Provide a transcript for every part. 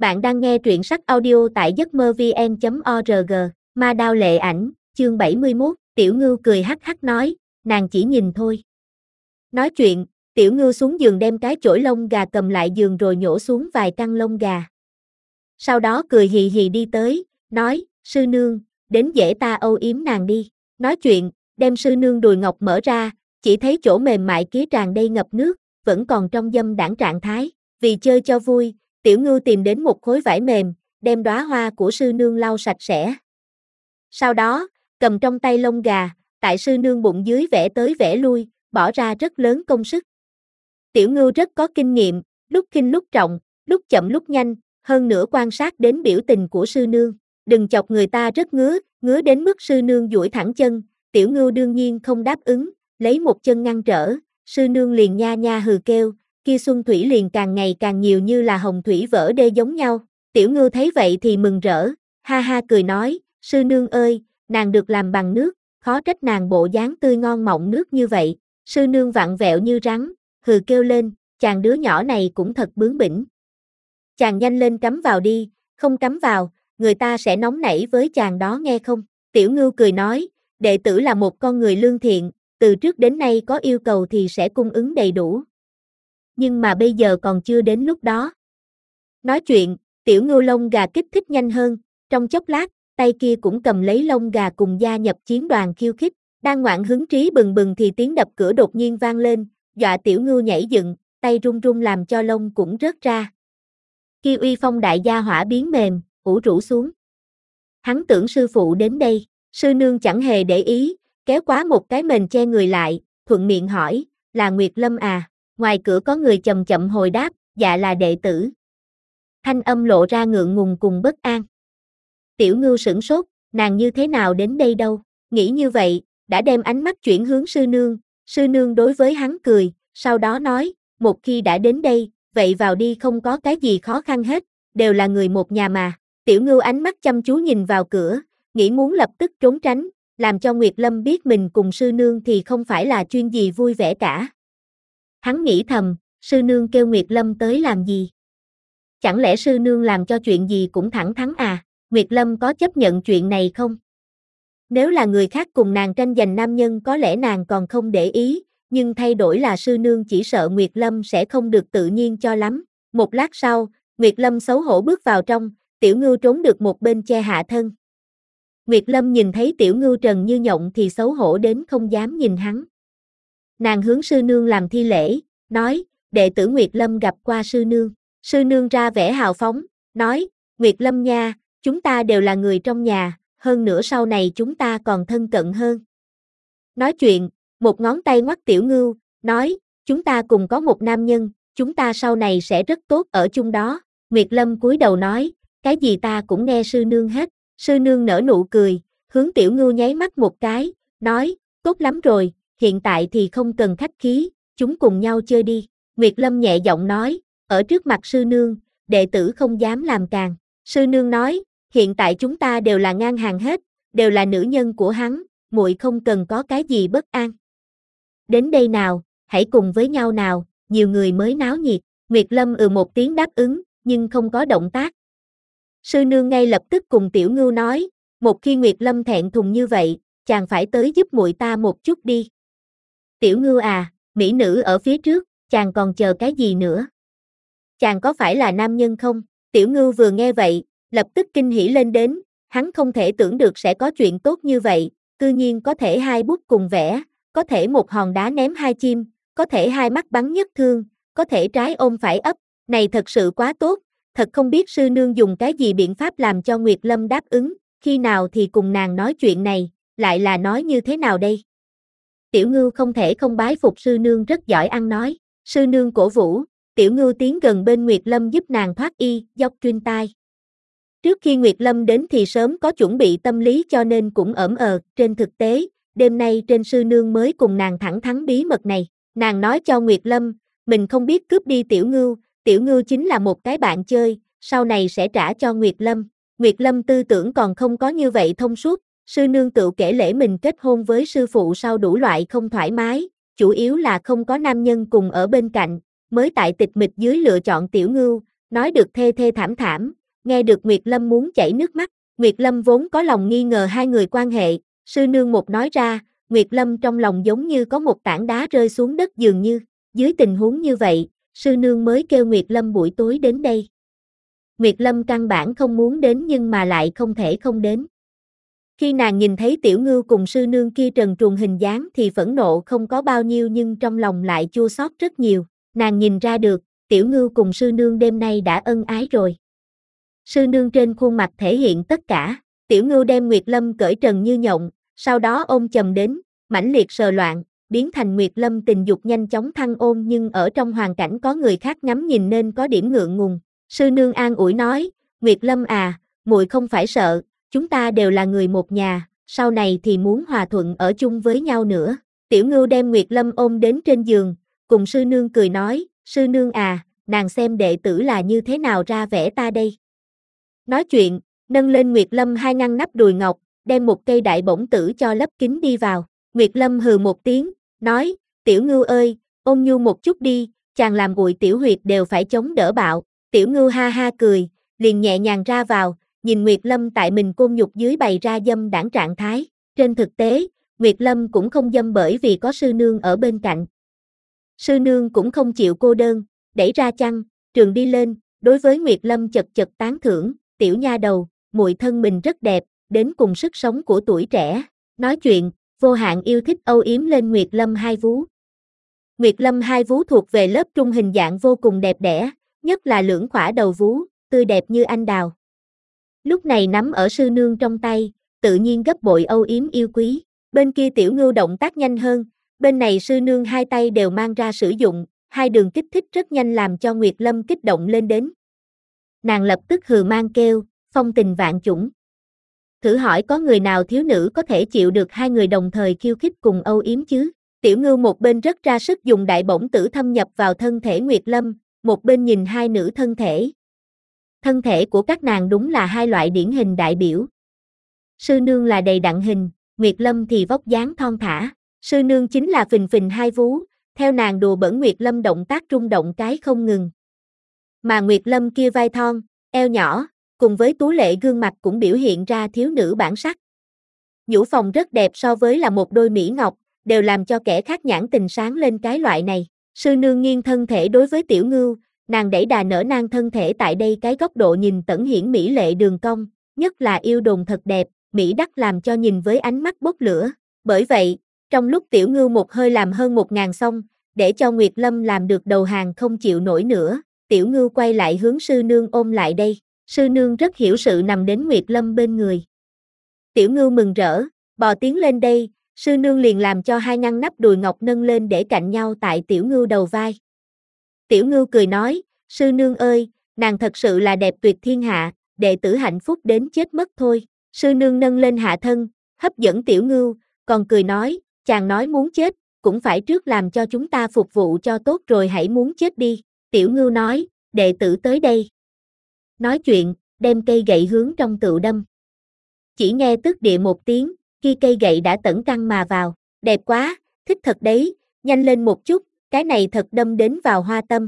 Bạn đang nghe truyện sách audio tại giấcmơ-vn.org, Ma Đao Lệ Ảnh, chương 71, Tiểu Ngưu cười hắc hắc nói, nàng chỉ nhìn thôi. Nói chuyện, Tiểu Ngưu xuống giường đem cái chổi lông gà cầm lại giường rồi nhổ xuống vài căn lông gà. Sau đó cười hì hì đi tới, nói, sư nương, đến dễ ta âu yếm nàng đi. Nói chuyện, đem sư nương đùi ngọc mở ra, chỉ thấy chỗ mềm mại kia tràn đầy ngập nước, vẫn còn trong dâm đãng trạng thái. Vì chơi cho vui, Tiểu Ngưu tìm đến một khối vải mềm, đem đóa hoa của sư nương lau sạch sẽ. Sau đó, cầm trong tay lông gà, tại sư nương bụng dưới vẽ tới vẽ lui, bỏ ra rất lớn công sức. Tiểu Ngưu rất có kinh nghiệm, lúc khinh lúc trọng, lúc chậm lúc nhanh, hơn nữa quan sát đến biểu tình của sư nương. Đừng chọc người ta rất ngứa đến mức sư nương duỗi thẳng chân, Tiểu Ngưu đương nhiên không đáp ứng, lấy một chân ngăn trở, sư nương liền nha nha hừ kêu, kia xuân thủy liền càng ngày càng nhiều như là hồng thủy vỡ đê giống nhau. Tiểu Ngưu thấy vậy thì mừng rỡ, ha ha cười nói, sư nương ơi, nàng được làm bằng nước, khó trách nàng bộ dáng tươi ngon mọng nước như vậy. Sư nương vặn vẹo như rắn, hừ kêu lên, chàng đứa nhỏ này cũng thật bướng bỉnh. Chàng nhanh lên cắm vào đi, không cắm vào, người ta sẽ nóng nảy với chàng đó nghe không? Tiểu Ngưu cười nói, đệ tử là một con người lương thiện, từ trước đến nay có yêu cầu thì sẽ cung ứng đầy đủ. Nhưng mà bây giờ còn chưa đến lúc đó. Nói chuyện, Tiểu Ngưu lông gà kích thích nhanh hơn, trong chốc lát, tay kia cũng cầm lấy lông gà cùng gia nhập chiến đoàn khiêu khích. Đang ngoạn hứng trí bừng bừng thì tiếng đập cửa đột nhiên vang lên, dọa Tiểu Ngưu nhảy dựng, tay run run làm cho lông cũng rớt ra. Kia uy phong đại gia hỏa biến mềm, ủ rũ xuống. Hắn tưởng sư phụ đến đây, sư nương chẳng hề để ý, kéo quá một cái mền che người lại, thuận miệng hỏi, là Nguyệt Lâm à? Ngoài cửa có người chậm chậm hồi đáp, dạ là đệ tử. Thanh âm lộ ra ngượng ngùng cùng bất an. Tiểu Ngưu sửng sốt, nàng như thế nào đến đây đâu? Nghĩ như vậy, đã đem ánh mắt chuyển hướng sư nương đối với hắn cười, sau đó nói, một khi đã đến đây, vậy vào đi không có cái gì khó khăn hết, đều là người một nhà mà. Tiểu Ngưu ánh mắt chăm chú nhìn vào cửa, nghĩ muốn lập tức trốn tránh, làm cho Nguyệt Lâm biết mình cùng sư nương thì không phải là chuyên gì vui vẻ cả. Hắn nghĩ thầm, sư nương kêu Nguyệt Lâm tới làm gì? Chẳng lẽ sư nương làm cho chuyện gì cũng thẳng thắn à? Nguyệt Lâm có chấp nhận chuyện này không? Nếu là người khác cùng nàng tranh giành nam nhân có lẽ nàng còn không để ý, nhưng thay đổi là sư nương chỉ sợ Nguyệt Lâm sẽ không được tự nhiên cho lắm. Một lát sau, Nguyệt Lâm xấu hổ bước vào trong, Tiểu Ngưu trốn được một bên che hạ thân. Nguyệt Lâm nhìn thấy Tiểu Ngưu trần như nhộng thì xấu hổ đến không dám nhìn hắn. Nàng hướng sư nương làm thi lễ, nói, đệ tử Nguyệt Lâm gặp qua sư nương. Sư nương ra vẻ hào phóng, nói, Nguyệt Lâm nha, chúng ta đều là người trong nhà, hơn nữa sau này chúng ta còn thân cận hơn. Nói chuyện, một ngón tay ngoắc Tiểu Ngưu, nói, chúng ta cùng có một nam nhân, chúng ta sau này sẽ rất tốt ở chung đó. Nguyệt Lâm cúi đầu nói, cái gì ta cũng nghe sư nương hết. Sư nương nở nụ cười, hướng Tiểu Ngưu nháy mắt một cái, nói, tốt lắm rồi, hiện tại thì không cần khách khí, chúng cùng nhau chơi đi. Nguyệt Lâm nhẹ giọng nói, ở trước mặt sư nương, đệ tử không dám làm càng. Sư nương nói, hiện tại chúng ta đều là ngang hàng hết, đều là nữ nhân của hắn, muội không cần có cái gì bất an. Đến đây nào, hãy cùng với nhau nào, nhiều người mới náo nhiệt. Nguyệt Lâm một tiếng đáp ứng, nhưng không có động tác. Sư nương ngay lập tức cùng Tiểu Ngưu nói, một khi Nguyệt Lâm thẹn thùng như vậy, chàng phải tới giúp muội ta một chút đi. Tiểu Ngưu à, mỹ nữ ở phía trước, chàng còn chờ cái gì nữa? Chàng có phải là nam nhân không? Tiểu Ngưu vừa nghe vậy, lập tức kinh hỉ lên đến, hắn không thể tưởng được sẽ có chuyện tốt như vậy, cư nhiên có thể hai bút cùng vẽ, có thể một hòn đá ném hai chim, có thể hai mắt bắn nhất thương, có thể trái ôm phải ấp, này thật sự quá tốt, thật không biết sư nương dùng cái gì biện pháp làm cho Nguyệt Lâm đáp ứng, khi nào thì cùng nàng nói chuyện này, lại là nói như thế nào đây? Tiểu Ngưu không thể không bái phục sư nương rất giỏi ăn nói, sư nương cổ vũ, Tiểu Ngưu tiến gần bên Nguyệt Lâm giúp nàng thoát y, dọc truyền tai. Trước khi Nguyệt Lâm đến thì sớm có chuẩn bị tâm lý cho nên cũng trên thực tế, đêm nay trên sư nương mới cùng nàng thẳng thắn bí mật này, nàng nói cho Nguyệt Lâm, mình không biết cướp đi Tiểu Ngưu chính là một cái bạn chơi, sau này sẽ trả cho Nguyệt Lâm. Nguyệt Lâm tư tưởng còn không có như vậy thông suốt, sư nương tự kể lễ mình kết hôn với sư phụ sau đủ loại không thoải mái, chủ yếu là không có nam nhân cùng ở bên cạnh, mới tại tịch mịch dưới lựa chọn Tiểu Ngưu, nói được thê thê thảm thảm, nghe được Nguyệt Lâm muốn chảy nước mắt. Nguyệt Lâm vốn có lòng nghi ngờ hai người quan hệ, sư nương một nói ra, Nguyệt Lâm trong lòng giống như có một tảng đá rơi xuống đất dường như. Dưới tình huống như vậy, sư nương mới kêu Nguyệt Lâm buổi tối đến đây. Nguyệt Lâm căn bản không muốn đến nhưng mà lại không thể không đến. Khi nàng nhìn thấy Tiểu Ngưu cùng sư nương kia trần truồng hình dáng thì phẫn nộ không có bao nhiêu nhưng trong lòng lại chua xót rất nhiều. Nàng nhìn ra được, Tiểu Ngưu cùng sư nương đêm nay đã ân ái rồi. Sư nương trên khuôn mặt thể hiện tất cả. Tiểu Ngưu đem Nguyệt Lâm cởi trần như nhộng, sau đó ôm chầm đến, mãnh liệt sờ loạn, biến thành Nguyệt Lâm tình dục nhanh chóng thăng ôm nhưng ở trong hoàn cảnh có người khác ngắm nhìn nên có điểm ngượng ngùng. Sư nương an ủi nói, Nguyệt Lâm à, muội không phải sợ, chúng ta đều là người một nhà, sau này thì muốn hòa thuận ở chung với nhau nữa. Tiểu Ngưu đem Nguyệt Lâm ôm đến trên giường, cùng sư nương cười nói, sư nương à, nàng xem đệ tử là như thế nào ra vẻ ta đây. Nói chuyện, nâng lên Nguyệt Lâm hai ngăn nắp đùi ngọc, đem một cây đại bổng tử cho lấp kín đi vào. Nguyệt Lâm hừ một tiếng, nói, Tiểu Ngưu ơi, ôn nhu một chút đi, chàng làm bụi tiểu huyệt đều phải chống đỡ bạo. Tiểu Ngưu ha ha cười, liền nhẹ nhàng ra vào, nhìn Nguyệt Lâm tại mình côn nhục dưới bày ra dâm đãng trạng thái. Trên thực tế, Nguyệt Lâm cũng không dâm bởi vì có sư nương ở bên cạnh. Sư nương cũng không chịu cô đơn, đẩy ra chăn, trường đi lên, đối với Nguyệt Lâm chật chật tán thưởng, tiểu nha đầu, muội thân mình rất đẹp, đến cùng sức sống của tuổi trẻ. Nói chuyện, vô hạn yêu thích âu yếm lên Nguyệt Lâm hai vú. Nguyệt Lâm hai vú thuộc về lớp trung hình dạng vô cùng đẹp đẽ, nhất là lưỡng khỏa đầu vú, tươi đẹp như anh đào. Lúc này nắm ở sư nương trong tay, tự nhiên gấp bội âu yếm yêu quý. Bên kia Tiểu Ngưu động tác nhanh hơn, bên này sư nương hai tay đều mang ra sử dụng, hai đường kích thích rất nhanh làm cho Nguyệt Lâm kích động lên đến. Nàng lập tức hừ mang kêu, phong tình vạn chủng. Thử hỏi có người nào thiếu nữ có thể chịu được hai người đồng thời khiêu khích cùng âu yếm chứ? Tiểu Ngưu một bên rất ra sức dùng đại bổng tử thâm nhập vào thân thể Nguyệt Lâm, một bên nhìn hai nữ thân thể. Thân thể của các nàng đúng là hai loại điển hình đại biểu. Sư nương là đầy đặn hình, Nguyệt Lâm thì vóc dáng thon thả. Sư nương chính là phình phình hai vú, theo nàng đùa bỡn Nguyệt Lâm động tác rung động cái không ngừng. Mà Nguyệt Lâm kia vai thon, eo nhỏ, cùng với tú lệ gương mặt cũng biểu hiện ra thiếu nữ bản sắc. Nhũ phòng rất đẹp so với là một đôi mỹ ngọc, đều làm cho kẻ khác nhãn tình sáng lên cái loại này. Sư nương nghiêng thân thể đối với Tiểu Ngưu, nàng đẩy đà nở nang thân thể tại đây cái góc độ nhìn tẩn hiển mỹ lệ đường cong, nhất là yêu đồn thật đẹp, mỹ đắc làm cho nhìn với ánh mắt bốc lửa. Bởi vậy, trong lúc Tiểu Ngưu một hơi làm hơn 1000 xong, để cho Nguyệt Lâm làm được đầu hàng không chịu nổi nữa, Tiểu Ngưu quay lại hướng sư nương ôm lại đây. Sư nương rất hiểu sự nằm đến Nguyệt Lâm bên người. Tiểu Ngưu mừng rỡ, bò tiến lên đây, sư nương liền làm cho hai ngăn nắp đùi ngọc nâng lên để cạnh nhau tại Tiểu Ngưu đầu vai. Tiểu Ngưu cười nói, sư nương ơi, nàng thật sự là đẹp tuyệt thiên hạ, đệ tử hạnh phúc đến chết mất thôi. Sư nương nâng lên hạ thân, hấp dẫn Tiểu Ngưu, còn cười nói, chàng nói muốn chết, cũng phải trước làm cho chúng ta phục vụ cho tốt rồi hãy muốn chết đi. Tiểu Ngưu nói, đệ tử tới đây. Nói chuyện, đem cây gậy hướng trong tựu đâm. Chỉ nghe tức địa một tiếng, khi cây gậy đã tẩn căng mà vào. Đẹp quá, thích thật đấy, nhanh lên một chút, cái này thật đâm đến vào hoa tâm.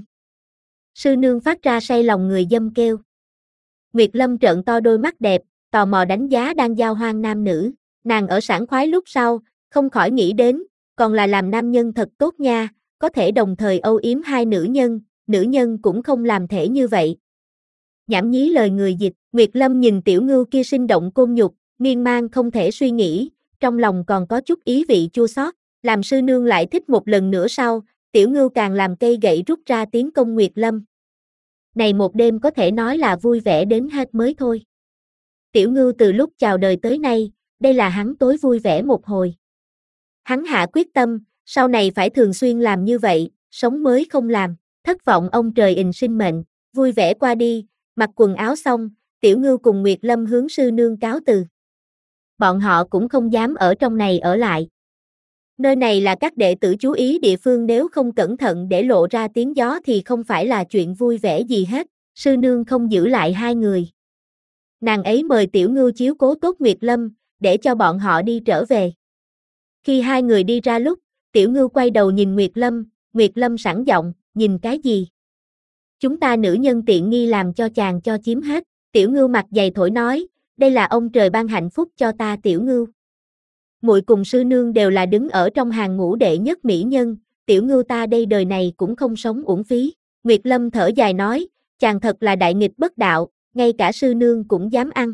Sư nương phát ra say lòng người dâm kêu. Nguyệt Lâm trợn to đôi mắt đẹp, tò mò đánh giá đang giao hoang nam nữ. Nàng ở sảng khoái lúc sau, không khỏi nghĩ đến, còn là làm nam nhân thật tốt nha, có thể đồng thời âu yếm hai nữ nhân cũng không làm thể như vậy. Nhảm nhí lời người dịch, Nguyệt Lâm nhìn Tiểu Ngưu kia sinh động côn nhục, miên man không thể suy nghĩ, trong lòng còn có chút ý vị chua xót, làm sư nương lại thích một lần nữa sau, Tiểu Ngưu càng làm cây gậy rút ra tiến công Nguyệt Lâm. Này một đêm có thể nói là vui vẻ đến hết mới thôi. Tiểu Ngưu từ lúc chào đời tới nay, đây là hắn tối vui vẻ một hồi. Hắn hạ quyết tâm, sau này phải thường xuyên làm như vậy, sống mới không làm, thất vọng ông trời ình sinh mệnh, vui vẻ qua đi, mặc quần áo xong, Tiểu Ngưu cùng Nguyệt Lâm hướng sư nương cáo từ. Bọn họ cũng không dám ở trong này ở lại. Nơi này là các đệ tử chú ý địa phương, nếu không cẩn thận để lộ ra tiếng gió thì không phải là chuyện vui vẻ gì hết, sư nương không giữ lại hai người. Nàng ấy mời Tiểu Ngưu chiếu cố tốt Nguyệt Lâm, để cho bọn họ đi trở về. Khi hai người đi ra lúc, Tiểu Ngưu quay đầu nhìn Nguyệt Lâm sẵn giọng, nhìn cái gì? Chúng ta nữ nhân tiện nghi làm cho chàng cho chiếm hết. Tiểu Ngưu mặt dày thổi nói, đây là ông trời ban hạnh phúc cho ta Tiểu Ngưu. Muội cùng sư nương đều là đứng ở trong hàng ngũ đệ nhất mỹ nhân, Tiểu Ngưu ta đây đời này cũng không sống uổng phí. Nguyệt Lâm thở dài nói, chàng thật là đại nghịch bất đạo, ngay cả sư nương cũng dám ăn.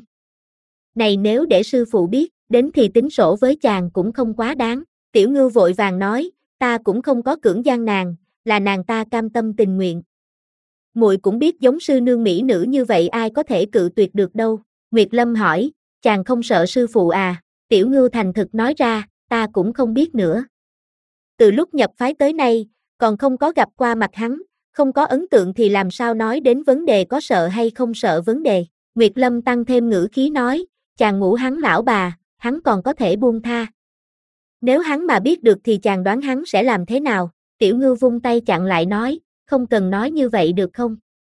Này nếu để sư phụ biết, đến thì tính sổ với chàng cũng không quá đáng. Tiểu Ngưu vội vàng nói, ta cũng không có cưỡng gian nàng, là nàng ta cam tâm tình nguyện. Muội cũng biết giống sư nương mỹ nữ như vậy ai có thể cự tuyệt được đâu. Nguyệt Lâm hỏi, chàng không sợ sư phụ à? Tiểu Ngưu thành thực nói ra, ta cũng không biết nữa. Từ lúc nhập phái tới nay, còn không có gặp qua mặt hắn, không có ấn tượng thì làm sao nói đến vấn đề có sợ hay không sợ vấn đề. Nguyệt Lâm tăng thêm ngữ khí nói, chàng ngủ hắn lão bà, hắn còn có thể buông tha. Nếu hắn mà biết được thì chàng đoán hắn sẽ làm thế nào? Tiểu Ngưu vung tay chặn lại nói, không cần nói như vậy được không?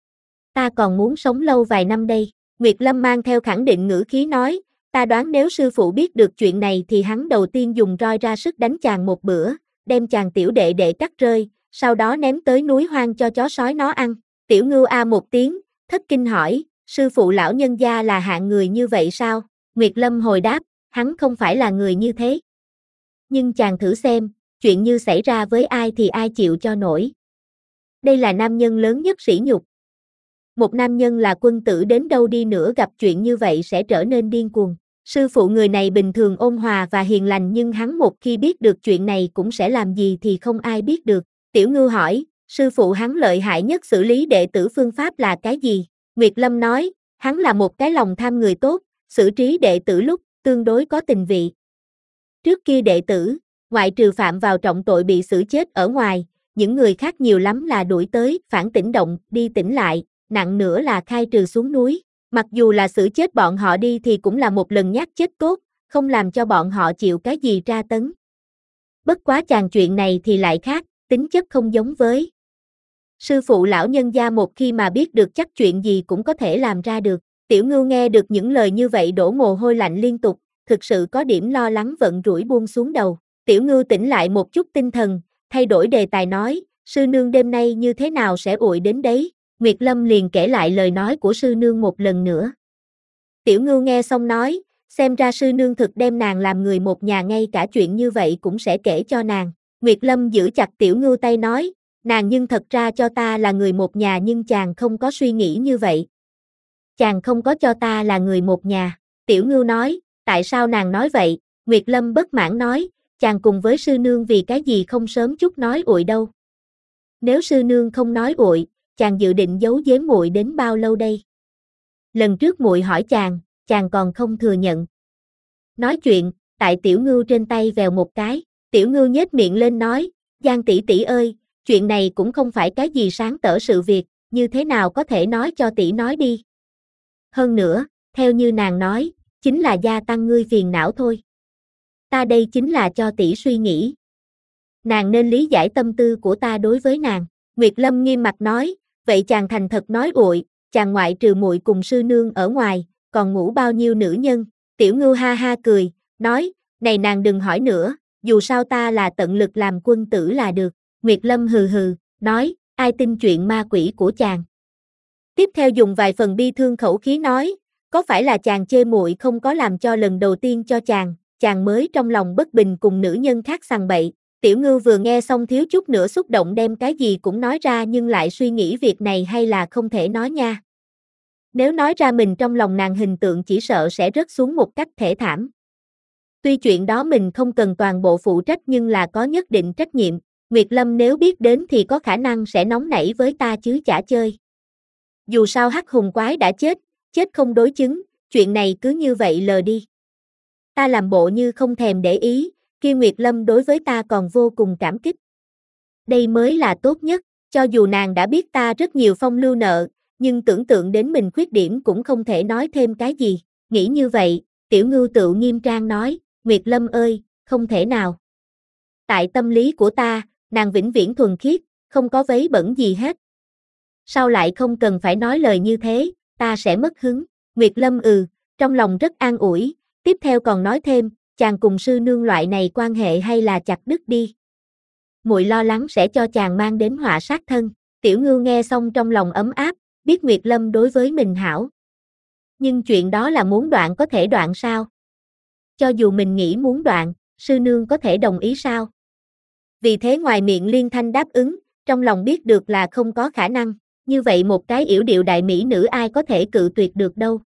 Ta còn muốn sống lâu vài năm đây. Nguyệt Lâm mang theo khẳng định ngữ khí nói, ta đoán nếu sư phụ biết được chuyện này thì hắn đầu tiên dùng roi ra sức đánh chàng một bữa, đem chàng tiểu đệ đệ cắt rơi, sau đó ném tới núi hoang cho chó sói nó ăn. Tiểu Ngưu a một tiếng, thất kinh hỏi, sư phụ lão nhân gia là hạng người như vậy sao? Nguyệt Lâm hồi đáp, hắn không phải là người như thế. Nhưng chàng thử xem, chuyện như xảy ra với ai thì ai chịu cho nổi. Đây là nam nhân lớn nhất sỉ nhục. Một nam nhân là quân tử đến đâu đi nữa gặp chuyện như vậy sẽ trở nên điên cuồng. Sư phụ người này bình thường ôn hòa và hiền lành nhưng hắn một khi biết được chuyện này cũng sẽ làm gì thì không ai biết được. Tiểu Ngưu hỏi, sư phụ hắn lợi hại nhất xử lý đệ tử phương pháp là cái gì? Nguyệt Lâm nói, hắn là một cái lòng tham người tốt, xử trí đệ tử lúc tương đối có tình vị. Trước kia đệ tử, ngoại trừ phạm vào trọng tội bị xử chết ở ngoài, những người khác nhiều lắm là đuổi tới, phản tỉnh động, đi tỉnh lại, nặng nữa là khai trừ xuống núi. Mặc dù là xử chết bọn họ đi thì cũng là một lần nhát chết tốt, không làm cho bọn họ chịu cái gì tra tấn. Bất quá chàng chuyện này thì lại khác, tính chất không giống với. Sư phụ lão nhân gia một khi mà biết được chắc chuyện gì cũng có thể làm ra được. Tiểu Ngưu nghe được những lời như vậy đổ mồ hôi lạnh liên tục, thực sự có điểm lo lắng vận rủi buông xuống đầu. Tiểu Ngưu tỉnh lại một chút tinh thần, thay đổi đề tài nói, sư nương đêm nay như thế nào sẽ uội đến đấy. Nguyệt Lâm liền kể lại lời nói của sư nương một lần nữa. Tiểu Ngưu nghe xong nói, xem ra sư nương thực đem nàng làm người một nhà, ngay cả chuyện như vậy cũng sẽ kể cho nàng. Nguyệt Lâm giữ chặt Tiểu Ngưu tay nói, nàng nhưng thật ra cho ta là người một nhà nhưng chàng không có suy nghĩ như vậy. Chàng không có cho ta là người một nhà. Tiểu Ngưu nói, tại sao nàng nói vậy? Nguyệt Lâm bất mãn nói, chàng cùng với sư nương vì cái gì không sớm chút nói uội đâu. Nếu sư nương không nói uội, chàng dự định giấu giếm muội đến bao lâu đây? Lần trước muội hỏi chàng còn không thừa nhận. Nói chuyện, tại Tiểu Ngưu trên tay vèo một cái, Tiểu Ngưu nhếch miệng lên nói, Giang tỷ tỷ ơi, chuyện này cũng không phải cái gì sáng tở sự việc, như thế nào có thể nói cho tỷ nói đi. Hơn nữa, theo như nàng nói, chính là gia tăng ngươi phiền não thôi. Ta đây chính là cho tỷ suy nghĩ. Nàng nên lý giải tâm tư của ta đối với nàng. Nguyệt Lâm nghiêm mặt nói, vậy chàng thành thật nói uội, chàng ngoại trừ muội cùng sư nương ở ngoài, còn ngủ bao nhiêu nữ nhân? Tiểu Ngưu ha ha cười, nói, này nàng đừng hỏi nữa, dù sao ta là tận lực làm quân tử là được. Nguyệt Lâm hừ hừ, nói, ai tin chuyện ma quỷ của chàng? Tiếp theo dùng vài phần bi thương khẩu khí nói, có phải là chàng chê muội không có làm cho lần đầu tiên cho chàng mới trong lòng bất bình cùng nữ nhân khác sằng bậy. Tiểu Ngưu vừa nghe xong thiếu chút nữa xúc động đem cái gì cũng nói ra nhưng lại suy nghĩ việc này hay là không thể nói nha. Nếu nói ra mình trong lòng nàng hình tượng chỉ sợ sẽ rớt xuống một cách thê thảm. Tuy chuyện đó mình không cần toàn bộ phụ trách nhưng là có nhất định trách nhiệm. Nguyệt Lâm nếu biết đến thì có khả năng sẽ nóng nảy với ta chứ chả chơi. Dù sao hắc hùng quái đã chết, chết không đối chứng, chuyện này cứ như vậy lờ đi. Ta làm bộ như không thèm để ý, kia Nguyệt Lâm đối với ta còn vô cùng cảm kích. Đây mới là tốt nhất, cho dù nàng đã biết ta rất nhiều phong lưu nợ, nhưng tưởng tượng đến mình khuyết điểm cũng không thể nói thêm cái gì. Nghĩ như vậy, Tiểu Ngưu tự nghiêm trang nói, Nguyệt Lâm ơi, không thể nào. Tại tâm lý của ta, nàng vĩnh viễn thuần khiết, không có vấy bẩn gì hết. Sao lại không cần phải nói lời như thế, ta sẽ mất hứng. Nguyệt Lâm trong lòng rất an ủi, tiếp theo còn nói thêm, chàng cùng sư nương loại này quan hệ hay là chặt đứt đi. Muội lo lắng sẽ cho chàng mang đến họa sát thân. Tiểu Ngưu nghe xong trong lòng ấm áp, biết Nguyệt Lâm đối với mình hảo. Nhưng chuyện đó là muốn đoạn có thể đoạn sao? Cho dù mình nghĩ muốn đoạn, sư nương có thể đồng ý sao? Vì thế ngoài miệng liên thanh đáp ứng, trong lòng biết được là không có khả năng, như vậy một cái yểu điệu đại mỹ nữ ai có thể cự tuyệt được đâu.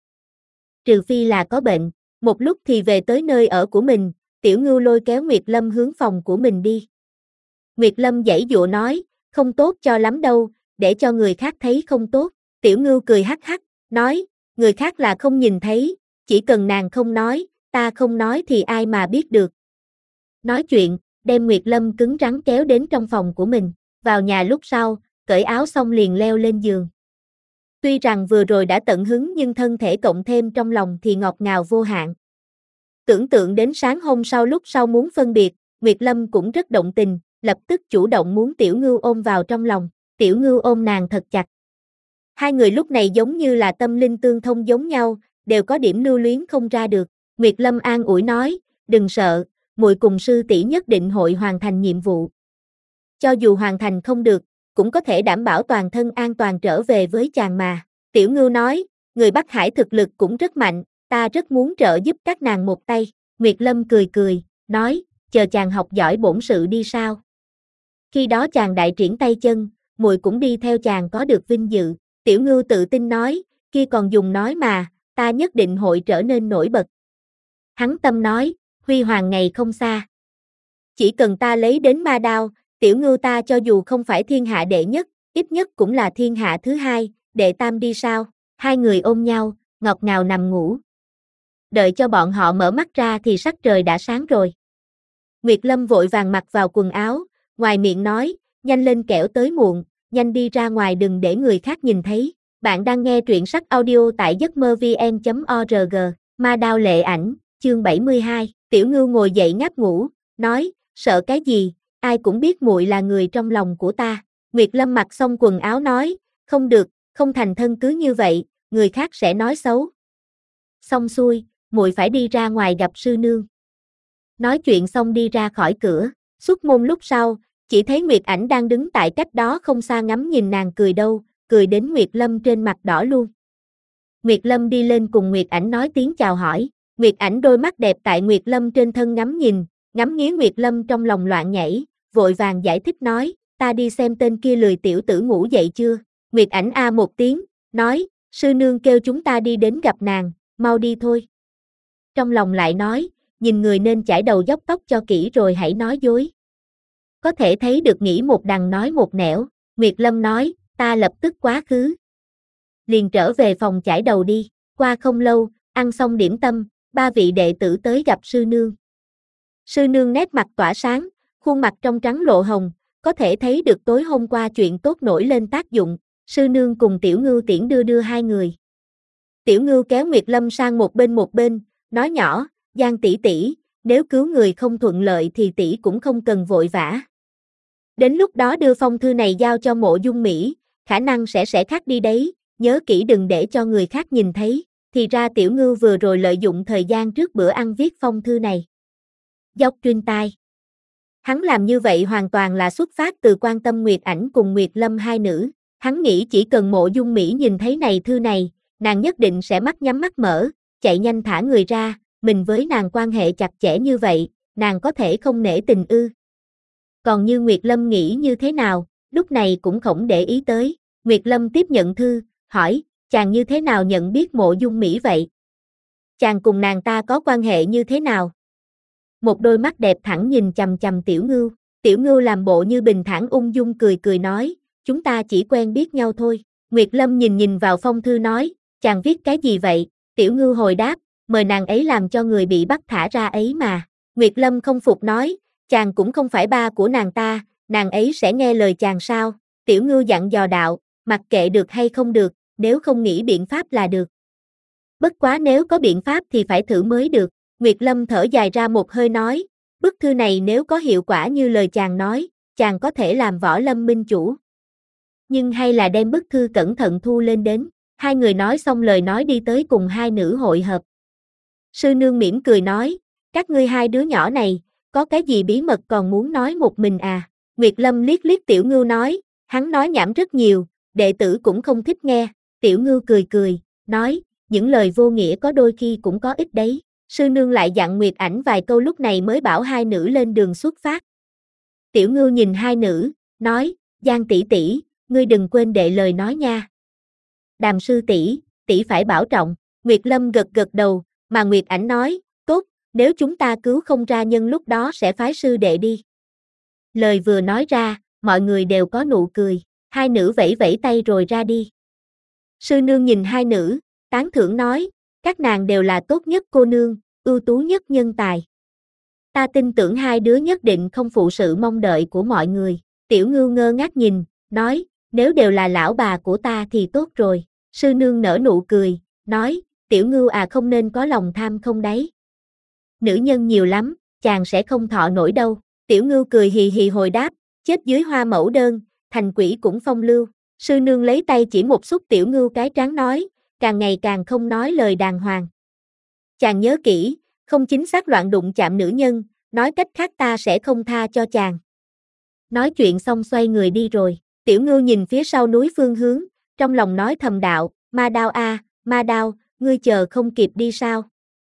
Trừ phi là có bệnh, một lúc thì về tới nơi ở của mình, Tiểu Ngưu lôi kéo Nguyệt Lâm hướng phòng của mình đi. Nguyệt Lâm giãy dụa nói, không tốt cho lắm đâu, để cho người khác thấy không tốt. Tiểu Ngưu cười hắc hắc, nói, người khác là không nhìn thấy, chỉ cần nàng không nói, ta không nói thì ai mà biết được. Nói chuyện, đem Nguyệt Lâm cứng rắn kéo đến trong phòng của mình, vào nhà lúc sau, cởi áo xong liền leo lên giường. Tuy rằng vừa rồi đã tận hứng nhưng thân thể cộng thêm trong lòng thì ngọt ngào vô hạn. Tưởng tượng đến sáng hôm sau lúc sau muốn phân biệt, Nguyệt Lâm cũng rất động tình, lập tức chủ động muốn Tiểu Ngưu ôm vào trong lòng, Tiểu Ngưu ôm nàng thật chặt. Hai người lúc này giống như là tâm linh tương thông giống nhau, đều có điểm lưu luyến không ra được. Nguyệt Lâm an ủi nói, đừng sợ, muội cùng sư tỷ nhất định hội hoàn thành nhiệm vụ. Cho dù hoàn thành không được, cũng có thể đảm bảo toàn thân an toàn trở về với chàng mà. Tiểu Ngưu nói, người Bắc Hải thực lực cũng rất mạnh, ta rất muốn trợ giúp các nàng một tay. Nguyệt Lâm cười cười, nói, chờ chàng học giỏi bổn sự đi sao. Khi đó chàng đại triển tay chân, muội cũng đi theo chàng có được vinh dự. Tiểu Ngưu tự tin nói, kia còn dùng nói mà, ta nhất định hội trở nên nổi bật. Hắn tâm nói, huy hoàng ngày không xa. Chỉ cần ta lấy đến ma đao, Tiểu Ngưu ta cho dù không phải thiên hạ đệ nhất, ít nhất cũng là thiên hạ thứ hai, đệ tam đi sao. Hai người ôm nhau, ngọt ngào nằm ngủ. Đợi cho bọn họ mở mắt ra thì sắc trời đã sáng rồi. Nguyệt Lâm vội vàng mặc vào quần áo, ngoài miệng nói, nhanh lên kẻo tới muộn, nhanh đi ra ngoài đừng để người khác nhìn thấy. Bạn đang nghe truyện sách audio tại giấc mơ vn.org, Ma Đao Lệ Ảnh, chương 72. Tiểu Ngưu ngồi dậy ngáp ngủ, nói, sợ cái gì, ai cũng biết muội là người trong lòng của ta. Nguyệt Lâm mặc xong quần áo nói, không được, không thành thân cứ như vậy, người khác sẽ nói xấu. Xong xuôi, muội phải đi ra ngoài gặp sư nương. Nói chuyện xong đi ra khỏi cửa, xuất môn lúc sau, chỉ thấy Nguyệt Ảnh đang đứng tại cách đó không xa ngắm nhìn nàng cười đâu, cười đến Nguyệt Lâm trên mặt đỏ luôn. Nguyệt Lâm đi lên cùng Nguyệt Ảnh nói tiếng chào hỏi, Nguyệt Ảnh đôi mắt đẹp tại Nguyệt Lâm trên thân ngắm nhìn, ngắm nghía Nguyệt Lâm trong lòng loạn nhảy, vội vàng giải thích nói, ta đi xem tên kia lười tiểu tử ngủ dậy chưa. Nguyệt Ảnh a một tiếng, nói, sư nương kêu chúng ta đi đến gặp nàng, mau đi thôi. Trong lòng lại nói, nhìn người nên chải đầu dốc tóc cho kỹ rồi hãy nói dối. Có thể thấy được nghĩ một đằng nói một nẻo, Nguyệt Lâm nói, ta lập tức quá khứ. Liền trở về phòng chải đầu đi, qua không lâu, ăn xong điểm tâm, ba vị đệ tử tới gặp sư nương. Sư nương nét mặt tỏa sáng, khuôn mặt trong trắng lộ hồng, có thể thấy được tối hôm qua chuyện tốt nổi lên tác dụng, sư nương cùng Tiểu Ngưu tiễn đưa hai người. Tiểu Ngưu kéo Nguyệt Lâm sang một bên, nói nhỏ, Giang tỷ tỷ, nếu cứu người không thuận lợi thì tỷ cũng không cần vội vã. Đến lúc đó đưa phong thư này giao cho Mộ Dung Mỹ, khả năng sẽ khác đi đấy, nhớ kỹ đừng để cho người khác nhìn thấy. Thì ra Tiểu Ngưu vừa rồi lợi dụng thời gian trước bữa ăn viết phong thư này. Dốc truyền tai. Hắn làm như vậy hoàn toàn là xuất phát từ quan tâm Nguyệt Ảnh cùng Nguyệt Lâm hai nữ. Hắn nghĩ chỉ cần Mộ Dung Mỹ nhìn thấy này thư này, nàng nhất định sẽ mắt nhắm mắt mở, chạy nhanh thả người ra, mình với nàng quan hệ chặt chẽ như vậy, nàng có thể không nể tình ư. Còn như Nguyệt Lâm nghĩ như thế nào, lúc này cũng không để ý tới. Nguyệt Lâm tiếp nhận thư, hỏi, chàng như thế nào nhận biết Mộ Dung Mỹ vậy? Chàng cùng nàng ta có quan hệ như thế nào? Một đôi mắt đẹp thẳng nhìn chằm chằm Tiểu Ngưu. Tiểu Ngưu làm bộ như bình thản ung dung cười nói, chúng ta chỉ quen biết nhau thôi. Nguyệt Lâm nhìn vào phong thư nói, chàng viết cái gì vậy? Tiểu Ngưu hồi đáp, mời nàng ấy làm cho người bị bắt thả ra ấy mà. Nguyệt Lâm không phục nói, chàng cũng không phải ba của nàng ta, nàng ấy sẽ nghe lời chàng sao? Tiểu Ngưu dặn dò đạo, mặc kệ được hay không được, nếu không nghĩ biện pháp là được. Bất quá nếu có biện pháp thì phải thử mới được. Nguyệt Lâm thở dài ra một hơi nói, bức thư này nếu có hiệu quả như lời chàng nói, chàng có thể làm Võ Lâm minh chủ. Nhưng hay là đem bức thư cẩn thận thu lên đến. Hai người nói xong lời nói đi tới cùng hai nữ hội hợp. Sư nương mỉm cười nói, các ngươi hai đứa nhỏ này, có cái gì bí mật còn muốn nói một mình à? Nguyệt Lâm liếc Tiểu Ngưu nói, Hắn nói nhảm rất nhiều, đệ tử cũng không thích nghe. Tiểu Ngưu cười cười, nói, những lời vô nghĩa có đôi khi cũng có ích đấy. Sư nương lại dặn Nguyệt Ảnh vài câu lúc này mới bảo hai nữ lên đường xuất phát. Tiểu Ngưu nhìn hai nữ, nói, Giang tỷ tỷ, ngươi đừng quên đệ lời nói nha. Đàm sư tỷ, tỷ phải bảo trọng. Nguyệt Lâm gật gật đầu, mà Nguyệt Ảnh nói, tốt, nếu chúng ta cứu không ra nhân lúc đó sẽ phái sư đệ đi. Lời vừa nói ra, mọi người đều có nụ cười, hai nữ vẫy vẫy tay rồi ra đi. Sư nương nhìn hai nữ, tán thưởng nói, các nàng đều là tốt nhất cô nương, ưu tú nhất nhân tài. Ta tin tưởng hai đứa nhất định không phụ sự mong đợi của mọi người. Tiểu Ngưu ngơ ngác nhìn, nói, nếu đều là lão bà của ta thì tốt rồi. Sư nương nở nụ cười, nói, Tiểu Ngưu à không nên có lòng tham không đấy. Nữ nhân nhiều lắm, chàng sẽ không thọ nổi đâu. Tiểu Ngưu cười hì hì hồi đáp, chết dưới hoa mẫu đơn, thành quỷ cũng phong lưu. Sư nương lấy tay chỉ một xúc Tiểu Ngưu cái trán nói, càng ngày càng không nói lời đàng hoàng. Chàng nhớ kỹ, không chính xác loạn đụng chạm nữ nhân, nói cách khác ta sẽ không tha cho chàng. Nói chuyện xong xoay người đi rồi. Tiểu Ngưu nhìn phía sau núi phương hướng, trong lòng nói thầm đạo, ma đao a, ma đao, ngươi chờ không kịp đi sao?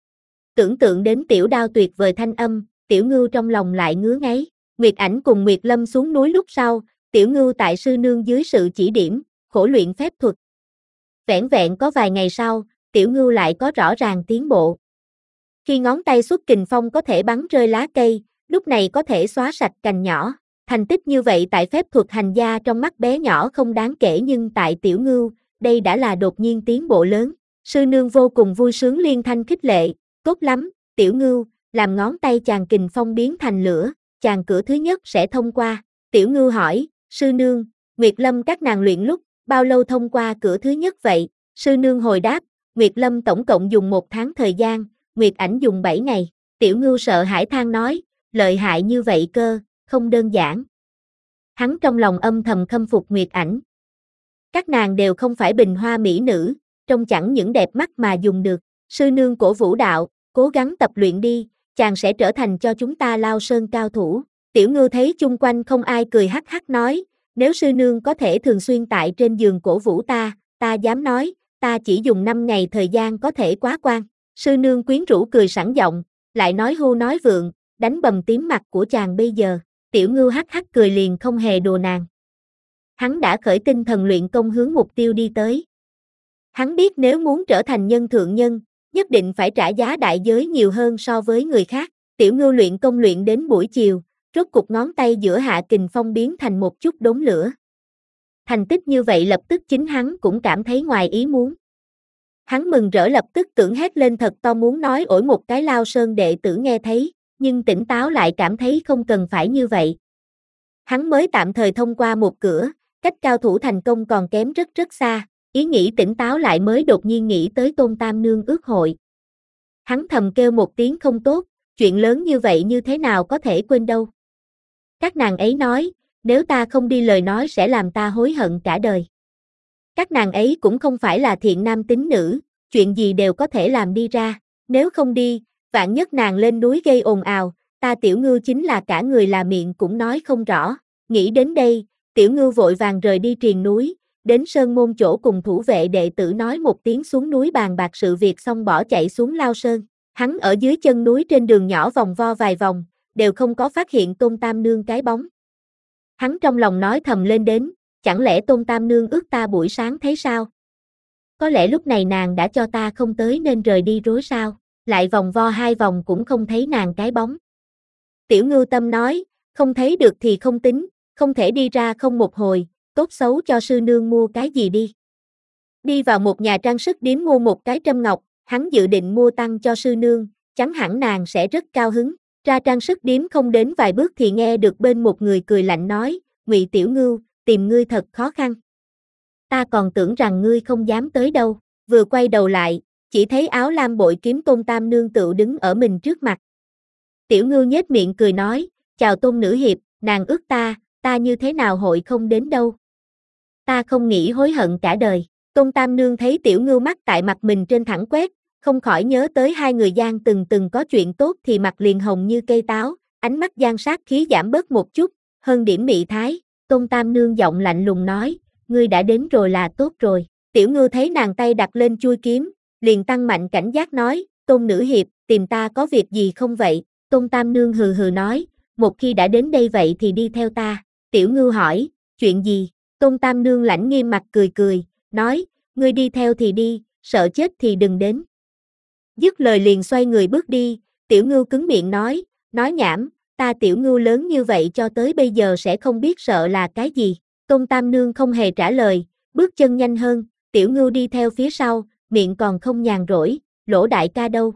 Tưởng tượng đến tiểu đao tuyệt vời thanh âm, Tiểu Ngưu trong lòng lại ngứa ngáy. Nguyệt Ảnh cùng Nguyệt Lâm xuống núi lúc sau, Tiểu Ngưu tại sư nương dưới sự chỉ điểm, khổ luyện phép thuật. Vẻn vẹn có vài ngày sau, Tiểu Ngưu lại có rõ ràng tiến bộ. Khi ngón tay xuất kình phong có thể bắn rơi lá cây, lúc này có thể xóa sạch cành nhỏ. Thành tích như vậy tại phép thuật hành gia trong mắt bé nhỏ không đáng kể nhưng tại Tiểu Ngưu, đây đã là đột nhiên tiến bộ lớn. Sư nương vô cùng vui sướng liên thanh khích lệ, tốt lắm, Tiểu Ngưu, làm ngón tay chàng kình phong biến thành lửa, chàng cửa thứ nhất sẽ thông qua. Tiểu Ngưu hỏi, sư nương, Nguyệt Lâm các nàng luyện lúc, bao lâu thông qua cửa thứ nhất vậy? Sư nương hồi đáp, Nguyệt Lâm tổng cộng dùng 1 tháng thời gian, Nguyệt Ảnh dùng 7 ngày. Tiểu Ngưu sợ hãi than nói, lợi hại như vậy cơ, không đơn giản. Hắn trong lòng âm thầm khâm phục Nguyệt Ảnh. Các nàng đều không phải bình hoa mỹ nữ, trông chẳng những đẹp mắt mà dùng được. Sư nương cổ vũ đạo, cố gắng tập luyện đi, chàng sẽ trở thành cho chúng ta Lao Sơn cao thủ. Tiểu Ngưu thấy chung quanh không ai cười hắc hắc nói, nếu sư nương có thể thường xuyên tại trên giường cổ vũ ta dám nói, ta chỉ dùng 5 ngày thời gian có thể quá quan. Sư nương quyến rũ cười sảng giọng, lại nói hưu nói vượng, đánh bầm tím mặt của chàng bây giờ. Tiểu Ngưu hắc hắc cười liền không hề đùa nàng. Hắn đã khởi tinh thần luyện công hướng mục tiêu đi tới. Hắn biết nếu muốn trở thành nhân thượng nhân, nhất định phải trả giá đại giới nhiều hơn so với người khác. Tiểu Ngưu luyện công luyện đến buổi chiều, rốt cục ngón tay giữa hạ kình phong biến thành một chút đốm lửa. Thành tích như vậy lập tức chính hắn cũng cảm thấy ngoài ý muốn. Hắn mừng rỡ lập tức tưởng hét lên thật to muốn nói ổi một cái Lao Sơn đệ tử nghe thấy, nhưng tỉnh táo lại cảm thấy không cần phải như vậy. Hắn mới tạm thời thông qua một cửa, cách cao thủ thành công còn kém rất rất xa, ý nghĩ tỉnh táo lại mới đột nhiên nghĩ tới Tôn Tam Nương ước hội. Hắn thầm kêu một tiếng không tốt, chuyện lớn như vậy như thế nào có thể quên đâu. Các nàng ấy nói, nếu ta không đi lời nói sẽ làm ta hối hận cả đời. Các nàng ấy cũng không phải là thiện nam tín nữ, chuyện gì đều có thể làm đi ra, nếu không đi, vạn nhất nàng lên núi gây ồn ào, ta Tiểu Ngưu chính là cả người là miệng cũng nói không rõ. Nghĩ đến đây, Tiểu Ngưu vội vàng rời đi triền núi, đến sơn môn chỗ cùng thủ vệ đệ tử nói một tiếng xuống núi bàn bạc sự việc xong bỏ chạy xuống Lao Sơn. Hắn ở dưới chân núi trên đường nhỏ vòng vo vài vòng, đều không có phát hiện Tôn Tam Nương cái bóng. Hắn trong lòng nói thầm lên đến, chẳng lẽ Tôn Tam Nương ước ta buổi sáng thấy sao? Có lẽ lúc này nàng đã cho ta không tới nên rời đi rối sao? Lại vòng vo 2 vòng cũng không thấy nàng cái bóng. Tiểu Ngưu tâm nói, không thấy được thì không tính, không thể đi ra không một hồi, tốt xấu cho sư nương mua cái gì đi. Đi vào một nhà trang sức điếm mua một cái trâm ngọc, hắn dự định mua tăng cho sư nương, chắn hẳn nàng sẽ rất cao hứng. Ra trang sức điếm không đến vài bước thì nghe được bên một người cười lạnh nói, Ngụy Tiểu Ngưu, tìm ngươi thật khó khăn. Ta còn tưởng rằng ngươi không dám tới đâu, vừa quay đầu lại, chỉ thấy áo lam bội kiếm Tôn Tam Nương tựu đứng ở mình trước mặt. Tiểu Ngưu nhếch miệng cười nói, chào Tôn nữ hiệp, nàng ước ta như thế nào hội không đến đâu. Ta không nghĩ hối hận cả đời. Tôn Tam Nương thấy Tiểu Ngưu mắt tại mặt mình trên thẳng quét, không khỏi nhớ tới hai người gian từng có chuyện tốt thì mặt liền hồng như cây táo, ánh mắt gian sát khí giảm bớt một chút, hơn điểm mị thái. Tôn Tam Nương giọng lạnh lùng nói, ngươi đã đến rồi là tốt rồi. Tiểu Ngưu thấy nàng tay đặt lên chuôi kiếm, liền tăng mạnh cảnh giác nói, Tôn nữ hiệp, tìm ta có việc gì không vậy? Tôn Tam Nương hừ hừ nói, một khi đã đến đây vậy thì đi theo ta. Tiểu Ngưu hỏi, chuyện gì? Tôn Tam Nương lãnh nghiêm mặt cười cười, nói, ngươi đi theo thì đi, sợ chết thì đừng đến. Dứt lời liền xoay người bước đi, Tiểu Ngưu cứng miệng nói nhảm, ta Tiểu Ngưu lớn như vậy cho tới bây giờ sẽ không biết sợ là cái gì. Tôn Tam Nương không hề trả lời, bước chân nhanh hơn, Tiểu Ngưu đi theo phía sau, miệng còn không nhàn rỗi, Lỗ đại ca đâu?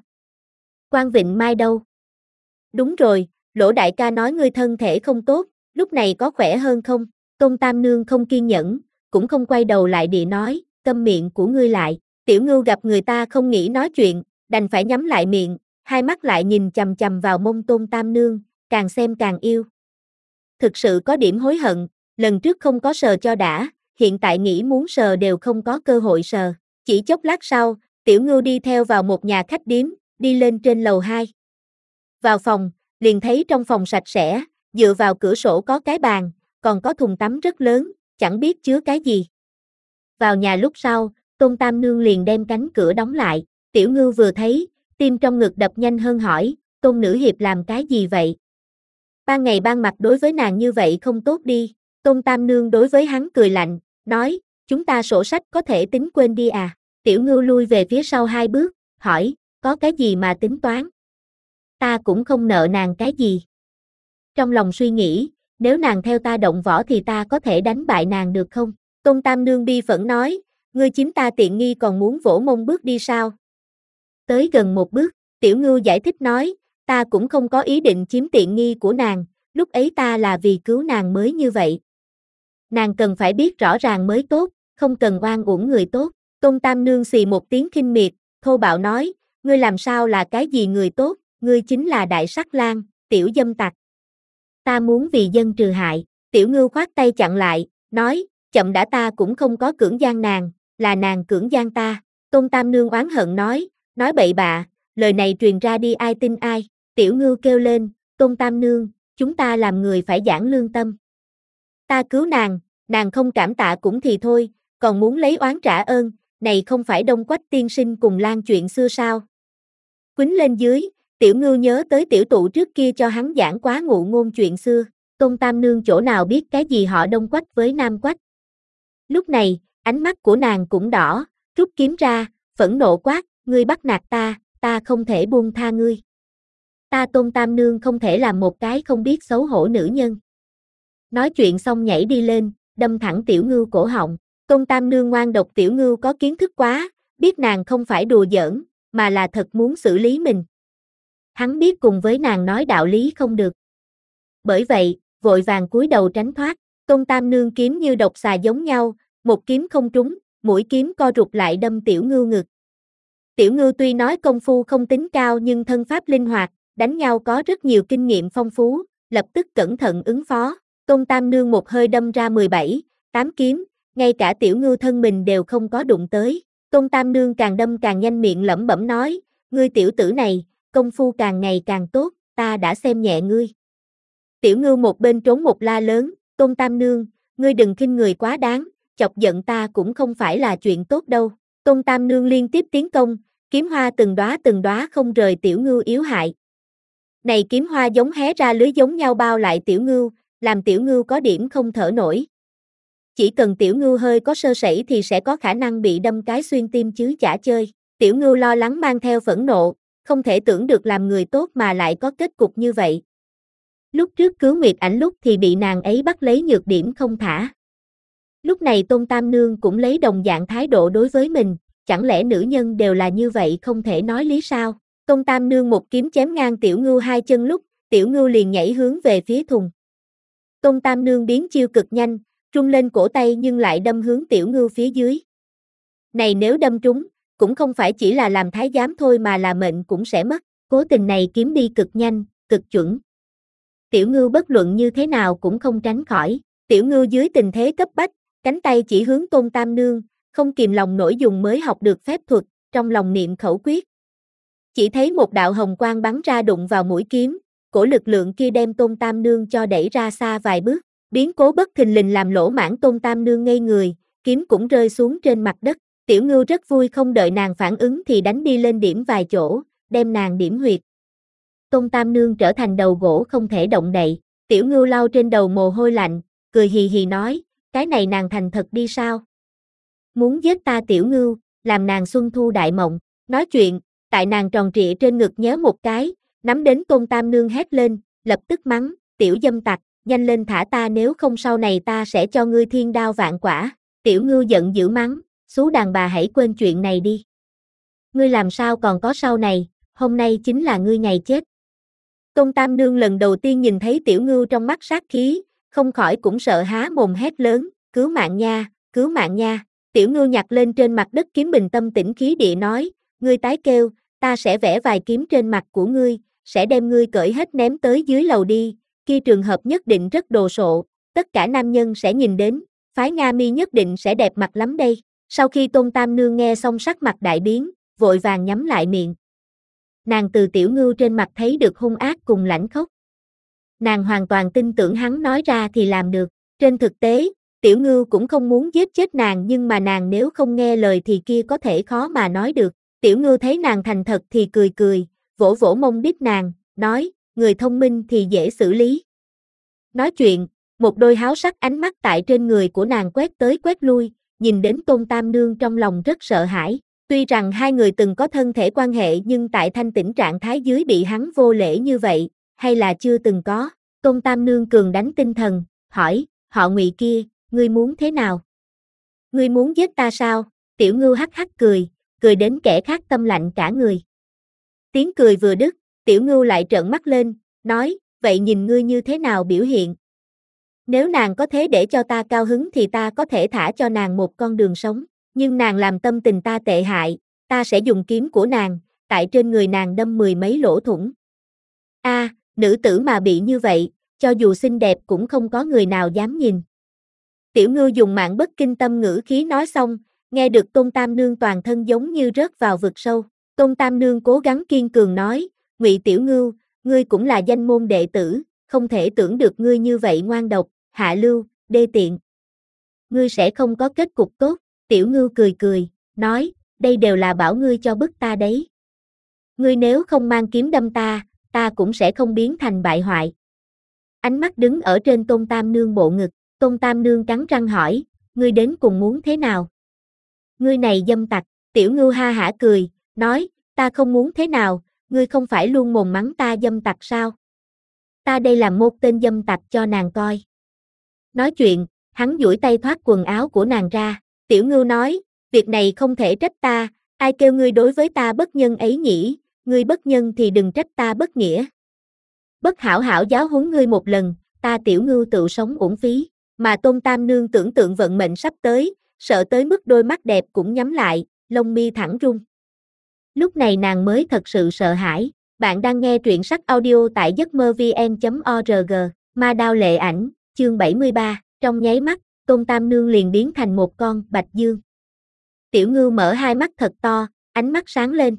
Quan Vịnh Mai đâu? Đúng rồi, Lỗ đại ca nói ngươi thân thể không tốt, lúc này có khỏe hơn không? Tôn Tam Nương không kiên nhẫn, cũng không quay đầu lại địa nói, câm miệng của ngươi lại. Tiểu Ngưu gặp người ta không nghĩ nói chuyện, đành phải nhắm lại miệng, hai mắt lại nhìn chằm chằm vào mông Tôn Tam Nương, càng xem càng yêu. Thực sự có điểm hối hận, lần trước không có sờ cho đã, hiện tại nghĩ muốn sờ đều không có cơ hội sờ. Chỉ chốc lát sau, Tiểu Ngưu đi theo vào một nhà khách điếm, đi lên trên lầu 2. Vào phòng, liền thấy trong phòng sạch sẽ, dựa vào cửa sổ có cái bàn, còn có thùng tắm rất lớn, chẳng biết chứa cái gì. Vào nhà lúc sau, Tôn Tam Nương liền đem cánh cửa đóng lại, Tiểu Ngưu vừa thấy, tim trong ngực đập nhanh hơn hỏi, Tôn nữ hiệp làm cái gì vậy? Ban ngày ban mặt đối với nàng như vậy không tốt đi. Tôn Tam Nương đối với hắn cười lạnh, nói, chúng ta sổ sách có thể tính quên đi à? Tiểu Ngưu lui về phía sau 2 bước, hỏi, có cái gì mà tính toán? Ta cũng không nợ nàng cái gì. Trong lòng suy nghĩ, nếu nàng theo ta động võ thì ta có thể đánh bại nàng được không? Tôn Tam Nương bi phẫn nói, ngươi chiếm ta tiện nghi còn muốn vỗ mông bước đi sao? Tới gần một bước, Tiểu Ngưu giải thích nói, ta cũng không có ý định chiếm tiện nghi của nàng, lúc ấy ta là vì cứu nàng mới như vậy. Nàng cần phải biết rõ ràng mới tốt, không cần oan uổng người tốt. Tôn Tam Nương xì một tiếng khinh miệt, thô bạo nói, ngươi làm sao là cái gì người tốt, ngươi chính là đại sắc lang, tiểu dâm tặc. Ta muốn vì dân trừ hại. Tiểu Ngưu khoát tay chặn lại, nói, chậm đã, ta cũng không có cưỡng gian nàng, là nàng cưỡng gian ta. Tôn Tam Nương oán hận nói bậy bạ, lời này truyền ra đi ai tin ai. Tiểu Ngưu kêu lên, Tôn Tam Nương, chúng ta làm người phải giảng lương tâm. Ta cứu nàng không cảm tạ cũng thì thôi, còn muốn lấy oán trả ơn, này không phải Đông Quách tiên sinh cùng Lan chuyện xưa sao? Quýnh lên dưới, Tiểu Ngưu nhớ tới tiểu tụ trước kia cho hắn giảng quá ngụ ngôn chuyện xưa, Tôn Tam Nương chỗ nào biết cái gì họ Đông Quách với Nam Quách. Lúc này, ánh mắt của nàng cũng đỏ, rút kiếm ra, phẫn nộ quát, ngươi bắt nạt ta không thể buông tha ngươi. Ta Tôn Tam Nương không thể làm một cái không biết xấu hổ nữ nhân. Nói chuyện xong nhảy đi lên, đâm thẳng Tiểu Ngưu cổ họng. Tôn Tam Nương ngoan độc, Tiểu Ngưu có kiến thức quá, biết nàng không phải đùa giỡn, mà là thật muốn xử lý mình. Hắn biết cùng với nàng nói đạo lý không được. Bởi vậy, vội vàng cúi đầu tránh thoát. Tôn Tam Nương kiếm như độc xà giống nhau, một kiếm không trúng, mũi kiếm co rụt lại đâm Tiểu Ngưu ngực. Tiểu Ngưu tuy nói công phu không tính cao nhưng thân pháp linh hoạt, đánh nhau có rất nhiều kinh nghiệm phong phú, lập tức cẩn thận ứng phó. Tôn Tam Nương một hơi đâm ra 17, 8 kiếm, ngay cả Tiểu Ngưu thân mình đều không có đụng tới. Tôn Tam Nương càng đâm càng nhanh, miệng lẩm bẩm nói, ngươi tiểu tử này, công phu càng ngày càng tốt, ta đã xem nhẹ ngươi. Tiểu Ngưu một bên trốn một la lớn, Tôn Tam Nương, ngươi đừng khinh người quá đáng, chọc giận ta cũng không phải là chuyện tốt đâu. Tôn Tam Nương liên tiếp tiến công, kiếm hoa từng đóa không rời Tiểu Ngưu yếu hại. Này kiếm hoa giống hé ra lưới giống nhau bao lại Tiểu Ngưu, làm Tiểu Ngưu có điểm không thở nổi. Chỉ cần Tiểu Ngưu hơi có sơ sẩy thì sẽ có khả năng bị đâm cái xuyên tim chứ chả chơi. Tiểu Ngưu lo lắng mang theo phẫn nộ, không thể tưởng được làm người tốt mà lại có kết cục như vậy. Lúc trước cứu Nguyệt Ảnh lúc thì bị nàng ấy bắt lấy nhược điểm không thả. Lúc này Tôn Tam Nương cũng lấy đồng dạng thái độ đối với mình, chẳng lẽ nữ nhân đều là như vậy không thể nói lý sao? Tôn Tam Nương một kiếm chém ngang Tiểu Ngưu 2 chân lúc, Tiểu Ngưu liền nhảy hướng về phía thùng. Tôn Tam Nương biến chiêu cực nhanh, rung lên cổ tay nhưng lại đâm hướng Tiểu Ngưu phía dưới. Này nếu đâm trúng, cũng không phải chỉ là làm thái giám thôi mà là mệnh cũng sẽ mất. Cố tình này kiếm đi cực nhanh, cực chuẩn. Tiểu Ngưu bất luận như thế nào cũng không tránh khỏi. Tiểu Ngưu dưới tình thế cấp bách, cánh tay chỉ hướng Tôn Tam Nương, không kìm lòng nổi dùng mới học được phép thuật, trong lòng niệm khẩu quyết. Chỉ thấy một đạo hồng quang bắn ra đụng vào mũi kiếm, cổ lực lượng kia đem Tôn Tam Nương cho đẩy ra xa vài bước. Biến cố bất thình lình làm Lỗ Mãn Tôn Tam Nương ngây người, kiếm cũng rơi xuống trên mặt đất. Tiểu Ngưu rất vui, không đợi nàng phản ứng thì đánh đi lên điểm vài chỗ, đem nàng điểm huyệt. Tôn Tam Nương trở thành đầu gỗ không thể động đậy. Tiểu Ngưu lau trên đầu mồ hôi lạnh, cười hì hì nói, cái này nàng thành thật đi sao? Muốn giết ta Tiểu Ngưu, làm nàng xuân thu đại mộng. Nói chuyện, tại nàng tròn trịa trên ngực nhớ một cái, nắm đến Tôn Tam Nương hét lên, lập tức mắng, tiểu dâm tặc, nhanh lên thả ta, nếu không sau này ta sẽ cho ngươi thiên đao vạn quả. Tiểu Ngưu giận dữ mắng, xú đàn bà, hãy quên chuyện này đi. Ngươi làm sao còn có sau này, hôm nay chính là ngươi ngày chết. Tôn Tam Nương lần đầu tiên nhìn thấy Tiểu Ngưu trong mắt sát khí, không khỏi cũng sợ há mồm hét lớn, cứu mạng nha, cứu mạng nha. Tiểu Ngưu nhặt lên trên mặt đất kiếm, bình tâm tĩnh khí địa nói, ngươi tái kêu, ta sẽ vẽ vài kiếm trên mặt của ngươi, sẽ đem ngươi cởi hết ném tới dưới lầu đi, kia trường hợp nhất định rất đồ sộ, tất cả nam nhân sẽ nhìn đến, phái Nga Mi nhất định sẽ đẹp mặt lắm đây. Sau khi Tôn Tam Nương nghe xong sắc mặt đại biến, vội vàng nhắm lại miệng. Nàng từ Tiểu Ngưu trên mặt thấy được hung ác cùng lãnh khốc. Nàng hoàn toàn tin tưởng hắn nói ra thì làm được. Trên thực tế, Tiểu Ngưu cũng không muốn giết chết nàng, nhưng mà nàng nếu không nghe lời thì kia có thể khó mà nói được. Tiểu Ngưu thấy nàng thành thật thì cười cười, vỗ vỗ mông đít nàng, nói, người thông minh thì dễ xử lý. Nói chuyện, một đôi háo sắc ánh mắt tại trên người của nàng quét tới quét lui, nhìn đến Tôn Tam Nương trong lòng rất sợ hãi. Tuy rằng hai người từng có thân thể quan hệ, nhưng tại thanh tĩnh trạng thái dưới bị hắn vô lễ như vậy, hay là chưa từng có. Tôn Tam Nương cường đánh tinh thần, hỏi, họ Ngụy kia, ngươi muốn thế nào? Ngươi muốn giết ta sao? Tiểu Ngưu hắc hắc cười, cười đến kẻ khác tâm lạnh cả người. Tiếng cười vừa đứt, Tiểu Ngưu lại trợn mắt lên, nói, vậy nhìn ngươi như thế nào biểu hiện? Nếu nàng có thế để cho ta cao hứng thì ta có thể thả cho nàng một con đường sống, nhưng nàng làm tâm tình ta tệ hại, ta sẽ dùng kiếm của nàng, tại trên người nàng đâm 10 mấy lỗ thủng. Nữ tử mà bị như vậy, cho dù xinh đẹp cũng không có người nào dám nhìn. Tiểu Ngưu dùng mạng bất kinh tâm ngữ khí nói xong, nghe được Tôn Tam Nương toàn thân giống như rớt vào vực sâu. Tôn Tam Nương cố gắng kiên cường nói, Ngụy Tiểu Ngưu, ngươi cũng là danh môn đệ tử, không thể tưởng được ngươi như vậy ngoan độc, hạ lưu, đê tiện. Ngươi sẽ không có kết cục tốt. Tiểu Ngưu cười cười, nói, đây đều là bảo ngươi cho bức ta đấy. Ngươi nếu không mang kiếm đâm ta, ta cũng sẽ không biến thành bại hoại. Ánh mắt đứng ở trên Tôn Tam Nương bộ ngực, Tôn Tam Nương cắn răng hỏi, ngươi đến cùng muốn thế nào? Ngươi này dâm tặc. Tiểu Ngưu ha hả cười, nói, ta không muốn thế nào, ngươi không phải luôn mồm mắng ta dâm tặc sao? Ta đây làm một tên dâm tặc cho nàng coi. Nói chuyện, hắn duỗi tay thoát quần áo của nàng ra. Tiểu Ngưu nói, việc này không thể trách ta, ai kêu ngươi đối với ta bất nhân ấy nhỉ, ngươi bất nhân thì đừng trách ta bất nghĩa. Bất hảo hảo giáo huấn ngươi một lần, ta Tiểu Ngưu tự sống uổng phí. Mà Tôn Tam Nương tưởng tượng vận mệnh sắp tới, sợ tới mức đôi mắt đẹp cũng nhắm lại, lông mi thẳng run. Lúc này nàng mới thật sự sợ hãi. Bạn đang nghe truyện sách audio tại giấcmơ-vn.org, Ma Đao Lệ Ảnh, chương 73, trong nháy mắt, Tôn Tam Nương liền biến thành một con bạch dương. Tiểu Ngưu mở hai mắt thật to, ánh mắt sáng lên.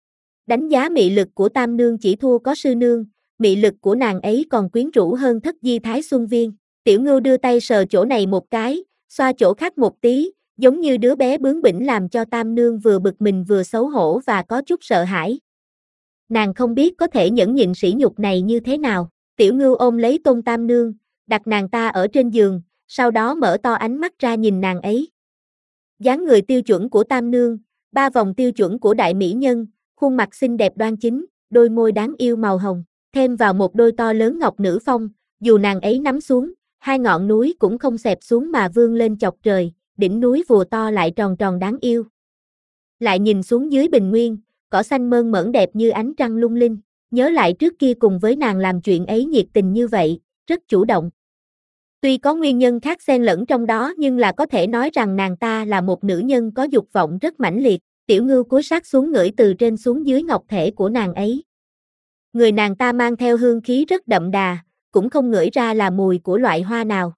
Đánh giá mị lực của Tam Nương chỉ thua có sư nương, mị lực của nàng ấy còn quyến rũ hơn Thất Di Thái Xuân Viên. Tiểu Ngưu đưa tay sờ chỗ này một cái, xoa chỗ khác một tí, giống như đứa bé bướng bỉnh, làm cho Tam Nương vừa bực mình vừa xấu hổ và có chút sợ hãi. Nàng không biết có thể nhẫn nhịn sỉ nhục này như thế nào. Tiểu Ngưu ôm lấy Tôn Tam Nương, đặt nàng ta ở trên giường, sau đó mở to ánh mắt ra nhìn nàng ấy. Dáng người tiêu chuẩn của Tam Nương, ba vòng tiêu chuẩn của đại mỹ nhân, khuôn mặt xinh đẹp đoan chính, đôi môi đáng yêu màu hồng, thêm vào một đôi to lớn ngọc nữ phong, dù nàng ấy nắm xuống, hai ngọn núi cũng không xẹp xuống mà vươn lên chọc trời, đỉnh núi vùa to lại tròn tròn đáng yêu. Lại nhìn xuống dưới bình nguyên, cỏ xanh mơn mởn đẹp như ánh trăng lung linh, nhớ lại trước kia cùng với nàng làm chuyện ấy nhiệt tình như vậy, rất chủ động. Tuy có nguyên nhân khác xen lẫn trong đó, nhưng là có thể nói rằng nàng ta là một nữ nhân có dục vọng rất mãnh liệt. Tiểu Ngưu cúi sát xuống ngửi từ trên xuống dưới ngọc thể của nàng ấy. Người nàng ta mang theo hương khí rất đậm đà, cũng không ngửi ra là mùi của loại hoa nào.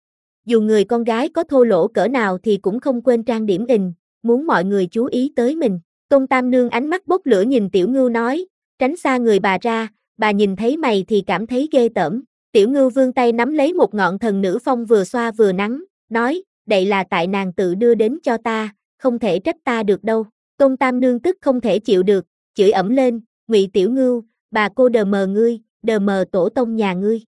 Dù người con gái có thô lỗ cỡ nào thì cũng không quên trang điểm ình, muốn mọi người chú ý tới mình. Tôn Tam Nương ánh mắt bốc lửa nhìn Tiểu Ngưu nói, tránh xa người bà ra, bà nhìn thấy mày thì cảm thấy ghê tởm. Tiểu Ngưu vươn tay nắm lấy một ngọn thần nữ phong vừa xoa vừa nắng, nói, đây là tại nàng tự đưa đến cho ta, không thể trách ta được đâu. Tôn Tam Nương tức không thể chịu được, chửi ẩm lên, Ngụy Tiểu Ngưu, bà cô đờ mờ ngươi, đờ mờ tổ tông nhà ngươi.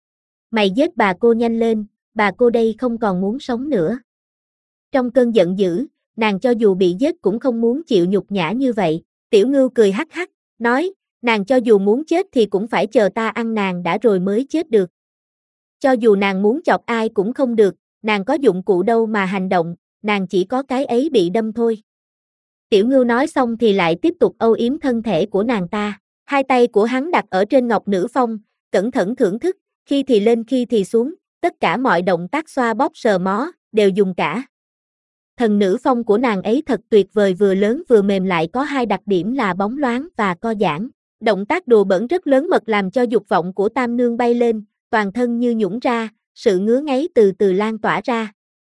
Mày giết bà cô nhanh lên, bà cô đây không còn muốn sống nữa. Trong cơn giận dữ, nàng cho dù bị giết cũng không muốn chịu nhục nhã như vậy. Tiểu Ngưu cười hắc hắc, nói, nàng cho dù muốn chết thì cũng phải chờ ta ăn nàng đã rồi mới chết được. Cho dù nàng muốn chọc ai cũng không được, nàng có dụng cụ đâu mà hành động, nàng chỉ có cái ấy bị đâm thôi. Tiểu Ngưu nói xong thì lại tiếp tục âu yếm thân thể của nàng ta. Hai tay của hắn đặt ở trên ngọc nữ phong, cẩn thận thưởng thức, khi thì lên khi thì xuống, tất cả mọi động tác xoa bóp sờ mó, đều dùng cả. Thần nữ phong của nàng ấy thật tuyệt vời, vừa lớn vừa mềm, lại có hai đặc điểm là bóng loáng và co giãn. Động tác đùa bỡn rất lớn mật làm cho dục vọng của Tam Nương bay lên, toàn thân như nhũn ra, sự ngứa ngáy từ từ lan tỏa ra.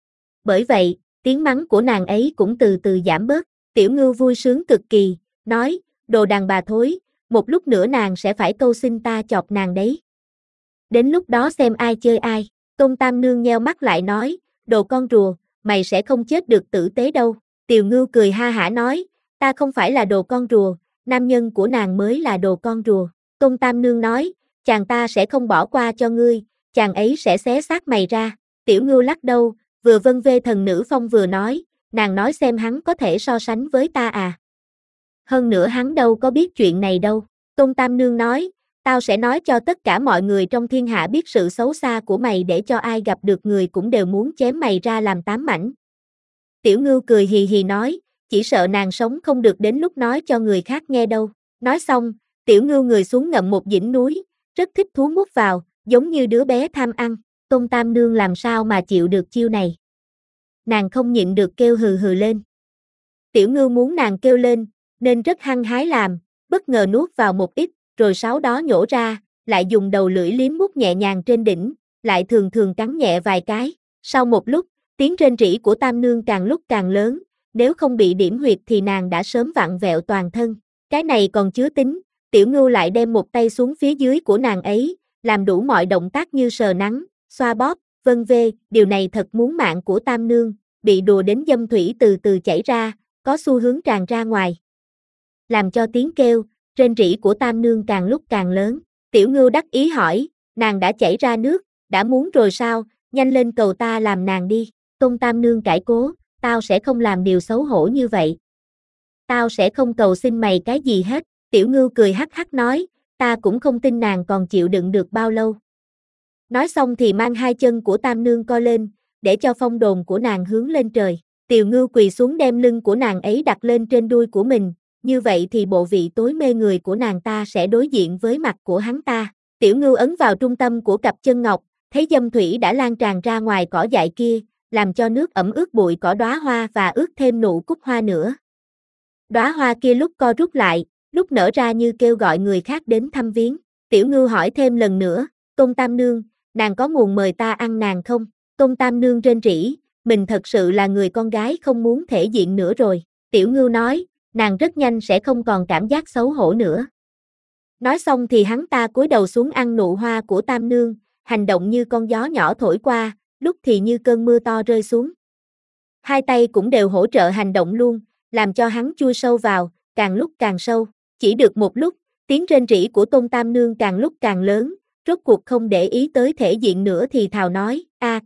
Bởi vậy, tiếng mắng của nàng ấy cũng từ từ giảm bớt. Tiểu Ngưu vui sướng cực kỳ, nói, đồ đàn bà thối, một lúc nữa nàng sẽ phải câu xin ta chọc nàng đấy. Đến lúc đó xem ai chơi ai. Tôn Tam Nương nheo mắt lại nói, đồ con rùa, mày sẽ không chết được tử tế đâu. Tiểu Ngưu cười ha hả nói, ta không phải là đồ con rùa, nam nhân của nàng mới là đồ con rùa. Tôn Tam Nương nói, chàng ta sẽ không bỏ qua cho ngươi, chàng ấy sẽ xé xác mày ra. Tiểu Ngưu lắc đầu, vừa vân vê thần nữ phong vừa nói, nàng nói xem hắn có thể so sánh với ta à. Hơn nữa hắn đâu có biết chuyện này đâu. Tôn Tam Nương nói, tao sẽ nói cho tất cả mọi người trong thiên hạ biết sự xấu xa của mày, để cho ai gặp được người cũng đều muốn chém mày ra làm 8 mảnh. Tiểu Ngưu cười hì hì nói, chỉ sợ nàng sống không được đến lúc nói cho người khác nghe đâu. Nói xong, Tiểu Ngưu người xuống ngậm một dãy núi, rất thích thú mút vào, giống như đứa bé tham ăn. Tôn Tam Nương làm sao mà chịu được chiêu này. Nàng không nhịn được kêu hừ hừ lên. Tiểu Ngưu muốn nàng kêu lên, nên rất hăng hái làm, bất ngờ nuốt vào một ít, rồi sau đó nhổ ra, lại dùng đầu lưỡi liếm mút nhẹ nhàng trên đỉnh, lại thường thường cắn nhẹ vài cái. Sau một lúc, tiếng rên rỉ của Tam Nương càng lúc càng lớn, nếu không bị điểm huyệt thì nàng đã sớm vặn vẹo toàn thân. Cái này còn chưa tính, Tiểu Ngưu lại đem một tay xuống phía dưới của nàng ấy, làm đủ mọi động tác như sờ nắn, xoa bóp, vân vê, điều này thật muốn mạng của Tam Nương, bị đùa đến dâm thủy từ từ chảy ra, có xu hướng tràn ra ngoài. Làm cho tiếng kêu, rên rỉ của Tam Nương càng lúc càng lớn. Tiểu Ngưu đắc ý hỏi, nàng đã chảy ra nước, đã muốn rồi sao, nhanh lên cầu ta làm nàng đi. Tôn Tam Nương cãi cố, tao sẽ không làm điều xấu hổ như vậy. Tao sẽ không cầu xin mày cái gì hết. Tiểu Ngưu cười hắc hắc nói, ta cũng không tin nàng còn chịu đựng được bao lâu. Nói xong thì mang hai chân của Tam Nương co lên, để cho phong đồn của nàng hướng lên trời. Tiểu Ngưu quỳ xuống đem lưng của nàng ấy đặt lên trên đuôi của mình, như vậy thì bộ vị tối mê người của nàng ta sẽ đối diện với mặt của hắn ta. Tiểu Ngưu ấn vào trung tâm của cặp chân ngọc, thấy dâm thủy đã lan tràn ra ngoài cỏ dại kia, làm cho nước ẩm ướt bụi cỏ đóa hoa và ướt thêm nụ cúc hoa nữa. Đóa hoa kia lúc co rút lại, lúc nở ra như kêu gọi người khác đến thăm viếng. Tiểu Ngưu hỏi thêm lần nữa, Tôn Tam Nương, nàng có muốn mời ta ăn nàng không? Tôn Tam Nương rên rỉ, mình thật sự là người con gái không muốn thể diện nữa rồi. Tiểu Ngưu nói, nàng rất nhanh sẽ không còn cảm giác xấu hổ nữa. Nói xong thì hắn ta cúi đầu xuống ăn nụ hoa của Tam Nương, hành động như con gió nhỏ thổi qua, lúc thì như cơn mưa to rơi xuống. Hai tay cũng đều hỗ trợ hành động luôn, làm cho hắn chui sâu vào, càng lúc càng sâu. Chỉ được một lúc, tiếng rên rỉ của Tôn Tam Nương càng lúc càng lớn, rốt cuộc không để ý tới thể diện nữa thì thào nói,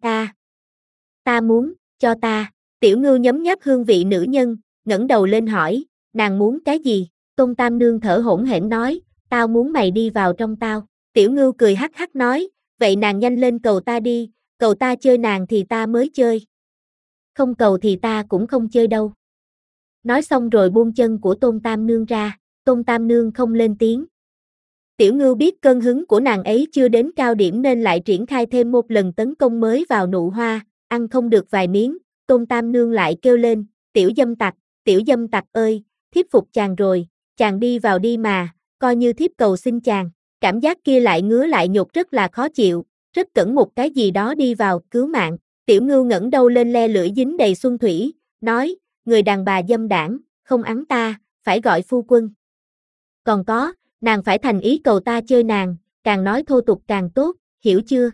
ta muốn, cho ta. Tiểu Ngưu nhấm nháp hương vị nữ nhân, ngẩng đầu lên hỏi, nàng muốn cái gì? Tôn Tam Nương thở hổn hển nói, tao muốn mày đi vào trong tao. Tiểu Ngưu cười hắc hắc nói, vậy nàng nhanh lên cầu ta đi, cầu ta chơi nàng thì ta mới chơi. Không cầu thì ta cũng không chơi đâu. Nói xong rồi buông chân của Tôn Tam Nương ra, Tôn Tam Nương không lên tiếng. Tiểu Ngưu biết cơn hứng của nàng ấy chưa đến cao điểm nên lại triển khai thêm một lần tấn công mới vào nụ hoa, ăn không được vài miếng, Tôn Tam Nương lại kêu lên, tiểu dâm tặc ơi, thiếp phục chàng rồi, chàng đi vào đi mà, coi như thiếp cầu xin chàng. Cảm giác kia lại ngứa lại nhột rất là khó chịu, rất cẩn một cái gì đó đi vào, cứu mạng. Tiểu Ngưu ngẩng đầu lên le lưỡi dính đầy xuân thủy, nói, người đàn bà dâm đảng, không ẵn ta, phải gọi phu quân. Còn có, nàng phải thành ý cầu ta chơi nàng, càng nói thô tục càng tốt, hiểu chưa?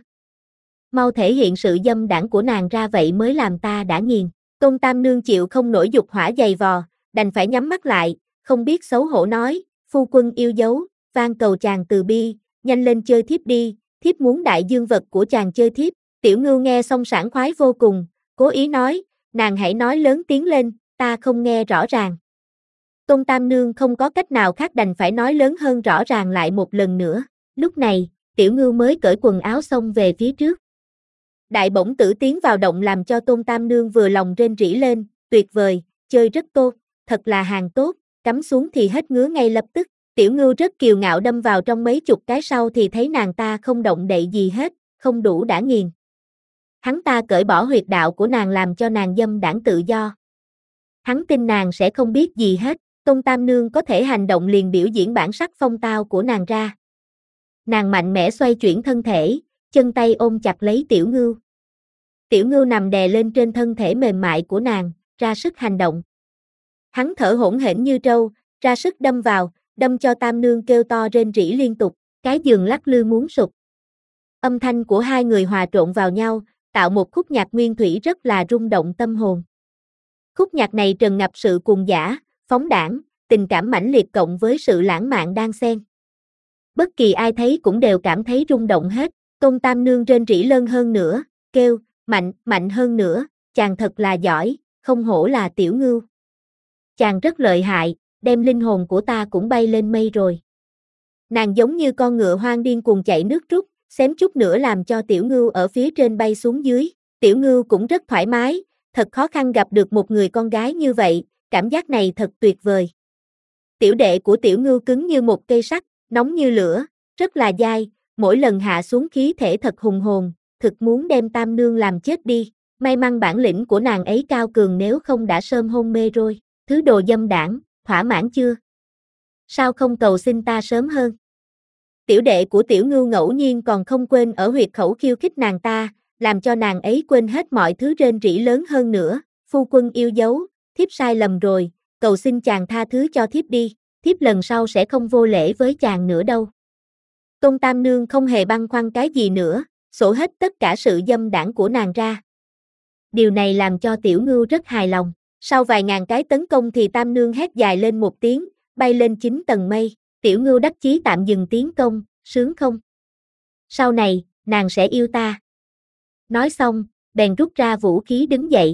Mau thể hiện sự dâm đãng của nàng ra vậy mới làm ta đã nghiền. Tôn Tam Nương chịu không nổi dục hỏa dày vò, đành phải nhắm mắt lại, không biết xấu hổ nói, phu quân yêu dấu, van cầu chàng từ bi, nhanh lên chơi thiếp đi, thiếp muốn đại dương vật của chàng chơi thiếp. Tiểu Ngưu nghe xong sảng khoái vô cùng, cố ý nói, nàng hãy nói lớn tiếng lên, ta không nghe rõ ràng. Tôn Tam Nương không có cách nào khác đành phải nói lớn hơn rõ ràng lại một lần nữa. Lúc này, Tiểu Ngưu mới cởi quần áo xông về phía trước. Đại bổng tử tiến vào động làm cho Tôn Tam Nương vừa lòng rên rỉ lên, tuyệt vời, chơi rất tốt, thật là hàng tốt, cắm xuống thì hết ngứa ngay lập tức. Tiểu Ngưu rất kiêu ngạo đâm vào trong mấy chục cái sau thì thấy nàng ta không động đậy gì hết, không đủ đã nghiền. Hắn ta cởi bỏ huyệt đạo của nàng làm cho nàng dâm đãng tự do. Hắn tin nàng sẽ không biết gì hết, Tôn Tam Nương có thể hành động liền biểu diễn bản sắc phong tao của nàng ra. Nàng mạnh mẽ xoay chuyển thân thể, chân tay ôm chặt lấy Tiểu Ngưu. Tiểu Ngưu nằm đè lên trên thân thể mềm mại của nàng, ra sức hành động. Hắn thở hổn hển như trâu, ra sức đâm vào, đâm cho Tam Nương kêu to rên rỉ liên tục, cái giường lắc lư muốn sụp. Âm thanh của hai người hòa trộn vào nhau, tạo một khúc nhạc nguyên thủy rất là rung động tâm hồn. Khúc nhạc này tràn ngập sự cuồng dã, phóng đãng, tình cảm mãnh liệt cộng với sự lãng mạn đan xen. Bất kỳ ai thấy cũng đều cảm thấy rung động hết. Tôn Tam Nương rên rỉ lớn hơn nữa, kêu, mạnh, mạnh hơn nữa, chàng thật là giỏi, không hổ là Tiểu Ngưu. Chàng rất lợi hại, đem linh hồn của ta cũng bay lên mây rồi. Nàng giống như con ngựa hoang điên cuồng chạy nước rút, xém chút nữa làm cho Tiểu Ngưu ở phía trên bay xuống dưới. Tiểu Ngưu cũng rất thoải mái, thật khó khăn gặp được một người con gái như vậy, cảm giác này thật tuyệt vời. Tiểu đệ của Tiểu Ngưu cứng như một cây sắt, nóng như lửa, rất là dai, mỗi lần hạ xuống khí thể thật hùng hồn, thực muốn đem Tam Nương làm chết đi. May mắn bản lĩnh của nàng ấy cao cường nếu không đã sớm hôn mê rồi. Thứ đồ dâm đảng, thỏa mãn chưa? Sao không cầu xin ta sớm hơn? Tiểu đệ của Tiểu Ngưu ngẫu nhiên còn không quên ở huyệt khẩu khiêu khích nàng ta, làm cho nàng ấy quên hết mọi thứ rên rỉ lớn hơn nữa. Phu quân yêu dấu, thiếp sai lầm rồi, cầu xin chàng tha thứ cho thiếp đi, thiếp lần sau sẽ không vô lễ với chàng nữa đâu. Tôn Tam Nương không hề băn khoăn cái gì nữa, sổ hết tất cả sự dâm đãng của nàng ra. Điều này làm cho Tiểu Ngưu rất hài lòng. Sau vài ngàn cái tấn công thì Tam Nương hét dài lên một tiếng, bay lên 9 tầng mây. Tiểu Ngưu đắc chí tạm dừng tiến công, sướng không? Sau này, nàng sẽ yêu ta. Nói xong, bèn rút ra vũ khí đứng dậy.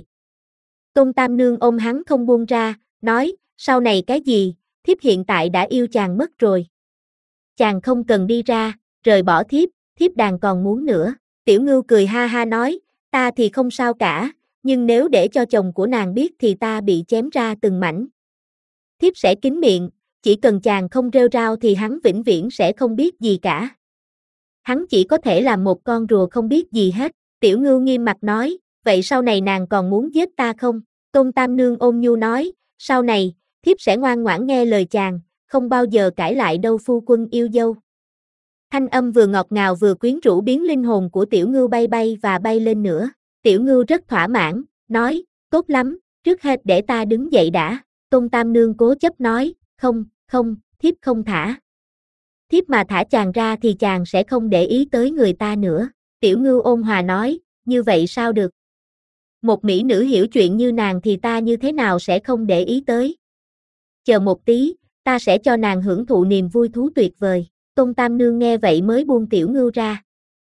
Tôn Tam Nương ôm hắn không buông ra, nói, sau này cái gì, thiếp hiện tại đã yêu chàng mất rồi. Chàng không cần đi ra, rời bỏ thiếp, thiếp đàn còn muốn nữa. Tiểu Ngưu cười ha ha nói, ta thì không sao cả, nhưng nếu để cho chồng của nàng biết thì ta bị chém ra từng mảnh. Thiếp sẽ kín miệng, chỉ cần chàng không rêu rao thì hắn vĩnh viễn sẽ không biết gì cả. Hắn chỉ có thể là một con rùa không biết gì hết. Tiểu Ngưu nghiêm mặt nói, vậy sau này nàng còn muốn giết ta không? Tôn Tam Nương ôn nhu nói, sau này, thiếp sẽ ngoan ngoãn nghe lời chàng, không bao giờ cãi lại đâu phu quân yêu dâu. Thanh âm vừa ngọt ngào vừa quyến rũ biến linh hồn của Tiểu Ngưu bay bay và bay lên nữa. Tiểu Ngưu rất thỏa mãn, nói, tốt lắm, trước hết để ta đứng dậy đã. Tôn Tam Nương cố chấp nói, không, thiếp không thả. Thiếp mà thả chàng ra thì chàng sẽ không để ý tới người ta nữa. Tiểu Ngưu ôn hòa nói, như vậy sao được? Một mỹ nữ hiểu chuyện như nàng thì ta như thế nào sẽ không để ý tới. Chờ một tí, ta sẽ cho nàng hưởng thụ niềm vui thú tuyệt vời. Tôn Tam Nương nghe vậy mới buông Tiểu Ngưu ra.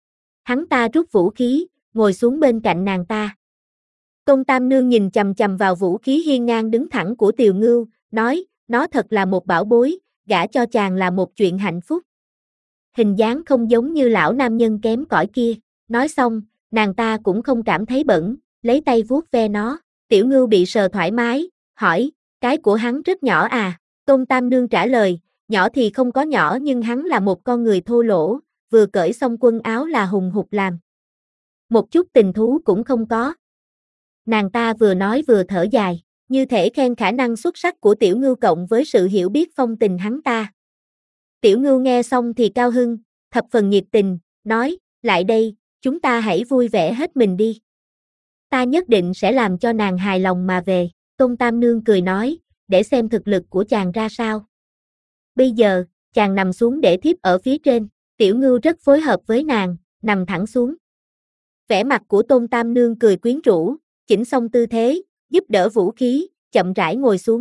Hắn ta rút vũ khí, ngồi xuống bên cạnh nàng ta. Tôn Tam Nương nhìn chằm chằm vào vũ khí hiên ngang đứng thẳng của Tiểu Ngưu, nói, nó thật là một bảo bối, gả cho chàng là một chuyện hạnh phúc. Hình dáng không giống như lão nam nhân kém cỏi kia. Nói xong, nàng ta cũng không cảm thấy bẩn, lấy tay vuốt ve nó. Tiểu Ngưu bị sờ thoải mái, hỏi, cái của hắn rất nhỏ à? Tôn Tam Nương trả lời, nhỏ thì không có nhỏ nhưng hắn là một con người thô lỗ, vừa cởi xong quân áo là hùng hục làm. Một chút tình thú cũng không có. Nàng ta vừa nói vừa thở dài, như thể khen khả năng xuất sắc của Tiểu Ngưu cộng với sự hiểu biết phong tình hắn ta. Tiểu Ngưu nghe xong thì cao hưng, thập phần nhiệt tình, nói, lại đây, chúng ta hãy vui vẻ hết mình đi. Ta nhất định sẽ làm cho nàng hài lòng mà về. Tôn Tam Nương cười nói, để xem thực lực của chàng ra sao. Bây giờ, chàng nằm xuống để thiếp ở phía trên. Tiểu Ngưu rất phối hợp với nàng, nằm thẳng xuống. Vẻ mặt của Tôn Tam Nương cười quyến rũ, chỉnh xong tư thế, giúp đỡ vũ khí, chậm rãi ngồi xuống.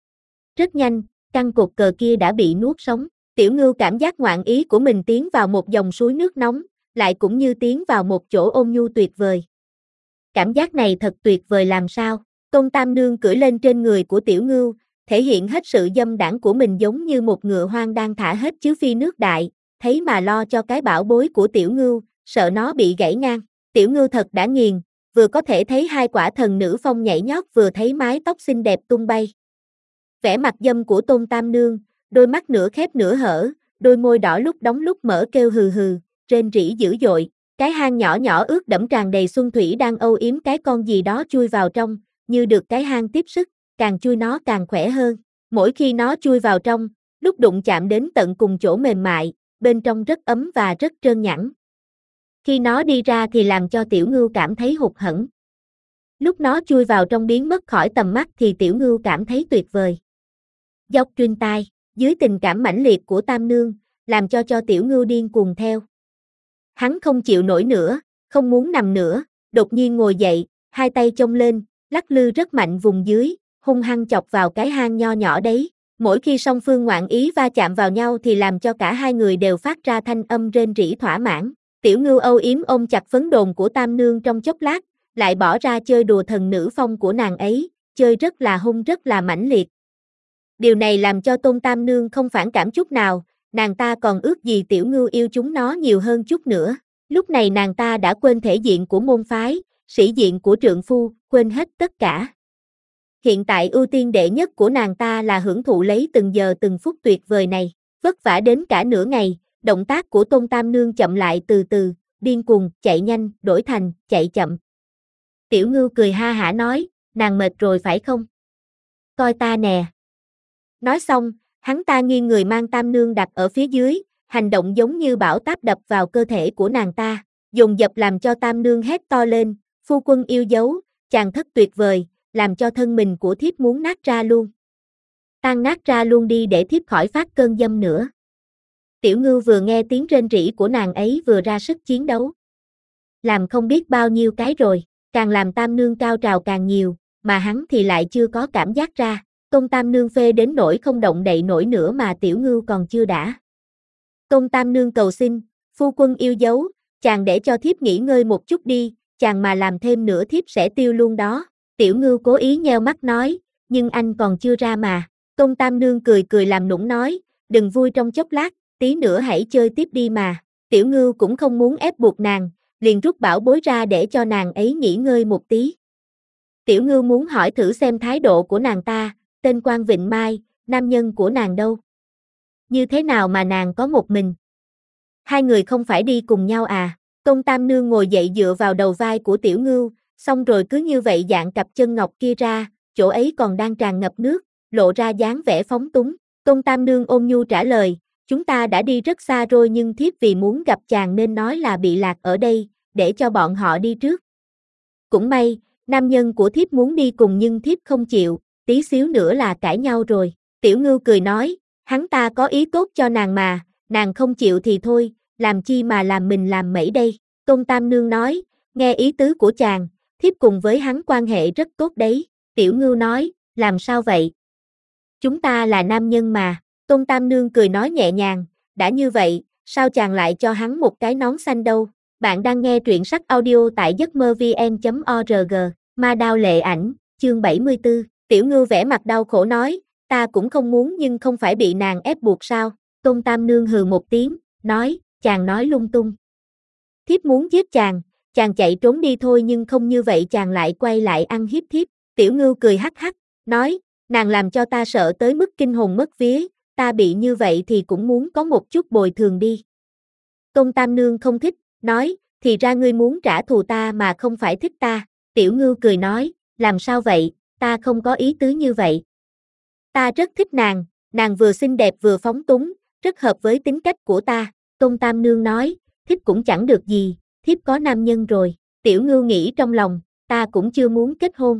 Rất nhanh, căn cột cờ kia đã bị nuốt sống. Tiểu Ngưu cảm giác ngoạn ý của mình tiến vào một dòng suối nước nóng, lại cũng như tiến vào một chỗ ôn nhu tuyệt vời. Cảm giác này thật tuyệt vời làm sao? Tôn Tam Nương cưỡi lên trên người của Tiểu Ngưu, thể hiện hết sự dâm đãng của mình giống như một ngựa hoang đang thả hết chứ phi nước đại, thấy mà lo cho cái bảo bối của Tiểu Ngưu, sợ nó bị gãy ngang. Tiểu Ngưu thật đã nghiền, vừa có thể thấy hai quả thần nữ phong nhảy nhót vừa thấy mái tóc xinh đẹp tung bay. Vẻ mặt dâm của Tôn Tam Nương, đôi mắt nửa khép nửa hở, đôi môi đỏ lúc đóng lúc mở kêu hừ hừ, rên rỉ dữ dội. Cái hang nhỏ nhỏ ướt đẫm tràn đầy xuân thủy đang âu yếm cái con gì đó chui vào trong, như được cái hang tiếp sức, càng chui nó càng khỏe hơn. Mỗi khi nó chui vào trong, lúc đụng chạm đến tận cùng chỗ mềm mại, bên trong rất ấm và rất trơn nhẵn. Khi nó đi ra thì làm cho Tiểu Ngưu cảm thấy hụt hẫng. Lúc nó chui vào trong biến mất khỏi tầm mắt thì Tiểu Ngưu cảm thấy tuyệt vời. Dốc truyền tai, dưới tình cảm mãnh liệt của Tam Nương, làm cho Tiểu Ngưu điên cuồng theo. Hắn không chịu nổi nữa, không muốn nằm nữa, đột nhiên ngồi dậy, hai tay chông lên, lắc lư rất mạnh vùng dưới, hung hăng chọc vào cái hang nho nhỏ đấy. Mỗi khi song phương ngoạn ý va chạm vào nhau thì làm cho cả hai người đều phát ra thanh âm rên rỉ thỏa mãn. Tiểu Ngưu âu yếm ôm chặt phấn đồn của Tam Nương trong chốc lát, lại bỏ ra chơi đùa thần nữ phong của nàng ấy, chơi rất là hung rất là mãnh liệt. Điều này làm cho Tôn Tam Nương không phản cảm chút nào, nàng ta còn ước gì Tiểu Ngưu yêu chúng nó nhiều hơn chút nữa. Lúc này nàng ta đã quên thể diện của môn phái, sĩ diện của trượng phu, quên hết tất cả. Hiện tại ưu tiên đệ nhất của nàng ta là hưởng thụ lấy từng giờ từng phút tuyệt vời này. Vất vả đến cả nửa ngày, động tác của Tôn Tam Nương chậm lại từ từ, điên cuồng, chạy nhanh, đổi thành, chạy chậm. Tiểu Ngưu cười ha hả nói, nàng mệt rồi phải không? Coi ta nè. Nói xong, hắn ta nghiêng người mang Tam Nương đặt ở phía dưới, hành động giống như bão táp đập vào cơ thể của nàng ta, dồn dập làm cho Tam Nương hét to lên, phu quân yêu dấu, chàng thất tuyệt vời, làm cho thân mình của thiếp muốn nát ra luôn. Tan nát ra luôn đi để thiếp khỏi phát cơn dâm nữa. Tiểu Ngưu vừa nghe tiếng rên rỉ của nàng ấy vừa ra sức chiến đấu. Làm không biết bao nhiêu cái rồi, càng làm Tam Nương cao trào càng nhiều, mà hắn thì lại chưa có cảm giác ra. Tôn Tam Nương phê đến nỗi không động đậy nổi nữa mà Tiểu Ngưu còn chưa đã. Tôn Tam Nương cầu xin, phu quân yêu dấu, chàng để cho thiếp nghỉ ngơi một chút đi, chàng mà làm thêm nữa thiếp sẽ tiêu luôn đó. Tiểu Ngưu cố ý nheo mắt nói, nhưng anh còn chưa ra mà. Tôn Tam Nương cười cười làm nũng nói, đừng vui trong chốc lát, tí nữa hãy chơi tiếp đi mà. Tiểu Ngưu cũng không muốn ép buộc nàng, liền rút bảo bối ra để cho nàng ấy nghỉ ngơi một tí. Tiểu Ngưu muốn hỏi thử xem thái độ của nàng ta, tên Quan Vịnh Mai, nam nhân của nàng đâu? Như thế nào mà nàng có một mình? Hai người không phải đi cùng nhau à? Tôn Tam Nương ngồi dậy dựa vào đầu vai của Tiểu Ngưu, xong rồi cứ như vậy dạng cặp chân ngọc kia ra, chỗ ấy còn đang tràn ngập nước, lộ ra dáng vẻ phóng túng. Tôn Tam Nương ôn nhu trả lời, chúng ta đã đi rất xa rồi nhưng thiếp vì muốn gặp chàng nên nói là bị lạc ở đây, để cho bọn họ đi trước. Cũng may, nam nhân của thiếp muốn đi cùng nhưng thiếp không chịu, tí xíu nữa là cãi nhau rồi. Tiểu Ngưu cười nói, hắn ta có ý tốt cho nàng mà, nàng không chịu thì thôi, làm chi mà làm mình làm mẩy đây. Tôn Tam Nương nói, nghe ý tứ của chàng, thiếp cùng với hắn quan hệ rất tốt đấy. Tiểu Ngưu nói, làm sao vậy? Chúng ta là nam nhân mà. Tôn Tam Nương cười nói nhẹ nhàng, đã như vậy, sao chàng lại cho hắn một cái nón xanh đâu? Bạn đang nghe truyện sách audio tại giấcmơ-vn.org, Ma Đao Lệ Ảnh, chương 74. Tiểu Ngưu vẻ mặt đau khổ nói, ta cũng không muốn nhưng không phải bị nàng ép buộc sao? Tôn Tam Nương hừ một tiếng, nói, chàng nói lung tung. Thiếp muốn giết chàng chạy trốn đi thôi nhưng không như vậy chàng lại quay lại ăn hiếp thiếp. Tiểu Ngưu cười hắc hắc, nói, nàng làm cho ta sợ tới mức kinh hồn mất vía, ta bị như vậy thì cũng muốn có một chút bồi thường đi. Tôn Tam Nương không thích, nói, thì ra ngươi muốn trả thù ta mà không phải thích ta. Tiểu Ngưu cười nói, làm sao vậy, ta không có ý tứ như vậy. Ta rất thích nàng vừa xinh đẹp vừa phóng túng, rất hợp với tính cách của ta. Tôn Tam Nương nói, thiếp cũng chẳng được gì, thiếp có nam nhân rồi. Tiểu Ngưu nghĩ trong lòng, ta cũng chưa muốn kết hôn.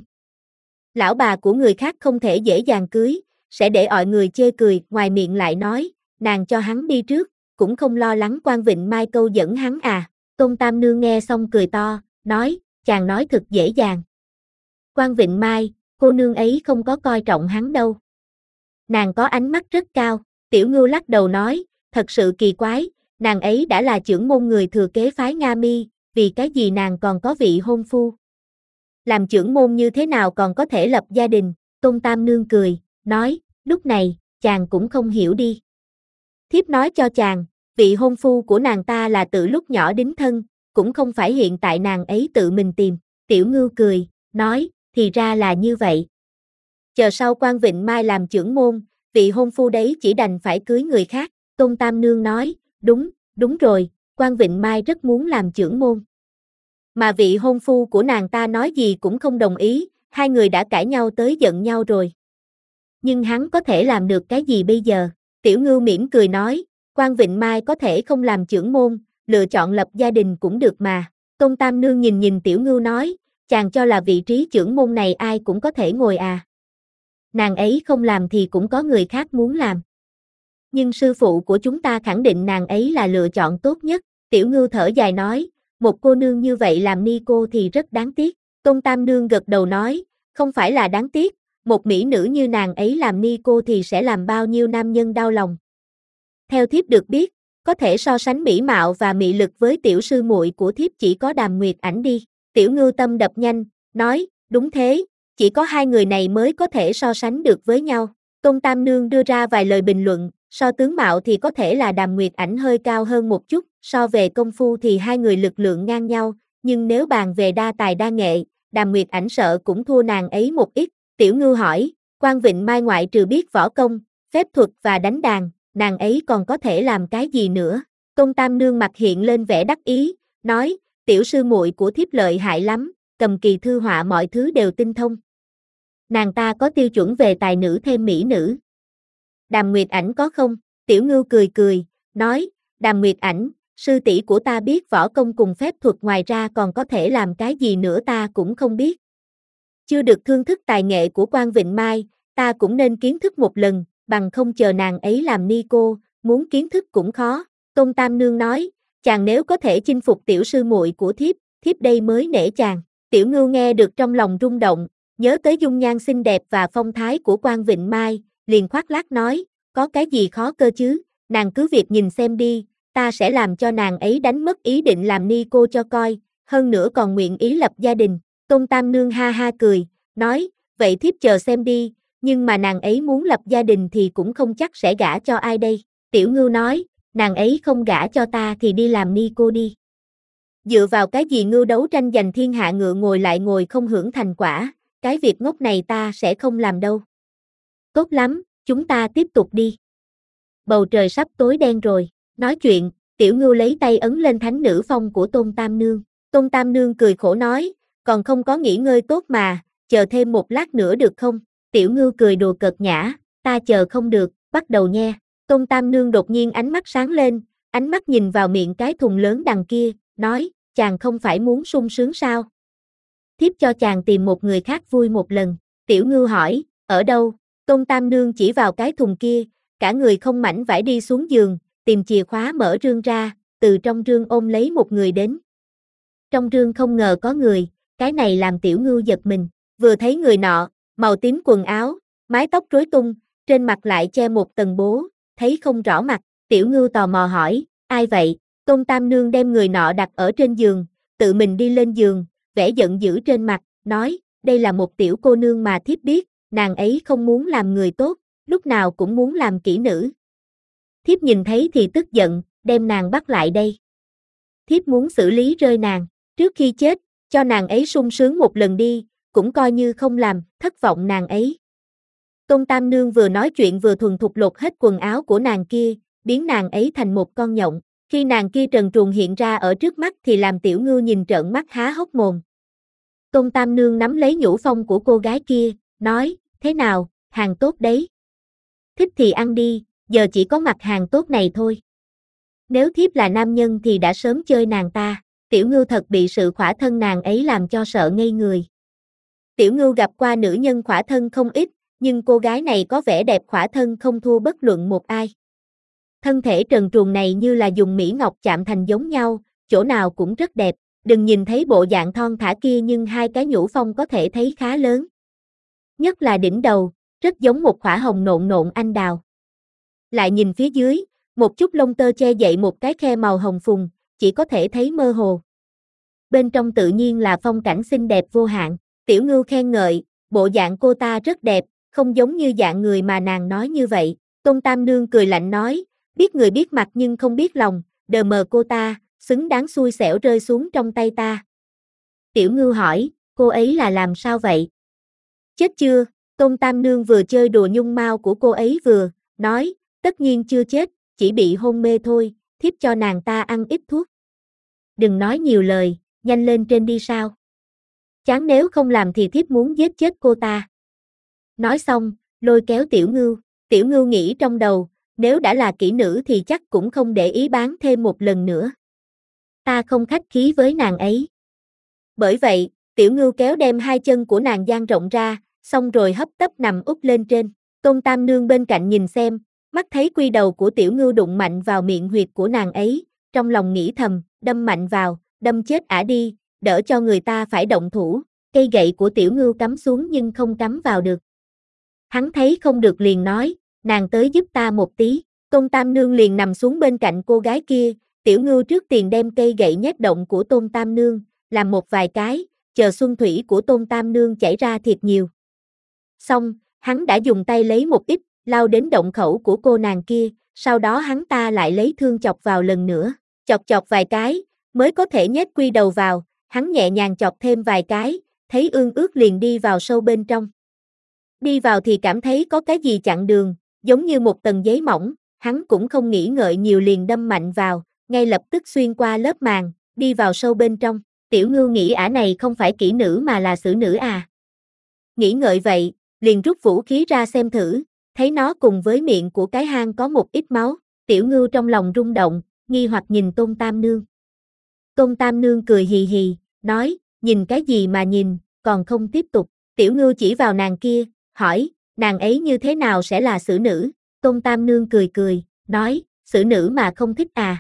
Lão bà của người khác không thể dễ dàng cưới, sẽ để mọi người chê cười, ngoài miệng lại nói, nàng cho hắn đi trước, cũng không lo lắng Quan Vịnh Mai câu dẫn hắn à. Tôn Tam Nương nghe xong cười to, nói, chàng nói thật dễ dàng. Quan Vịnh Mai, cô nương ấy không có coi trọng hắn đâu. Nàng có ánh mắt rất cao, Tiểu Ngưu lắc đầu nói, thật sự kỳ quái, nàng ấy đã là trưởng môn người thừa kế phái Nga Mi, vì cái gì nàng còn có vị hôn phu? Làm trưởng môn như thế nào còn có thể lập gia đình? Tôn Tam Nương cười, nói, lúc này, chàng cũng không hiểu đi. Thiếp nói cho chàng, vị hôn phu của nàng ta là từ lúc nhỏ đính thân, cũng không phải hiện tại nàng ấy tự mình tìm. Tiểu Ngưu cười, nói, thì ra là như vậy. Chờ sau Quan Vịnh Mai làm trưởng môn, vị hôn phu đấy chỉ đành phải cưới người khác. Tôn Tam Nương nói, đúng rồi, Quan Vịnh Mai rất muốn làm trưởng môn. Mà vị hôn phu của nàng ta nói gì cũng không đồng ý, hai người đã cãi nhau tới giận nhau rồi. Nhưng hắn có thể làm được cái gì bây giờ? Tiểu Ngưu mỉm cười nói, Quan Vịnh Mai có thể không làm trưởng môn, lựa chọn lập gia đình cũng được mà. Tôn Tam Nương nhìn Tiểu Ngưu nói, chàng cho là vị trí trưởng môn này ai cũng có thể ngồi à? Nàng ấy không làm thì cũng có người khác muốn làm. Nhưng sư phụ của chúng ta khẳng định nàng ấy là lựa chọn tốt nhất. Tiểu Ngưu thở dài nói, một cô nương như vậy làm ni cô thì rất đáng tiếc. Tôn Tam Nương gật đầu nói, không phải là đáng tiếc, một mỹ nữ như nàng ấy làm ni cô thì sẽ làm bao nhiêu nam nhân đau lòng. Theo thiếp được biết, có thể so sánh mỹ mạo và mị lực với tiểu sư muội của thiếp chỉ có Đàm Nguyệt Ảnh đi. Tiểu Ngưu tâm đập nhanh, nói, đúng thế, chỉ có hai người này mới có thể so sánh được với nhau. Tôn Tam Nương đưa ra vài lời bình luận, so tướng mạo thì có thể là Đàm Nguyệt Ảnh hơi cao hơn một chút, so về công phu thì hai người lực lượng ngang nhau, nhưng nếu bàn về đa tài đa nghệ, Đàm Nguyệt Ảnh sợ cũng thua nàng ấy một ít. Tiểu Ngưu hỏi, Quan Vịnh Mai ngoại trừ biết võ công, phép thuật và đánh đàn, nàng ấy còn có thể làm cái gì nữa? Tôn Tam Nương mặt hiện lên vẻ đắc ý, nói, tiểu sư muội của thiếp lợi hại lắm, cầm kỳ thư họa mọi thứ đều tinh thông. Nàng ta có tiêu chuẩn về tài nữ thêm mỹ nữ. Đàm Nguyệt Ảnh có không? Tiểu Ngưu cười, nói, Đàm Nguyệt Ảnh, sư tỷ của ta biết võ công cùng phép thuật, ngoài ra còn có thể làm cái gì nữa ta cũng không biết. Chưa được thưởng thức tài nghệ của Quan Vịnh Mai, ta cũng nên kiến thức một lần, bằng không chờ nàng ấy làm ni cô, muốn kiến thức cũng khó. Tôn Tam Nương nói, chàng nếu có thể chinh phục tiểu sư muội của thiếp, thiếp đây mới nể chàng. Tiểu Ngưu nghe được trong lòng rung động, nhớ tới dung nhan xinh đẹp và phong thái của Quan Vịnh Mai, liền khoác lác nói, có cái gì khó cơ chứ, nàng cứ việc nhìn xem đi, ta sẽ làm cho nàng ấy đánh mất ý định làm ni cô cho coi, hơn nữa còn nguyện ý lập gia đình. Tôn Tam Nương ha ha cười, nói, vậy thiếp chờ xem đi, nhưng mà nàng ấy muốn lập gia đình thì cũng không chắc sẽ gả cho ai đây. Tiểu Ngưu nói, nàng ấy không gả cho ta thì đi làm ni cô đi. Dựa vào cái gì Ngưu đấu tranh giành thiên hạ ngựa ngồi lại ngồi không hưởng thành quả, cái việc ngốc này ta sẽ không làm đâu. Tốt lắm, chúng ta tiếp tục đi. Bầu trời sắp tối đen rồi, nói chuyện, Tiểu Ngưu lấy tay ấn lên thánh nữ phong của Tôn Tam Nương. Tôn Tam Nương cười khổ nói, còn không có nghỉ ngơi tốt mà, chờ thêm một lát nữa được không? Tiểu Ngưu cười đùa cợt nhã, ta chờ không được, bắt đầu nha. Tôn Tam Nương đột nhiên ánh mắt sáng lên, ánh mắt nhìn vào miệng cái thùng lớn đằng kia, nói, chàng không phải muốn sung sướng sao? Thiếp cho chàng tìm một người khác vui một lần. Tiểu Ngưu hỏi, ở đâu? Tôn Tam Nương chỉ vào cái thùng kia, cả người không mảnh vải đi xuống giường, tìm chìa khóa mở rương ra, từ trong rương ôm lấy một người đến. Trong rương không ngờ có người, cái này làm Tiểu Ngưu giật mình, vừa thấy người nọ, màu tím quần áo, mái tóc rối tung, trên mặt lại che một tầng bố, thấy không rõ mặt. Tiểu Ngưu tò mò hỏi, ai vậy? Tôn Tam Nương đem người nọ đặt ở trên giường, tự mình đi lên giường, vẻ giận dữ trên mặt, nói, đây là một tiểu cô nương mà thiếp biết, nàng ấy không muốn làm người tốt, lúc nào cũng muốn làm kỹ nữ. Thiếp nhìn thấy thì tức giận, đem nàng bắt lại đây. Thiếp muốn xử lý rơi nàng, trước khi chết, cho nàng ấy sung sướng một lần đi, cũng coi như không làm thất vọng nàng ấy. Tôn Tam Nương vừa nói chuyện vừa thuần thục lột hết quần áo của nàng kia, biến nàng ấy thành một con nhộng. Khi nàng kia trần truồng hiện ra ở trước mắt thì làm Tiểu Ngưu nhìn trợn mắt há hốc mồm. Tôn Tam Nương nắm lấy nhũ phong của cô gái kia, nói, thế nào, hàng tốt đấy. Thích thì ăn đi, giờ chỉ có mặt hàng tốt này thôi. Nếu thiếp là nam nhân thì đã sớm chơi nàng ta. Tiểu Ngưu thật bị sự khỏa thân nàng ấy làm cho sợ ngây người. Tiểu Ngưu gặp qua nữ nhân khỏa thân không ít, nhưng cô gái này có vẻ đẹp khỏa thân không thua bất luận một ai. Thân thể trần truồng này như là dùng mỹ ngọc chạm thành giống nhau, chỗ nào cũng rất đẹp, đừng nhìn thấy bộ dạng thon thả kia nhưng hai cái nhũ phong có thể thấy khá lớn. Nhất là đỉnh đầu, rất giống một khỏa hồng nộn nộn anh đào. Lại nhìn phía dưới, một chút lông tơ che dậy một cái khe màu hồng phùng, chỉ có thể thấy mơ hồ. Bên trong tự nhiên là phong cảnh xinh đẹp vô hạn, Tiểu Ngưu khen ngợi, bộ dạng cô ta rất đẹp, không giống như dạng người mà nàng nói như vậy. Tôn Tam Nương cười lạnh nói, biết người biết mặt nhưng không biết lòng, đờ mờ cô ta, xứng đáng xui xẻo rơi xuống trong tay ta. Tiểu Ngưu hỏi, cô ấy là làm sao vậy? Chết chưa? Tôn Tam Nương vừa chơi đùa nhung mao của cô ấy vừa, nói, tất nhiên chưa chết, chỉ bị hôn mê thôi, thiếp cho nàng ta ăn ít thuốc. Đừng nói nhiều lời, nhanh lên trên đi sao? Chán nếu không làm thì thiếp muốn giết chết cô ta. Nói xong, lôi kéo Tiểu Ngưu nghĩ trong đầu, nếu đã là kỹ nữ thì chắc cũng không để ý bán thêm một lần nữa. Ta không khách khí với nàng ấy. Bởi vậy, Tiểu Ngưu kéo đem hai chân của nàng dang rộng ra, xong rồi hấp tấp nằm úp lên trên. Tôn Tam Nương bên cạnh nhìn xem, mắt thấy quy đầu của Tiểu Ngưu đụng mạnh vào miệng huyệt của nàng ấy, trong lòng nghĩ thầm, đâm mạnh vào, đâm chết ả đi, đỡ cho người ta phải động thủ. Cây gậy của Tiểu Ngưu cắm xuống nhưng không cắm vào được. Hắn thấy không được liền nói, nàng tới giúp ta một tí. Tôn Tam Nương liền nằm xuống bên cạnh cô gái kia, Tiểu Ngưu trước tiền đem cây gậy nhét động của Tôn Tam Nương, làm một vài cái, chờ xuân thủy của Tôn Tam Nương chảy ra thiệt nhiều. Xong, hắn đã dùng tay lấy một ít, lao đến động khẩu của cô nàng kia, sau đó hắn ta lại lấy thương chọc vào lần nữa, chọc vài cái, mới có thể nhét quy đầu vào, hắn nhẹ nhàng chọc thêm vài cái, thấy ương ướt liền đi vào sâu bên trong. Đi vào thì cảm thấy có cái gì chặn đường, giống như một tầng giấy mỏng, hắn cũng không nghĩ ngợi nhiều liền đâm mạnh vào, ngay lập tức xuyên qua lớp màng, đi vào sâu bên trong. Tiểu Ngưu nghĩ ả này không phải kỹ nữ mà là xử nữ à. Nghĩ ngợi vậy, liền rút vũ khí ra xem thử, thấy nó cùng với miệng của cái hang có một ít máu, Tiểu Ngưu trong lòng rung động, nghi hoặc nhìn Tôn Tam Nương. Tôn Tam Nương cười hì hì, nói, nhìn cái gì mà nhìn, còn không tiếp tục. Tiểu Ngưu chỉ vào nàng kia, hỏi, nàng ấy như thế nào sẽ là xử nữ? Tôn Tam Nương cười, nói, xử nữ mà không thích à?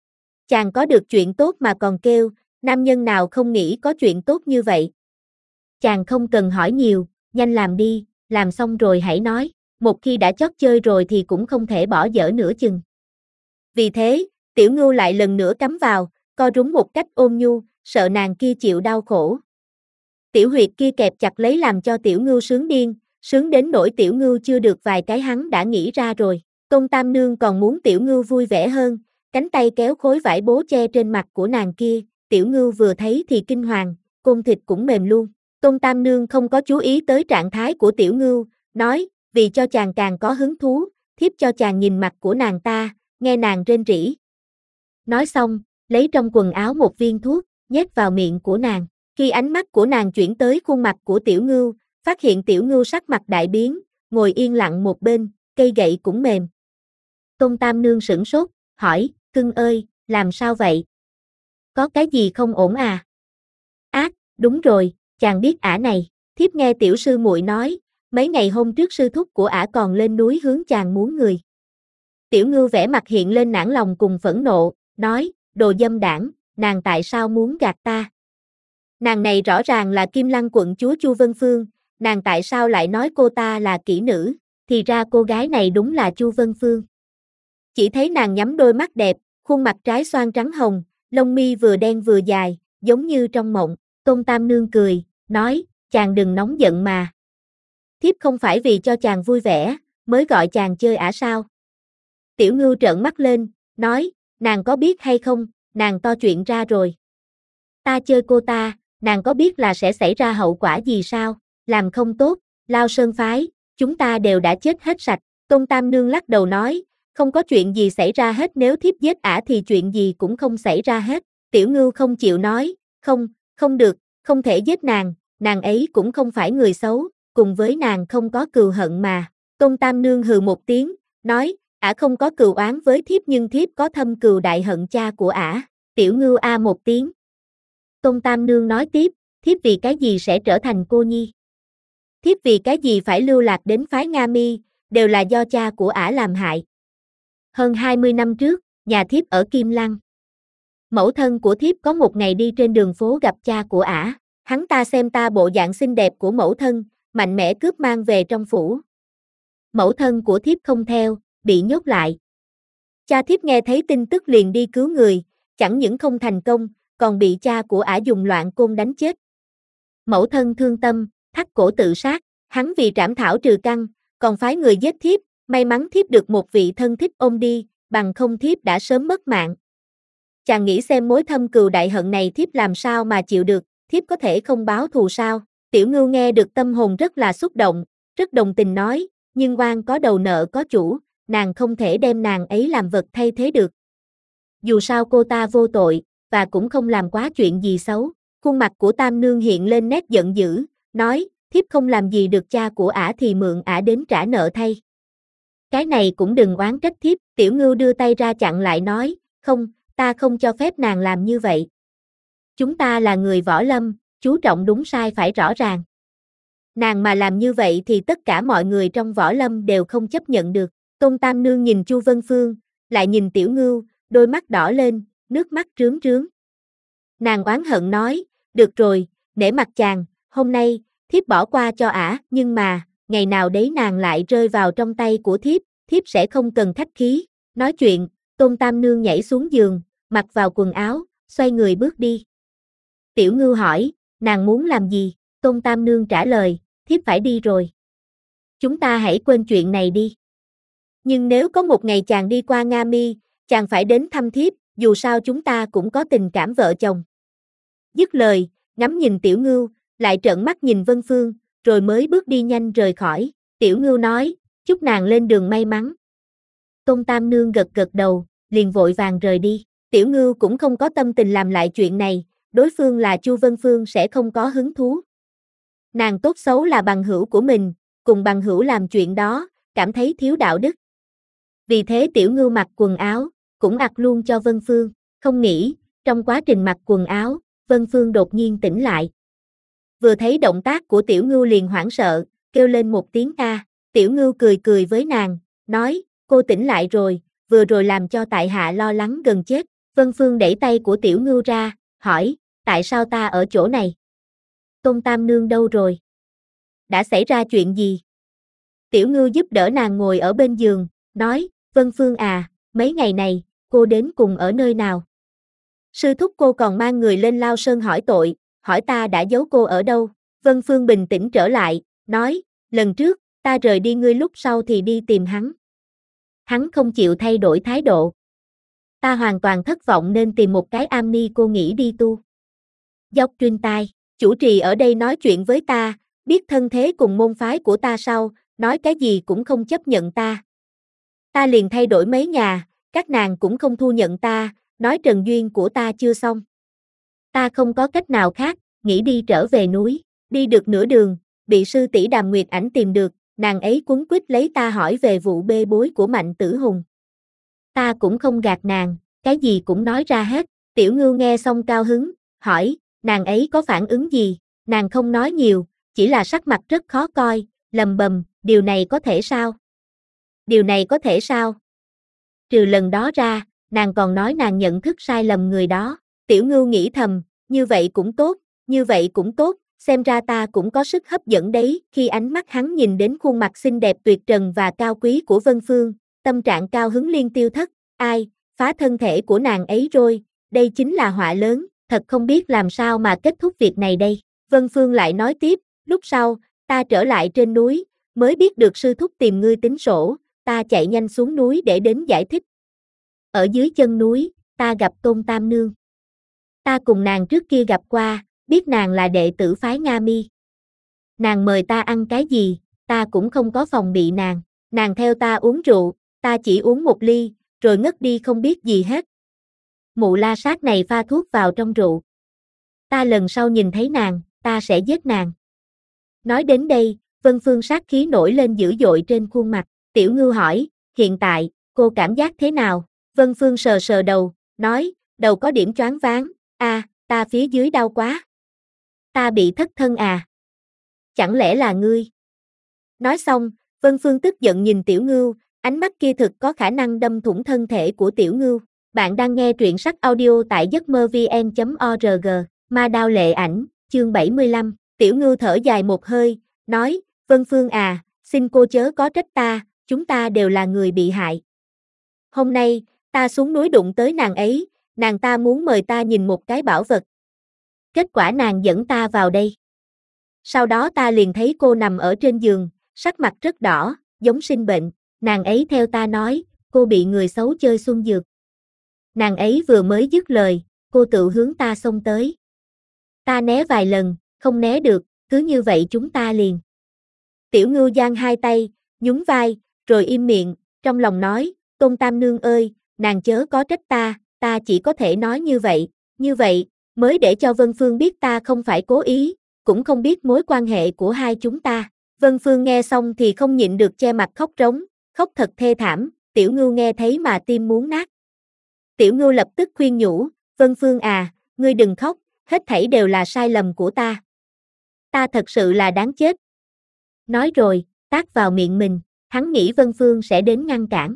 Chàng có được chuyện tốt mà còn kêu, nam nhân nào không nghĩ có chuyện tốt như vậy? Chàng không cần hỏi nhiều, nhanh làm đi, làm xong rồi hãy nói, một khi đã chót chơi rồi thì cũng không thể bỏ dở nửa chừng. Vì thế, Tiểu Ngưu lại lần nữa cắm vào, co rúm một cách ôn nhu, sợ nàng kia chịu đau khổ. Tiểu huyệt kia kẹp chặt lấy làm cho Tiểu Ngưu sướng điên, sướng đến nỗi Tiểu Ngưu chưa được vài cái hắn đã nghĩ ra rồi. Tôn Tam Nương còn muốn Tiểu Ngưu vui vẻ hơn, cánh tay kéo khối vải bố che trên mặt của nàng kia, Tiểu Ngưu vừa thấy thì kinh hoàng, côn thịt cũng mềm luôn. Tôn Tam Nương không có chú ý tới trạng thái của Tiểu Ngưu, nói, vì cho chàng càng có hứng thú, thiếp cho chàng nhìn mặt của nàng ta, nghe nàng rên rỉ. Nói xong, lấy trong quần áo một viên thuốc, nhét vào miệng của nàng. Khi ánh mắt của nàng chuyển tới khuôn mặt của Tiểu Ngưu, phát hiện Tiểu Ngưu sắc mặt đại biến, ngồi yên lặng một bên, cây gậy cũng mềm. Tôn Tam Nương sửng sốt, hỏi, cưng ơi, làm sao vậy? Có cái gì không ổn à? Ác, đúng rồi, chàng biết ả này, thiếp nghe tiểu sư muội nói, mấy ngày hôm trước sư thúc của ả còn lên núi hướng chàng muốn người. Tiểu Ngưu vẻ mặt hiện lên nản lòng cùng phẫn nộ, nói, đồ dâm đảng, nàng tại sao muốn gạt ta? Nàng này rõ ràng là Kim Lăng quận chúa Chu Vân Phương, nàng tại sao lại nói cô ta là kỹ nữ, thì ra cô gái này đúng là Chu Vân Phương. Chỉ thấy nàng nhắm đôi mắt đẹp, khuôn mặt trái xoan trắng hồng, lông mi vừa đen vừa dài, giống như trong mộng. Tôn Tam Nương cười, nói, chàng đừng nóng giận mà. Thiếp không phải vì cho chàng vui vẻ, mới gọi chàng chơi ả sao? Tiểu Ngưu trợn mắt lên, nói, nàng có biết hay không, nàng to chuyện ra rồi. Ta chơi cô ta, nàng có biết là sẽ xảy ra hậu quả gì sao? Làm không tốt, Lao Sơn phái, chúng ta đều đã chết hết sạch. Tôn Tam Nương lắc đầu nói, không có chuyện gì xảy ra hết, nếu thiếp giết ả thì chuyện gì cũng không xảy ra hết. Tiểu Ngưu không chịu nói, không được, không thể giết nàng ấy cũng không phải người xấu, cùng với nàng không có cừu hận mà. Tôn Tam Nương hừ một tiếng, nói, ả không có cừu oán với thiếp nhưng thiếp có thâm cừu đại hận cha của ả. Tiểu Ngưu a một tiếng. Tôn Tam Nương nói tiếp, thiếp vì cái gì sẽ trở thành cô nhi? Thiếp vì cái gì phải lưu lạc đến phái Nga Mi, đều là do cha của ả làm hại. Hơn 20 năm trước, nhà thiếp ở Kim Lăng. Mẫu thân của thiếp có một ngày đi trên đường phố gặp cha của ả, hắn ta xem ta bộ dạng xinh đẹp của mẫu thân, mạnh mẽ cướp mang về trong phủ. Mẫu thân của thiếp không theo, bị nhốt lại. Cha thiếp nghe thấy tin tức liền đi cứu người, chẳng những không thành công, còn bị cha của ả dùng loạn côn đánh chết. Mẫu thân thương tâm, thắt cổ tự sát, hắn vì trảm thảo trừ căn, còn phái người giết thiếp, may mắn thiếp được một vị thân thích ôm đi, bằng không thiếp đã sớm mất mạng. Chàng nghĩ xem mối thâm cừu đại hận này thiếp làm sao mà chịu được, thiếp có thể không báo thù sao? Tiểu Ngưu nghe được tâm hồn rất là xúc động, rất đồng tình nói, nhưng oan có đầu nợ có chủ, nàng không thể đem nàng ấy làm vật thay thế được. Dù sao cô ta vô tội, và cũng không làm quá chuyện gì xấu. Khuôn mặt của Tam Nương hiện lên nét giận dữ, nói, thiếp không làm gì được cha của ả thì mượn ả đến trả nợ thay. Cái này cũng đừng oán trách thiếp, Tiểu Ngưu đưa tay ra chặn lại nói, không, ta không cho phép nàng làm như vậy. Chúng ta là người võ lâm, chú trọng đúng sai phải rõ ràng. Nàng mà làm như vậy thì tất cả mọi người trong võ lâm đều không chấp nhận được. Tôn Tam Nương nhìn Chu Vân Phương, lại nhìn Tiểu Ngưu, đôi mắt đỏ lên, nước mắt rướm rướm. Nàng oán hận nói, được rồi, nể mặt chàng, hôm nay, thiếp bỏ qua cho ả, nhưng mà, ngày nào đấy nàng lại rơi vào trong tay của thiếp sẽ không cần khách khí. Nói chuyện, Tôn Tam Nương nhảy xuống giường, mặc vào quần áo, xoay người bước đi. Tiểu Ngưu hỏi, nàng muốn làm gì? Tôn Tam Nương trả lời, thiếp phải đi rồi. Chúng ta hãy quên chuyện này đi. Nhưng nếu có một ngày chàng đi qua Nga Mi, chàng phải đến thăm thiếp, dù sao chúng ta cũng có tình cảm vợ chồng. Dứt lời, ngắm nhìn Tiểu Ngưu, lại trợn mắt nhìn Vân Phương, rồi mới bước đi nhanh rời khỏi. Tiểu Ngưu nói, chúc nàng lên đường may mắn. Tôn Tam Nương gật gật đầu, liền vội vàng rời đi. Tiểu Ngưu cũng không có tâm tình làm lại chuyện này, đối phương là Chu Vân Phương sẽ không có hứng thú. Nàng tốt xấu là bằng hữu của mình, cùng bằng hữu làm chuyện đó, cảm thấy thiếu đạo đức. Vì thế Tiểu Ngưu mặc quần áo, cũng ặc luôn cho Vân Phương, không nghĩ, trong quá trình mặc quần áo, Vân Phương đột nhiên tỉnh lại. Vừa thấy động tác của Tiểu Ngưu liền hoảng sợ, kêu lên một tiếng a. Tiểu Ngưu cười cười với nàng, nói, cô tỉnh lại rồi, vừa rồi làm cho tại hạ lo lắng gần chết. Vân Phương đẩy tay của Tiểu Ngưu ra, hỏi, tại sao ta ở chỗ này? Tôn Tam Nương đâu rồi? Đã xảy ra chuyện gì? Tiểu Ngưu giúp đỡ nàng ngồi ở bên giường, nói, Vân Phương à, mấy ngày này, cô đến cùng ở nơi nào? Sư thúc cô còn mang người lên Lao Sơn hỏi tội, hỏi ta đã giấu cô ở đâu? Vân Phương bình tĩnh trở lại, nói, lần trước, ta rời đi ngươi lúc sau thì đi tìm hắn. Hắn không chịu thay đổi thái độ. Ta hoàn toàn thất vọng nên tìm một cái am ni cô nghĩ đi tu. Dốc Trinh tai, chủ trì ở đây nói chuyện với ta, biết thân thế cùng môn phái của ta sau, nói cái gì cũng không chấp nhận ta. Ta liền thay đổi mấy nhà, các nàng cũng không thu nhận ta, nói trần duyên của ta chưa xong. Ta không có cách nào khác, nghĩ đi trở về núi, đi được nửa đường, bị sư tỷ Đàm Nguyệt Ảnh tìm được, nàng ấy quấn quýt lấy ta hỏi về vụ bê bối của Mạnh Tử Hùng. Ta cũng không gạt nàng, cái gì cũng nói ra hết. Tiểu Ngưu nghe xong cao hứng, hỏi, nàng ấy có phản ứng gì? Nàng không nói nhiều, chỉ là sắc mặt rất khó coi, lầm bầm, điều này có thể sao? Điều này có thể sao? Trừ lần đó ra, nàng còn nói nàng nhận thức sai lầm người đó. Tiểu Ngưu nghĩ thầm, như vậy cũng tốt, như vậy cũng tốt, xem ra ta cũng có sức hấp dẫn đấy. Khi ánh mắt hắn nhìn đến khuôn mặt xinh đẹp tuyệt trần và cao quý của Vân Phương, tâm trạng cao hứng liên tiêu thất, ai, phá thân thể của nàng ấy rồi, đây chính là họa lớn, thật không biết làm sao mà kết thúc việc này đây. Vân Phương lại nói tiếp, lúc sau, ta trở lại trên núi, mới biết được sư thúc tìm ngươi tính sổ, ta chạy nhanh xuống núi để đến giải thích. Ở dưới chân núi, ta gặp Tôn Tam Nương. Ta cùng nàng trước kia gặp qua, biết nàng là đệ tử phái Nga Mi. Nàng mời ta ăn cái gì, ta cũng không có phòng bị nàng. Nàng theo ta uống rượu, ta chỉ uống một ly, rồi ngất đi không biết gì hết. Mụ la sát này pha thuốc vào trong rượu. Ta lần sau nhìn thấy nàng, ta sẽ giết nàng. Nói đến đây, Vân Phương sát khí nổi lên dữ dội trên khuôn mặt. Tiểu Ngưu hỏi, hiện tại, cô cảm giác thế nào? Vân Phương sờ sờ đầu, nói, đầu có điểm choáng váng, ta phía dưới đau quá. Ta bị thất thân à? Chẳng lẽ là ngươi? Nói xong, Vân Phương tức giận nhìn Tiểu Ngưu, ánh mắt kia thực có khả năng đâm thủng thân thể của Tiểu Ngưu. Bạn đang nghe truyện sách audio tại giấc mơ vn.org, Ma Đao Lệ Ảnh, chương 75, Tiểu Ngưu thở dài một hơi, nói, Vân Phương à, xin cô chớ có trách ta, chúng ta đều là người bị hại. Hôm nay, ta xuống núi đụng tới nàng ấy, nàng ta muốn mời ta nhìn một cái bảo vật. Kết quả nàng dẫn ta vào đây. Sau đó ta liền thấy cô nằm ở trên giường, sắc mặt rất đỏ, giống sinh bệnh, nàng ấy theo ta nói, cô bị người xấu chơi xuân dược. Nàng ấy vừa mới dứt lời, cô tự hướng ta xông tới. Ta né vài lần, không né được, cứ như vậy chúng ta liền. Tiểu Ngưu giang hai tay, nhún vai, rồi im miệng, trong lòng nói, Tôn Tam Nương ơi, nàng chớ có trách ta chỉ có thể nói như vậy, mới để cho Vân Phương biết ta không phải cố ý, cũng không biết mối quan hệ của hai chúng ta. Vân Phương nghe xong thì không nhịn được che mặt khóc rống, khóc thật thê thảm, Tiểu Ngưu nghe thấy mà tim muốn nát. Tiểu Ngưu lập tức khuyên nhủ, Vân Phương à, ngươi đừng khóc, hết thảy đều là sai lầm của ta. Ta thật sự là đáng chết. Nói rồi, tát vào miệng mình, hắn nghĩ Vân Phương sẽ đến ngăn cản.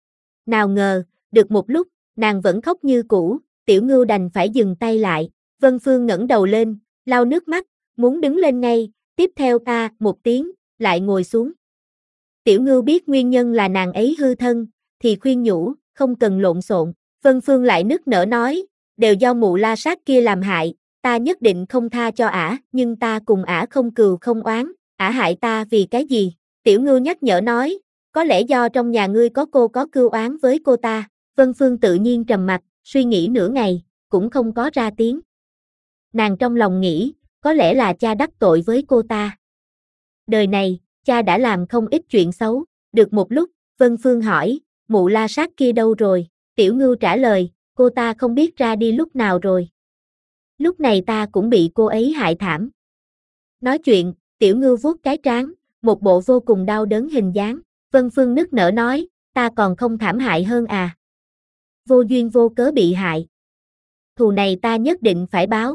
Nào ngờ, được một lúc, nàng vẫn khóc như cũ, Tiểu Ngưu đành phải dừng tay lại. Vân Phương ngẩng đầu lên, lau nước mắt, muốn đứng lên ngay, tiếp theo một tiếng, lại ngồi xuống. Tiểu Ngưu biết nguyên nhân là nàng ấy hư thân, thì khuyên nhủ, không cần lộn xộn. Vân Phương lại nức nở nói, đều do mụ la sát kia làm hại, ta nhất định không tha cho ả, nhưng ta cùng ả không cừu không oán, ả hại ta vì cái gì? Tiểu Ngưu nhắc nhở nói, có lẽ do trong nhà ngươi có cô có cừu oán với cô ta. Vân Phương tự nhiên trầm mặt, suy nghĩ nửa ngày, cũng không có ra tiếng. Nàng trong lòng nghĩ, có lẽ là cha đắc tội với cô ta. Đời này, cha đã làm không ít chuyện xấu. Được một lúc, Vân Phương hỏi, mụ la sát kia đâu rồi? Tiểu Ngưu trả lời, cô ta không biết ra đi lúc nào rồi. Lúc này ta cũng bị cô ấy hại thảm. Nói chuyện, Tiểu Ngưu vuốt cái trán, một bộ vô cùng đau đớn hình dáng. Vân Phương nức nở nói, ta còn không thảm hại hơn à? Vô duyên vô cớ bị hại. Thù này ta nhất định phải báo.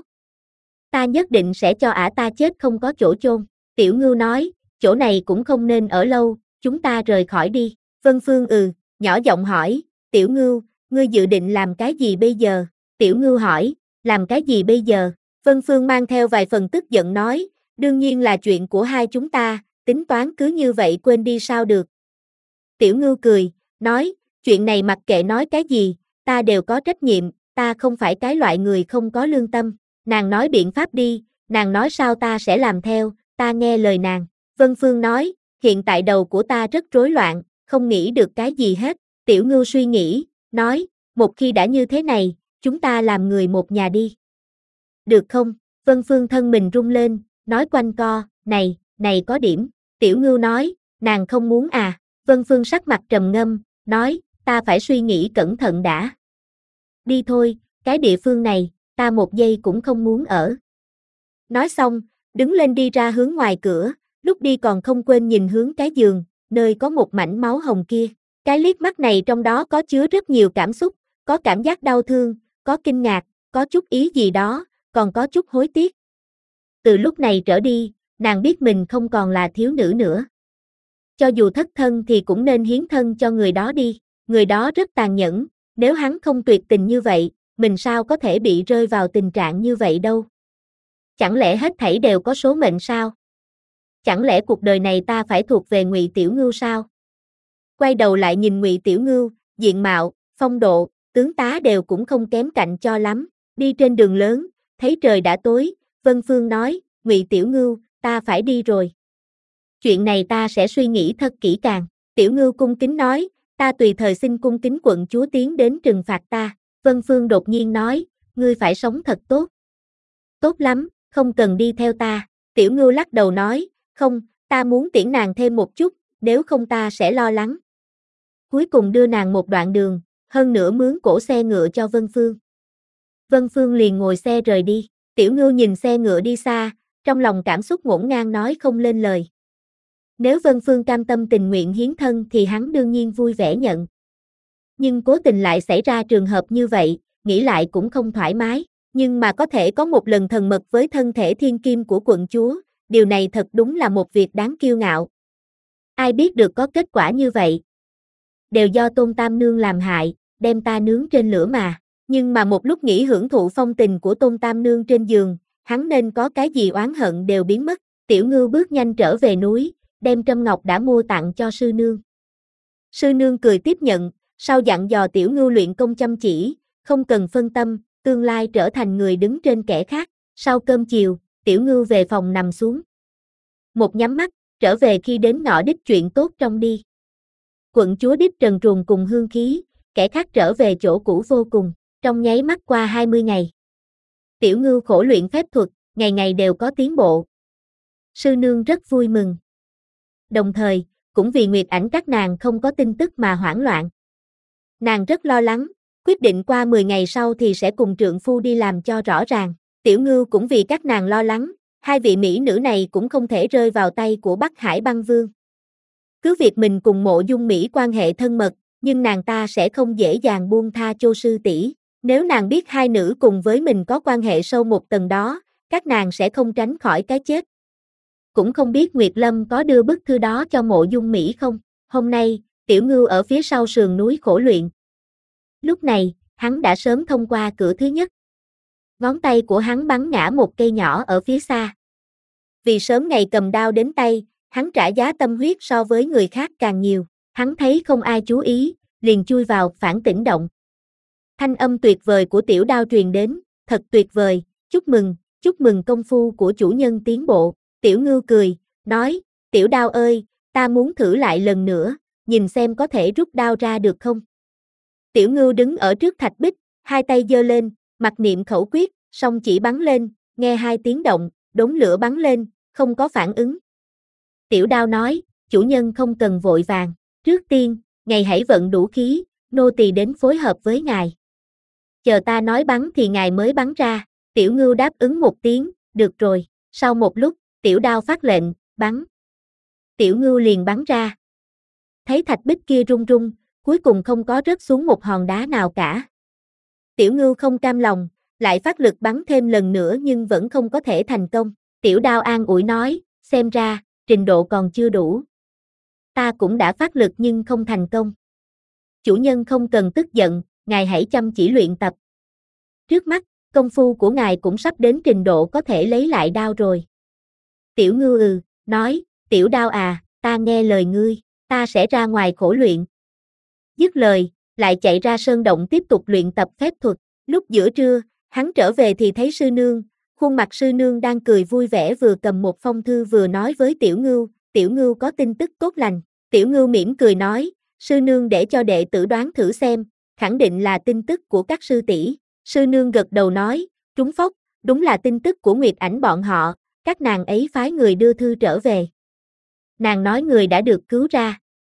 Ta nhất định sẽ cho ả ta chết không có chỗ chôn. Tiểu Ngưu nói, chỗ này cũng không nên ở lâu, chúng ta rời khỏi đi. Vân Phương nhỏ giọng hỏi, Tiểu Ngưu, ngươi dự định làm cái gì bây giờ? Tiểu Ngưu hỏi, làm cái gì bây giờ? Vân Phương mang theo vài phần tức giận nói, đương nhiên là chuyện của hai chúng ta, tính toán cứ như vậy quên đi sao được. Tiểu Ngưu cười, nói, chuyện này mặc kệ nói cái gì, ta đều có trách nhiệm, ta không phải cái loại người không có lương tâm. Nàng nói biện pháp đi, nàng nói sao ta sẽ làm theo, ta nghe lời nàng. Vân Phương nói, hiện tại đầu của ta rất rối loạn, không nghĩ được cái gì hết. Tiểu Ngưu suy nghĩ, nói, một khi đã như thế này, chúng ta làm người một nhà đi. Được không? Vân Phương thân mình rung lên, nói quanh co, này có điểm. Tiểu Ngưu nói, nàng không muốn à? Vân Phương sắc mặt trầm ngâm, nói, ta phải suy nghĩ cẩn thận đã. Đi thôi, cái địa phương này, ta một giây cũng không muốn ở. Nói xong, đứng lên đi ra hướng ngoài cửa, lúc đi còn không quên nhìn hướng cái giường, nơi có một mảnh máu hồng kia. Cái liếc mắt này trong đó có chứa rất nhiều cảm xúc, có cảm giác đau thương, có kinh ngạc, có chút ý gì đó, còn có chút hối tiếc. Từ lúc này trở đi, nàng biết mình không còn là thiếu nữ nữa. Cho dù thất thân thì cũng nên hiến thân cho người đó đi, người đó rất tàn nhẫn, nếu hắn không tuyệt tình như vậy, mình sao có thể bị rơi vào tình trạng như vậy đâu. Chẳng lẽ hết thảy đều có số mệnh sao? Chẳng lẽ cuộc đời này ta phải thuộc về Ngụy Tiểu Ngưu sao? Quay đầu lại nhìn Ngụy Tiểu Ngưu, diện mạo, phong độ, tướng tá đều cũng không kém cạnh cho lắm. Đi trên đường lớn, thấy trời đã tối, Vân Phương nói, Ngụy Tiểu Ngưu, ta phải đi rồi. Chuyện này ta sẽ suy nghĩ thật kỹ càng. Tiểu Ngưu cung kính nói, ta tùy thời xin cung kính quận chúa tiến đến trừng phạt ta. Vân Phương đột nhiên nói, ngươi phải sống thật tốt. Tốt lắm, không cần đi theo ta. Tiểu Ngưu lắc đầu nói, không, ta muốn tiễn nàng thêm một chút, nếu không ta sẽ lo lắng. Cuối cùng đưa nàng một đoạn đường, hơn nữa mướn cổ xe ngựa cho Vân Phương. Vân Phương liền ngồi xe rời đi. Tiểu Ngưu nhìn xe ngựa đi xa, trong lòng cảm xúc ngổn ngang nói không lên lời. Nếu Vân Phương cam tâm tình nguyện hiến thân thì hắn đương nhiên vui vẻ nhận. Nhưng cố tình lại xảy ra trường hợp như vậy, nghĩ lại cũng không thoải mái. Nhưng mà có thể có một lần thần mật với thân thể thiên kim của quận chúa, điều này thật đúng là một việc đáng kiêu ngạo. Ai biết được có kết quả như vậy? Đều do Tôn Tam Nương làm hại, đem ta nướng trên lửa mà. Nhưng mà một lúc nghĩ hưởng thụ phong tình của Tôn Tam Nương trên giường, hắn nên có cái gì oán hận đều biến mất. Tiểu Ngưu bước nhanh trở về núi, đem trâm ngọc đã mua tặng cho sư nương. Sư nương cười tiếp nhận, sau dặn dò Tiểu Ngưu luyện công chăm chỉ, không cần phân tâm, tương lai trở thành người đứng trên kẻ khác. Sau cơm chiều, Tiểu Ngưu về phòng nằm xuống. Một nhắm mắt, trở về khi đến nọ đích chuyện tốt trong đi. Quận chúa đích trần truồng cùng hương khí, kẻ khác trở về chỗ cũ vô cùng, trong nháy mắt qua 20 ngày. Tiểu Ngưu khổ luyện phép thuật, ngày ngày đều có tiến bộ. Sư nương rất vui mừng. Đồng thời, cũng vì Nguyệt Ảnh các nàng không có tin tức mà hoảng loạn. Nàng rất lo lắng, quyết định qua 10 ngày sau thì sẽ cùng trượng phu đi làm cho rõ ràng. Tiểu Ngưu cũng vì các nàng lo lắng, hai vị mỹ nữ này cũng không thể rơi vào tay của Bắc Hải Băng Vương. Cứ việc mình cùng Mộ Dung Mỹ quan hệ thân mật, nhưng nàng ta sẽ không dễ dàng buông tha cho sư tỷ. Nếu nàng biết hai nữ cùng với mình có quan hệ sâu một tầng đó, các nàng sẽ không tránh khỏi cái chết. Cũng không biết Nguyệt Lâm có đưa bức thư đó cho Mộ Dung Mỹ không. Hôm nay, Tiểu Ngưu ở phía sau sườn núi khổ luyện. Lúc này, hắn đã sớm thông qua cửa thứ nhất. Ngón tay của hắn bắn ngã một cây nhỏ ở phía xa. Vì sớm ngày cầm đao đến tay, hắn trả giá tâm huyết so với người khác càng nhiều. Hắn thấy không ai chú ý, liền chui vào phản tỉnh động. Thanh âm tuyệt vời của tiểu đao truyền đến, thật tuyệt vời, chúc mừng công phu của chủ nhân tiến bộ. Tiểu Ngưu cười, nói, tiểu đao ơi, ta muốn thử lại lần nữa, nhìn xem có thể rút đao ra được không. Tiểu Ngưu đứng ở trước thạch bích, hai tay giơ lên, mặc niệm khẩu quyết, song chỉ bắn lên, nghe hai tiếng động, đống lửa bắn lên, không có phản ứng. Tiểu đao nói, chủ nhân không cần vội vàng, trước tiên, ngài hãy vận đủ khí, nô tỳ đến phối hợp với ngài. Chờ ta nói bắn thì ngài mới bắn ra. Tiểu Ngưu đáp ứng một tiếng, được rồi. Sau một lúc, tiểu đao phát lệnh, bắn. Tiểu Ngưu liền bắn ra. Thấy thạch bích kia rung rung, cuối cùng không có rớt xuống một hòn đá nào cả. Tiểu Ngưu không cam lòng, lại phát lực bắn thêm lần nữa nhưng vẫn không có thể thành công. Tiểu đao an ủi nói, xem ra, trình độ còn chưa đủ. Ta cũng đã phát lực nhưng không thành công. Chủ nhân không cần tức giận, ngài hãy chăm chỉ luyện tập. Trước mắt, công phu của ngài cũng sắp đến trình độ có thể lấy lại đao rồi. Tiểu Ngưu nói, tiểu đao à, ta nghe lời ngươi, ta sẽ ra ngoài khổ luyện. Dứt lời, lại chạy ra sơn động tiếp tục luyện tập phép thuật. Lúc giữa trưa, hắn trở về thì thấy sư nương, khuôn mặt sư nương đang cười vui vẻ vừa cầm một phong thư vừa nói với Tiểu Ngưu có tin tức tốt lành. Tiểu Ngưu mỉm cười nói, sư nương để cho đệ tử đoán thử xem, khẳng định là tin tức của các sư tỷ. Sư nương gật đầu nói, trúng phốc, đúng là tin tức của Nguyệt Ảnh bọn họ, các nàng ấy phái người đưa thư trở về. Nàng nói người đã được cứu ra.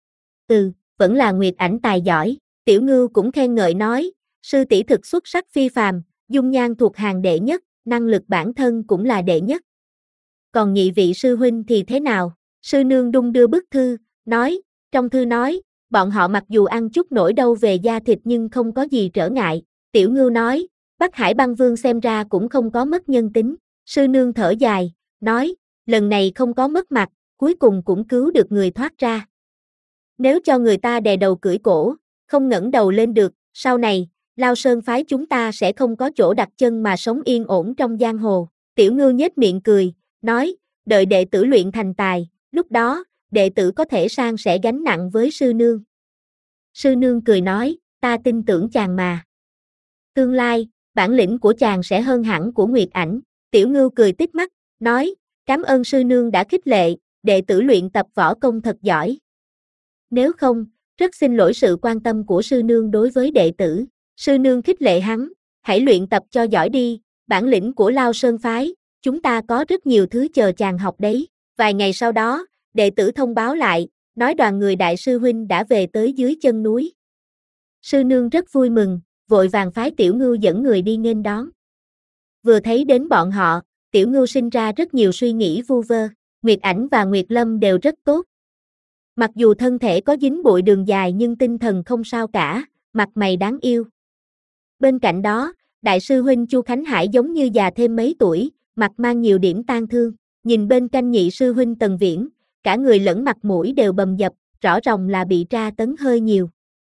Vẫn là Nguyệt Ảnh tài giỏi. Tiểu Ngưu cũng khen ngợi nói, sư tỷ thực xuất sắc phi phàm, dung nhan thuộc hàng đệ nhất, năng lực bản thân cũng là đệ nhất. Còn nhị vị sư huynh thì thế nào? Sư nương đung đưa bức thư, nói, trong thư nói, bọn họ mặc dù ăn chút nỗi đau về da thịt nhưng không có gì trở ngại. Tiểu Ngưu nói, Bắc Hải Băng Vương xem ra cũng không có mất nhân tính. Sư nương thở dài, nói, lần này không có mất mặt, cuối cùng cũng cứu được người thoát ra. Nếu cho người ta đè đầu cưỡi cổ, không ngẩng đầu lên được, sau này, Lao Sơn phái chúng ta sẽ không có chỗ đặt chân mà sống yên ổn trong giang hồ. Tiểu Ngưu nhếch miệng cười, nói, đợi đệ tử luyện thành tài, lúc đó, đệ tử có thể san sẻ gánh nặng với sư nương. Sư nương cười nói, ta tin tưởng chàng mà. Tương lai, bản lĩnh của chàng sẽ hơn hẳn của Nguyệt Ảnh. Tiểu Ngưu cười tít mắt, nói, cảm ơn sư nương đã khích lệ, đệ tử luyện tập võ công thật giỏi. Nếu không, rất xin lỗi sự quan tâm của sư nương đối với đệ tử. Sư nương khích lệ hắn, hãy luyện tập cho giỏi đi, bản lĩnh của Lao Sơn phái, chúng ta có rất nhiều thứ chờ chàng học đấy. Vài ngày sau đó, đệ tử thông báo lại, nói đoàn người đại sư huynh đã về tới dưới chân núi. Sư nương rất vui mừng, vội vàng phái Tiểu Ngưu dẫn người đi nghênh đón. Vừa thấy đến bọn họ, Tiểu Ngưu sinh ra rất nhiều suy nghĩ vu vơ. Nguyệt Ảnh và Nguyệt Lâm đều rất tốt. Mặc dù thân thể có dính bụi đường dài nhưng tinh thần không sao cả, mặt mày đáng yêu. Bên cạnh đó, đại sư huynh Chu Khánh Hải giống như già thêm mấy tuổi, mặt mang nhiều điểm tang thương. Nhìn bên cạnh nhị sư huynh Tần Viễn, cả người lẫn mặt mũi đều bầm dập, rõ ròng là bị tra tấn hơi nhiều.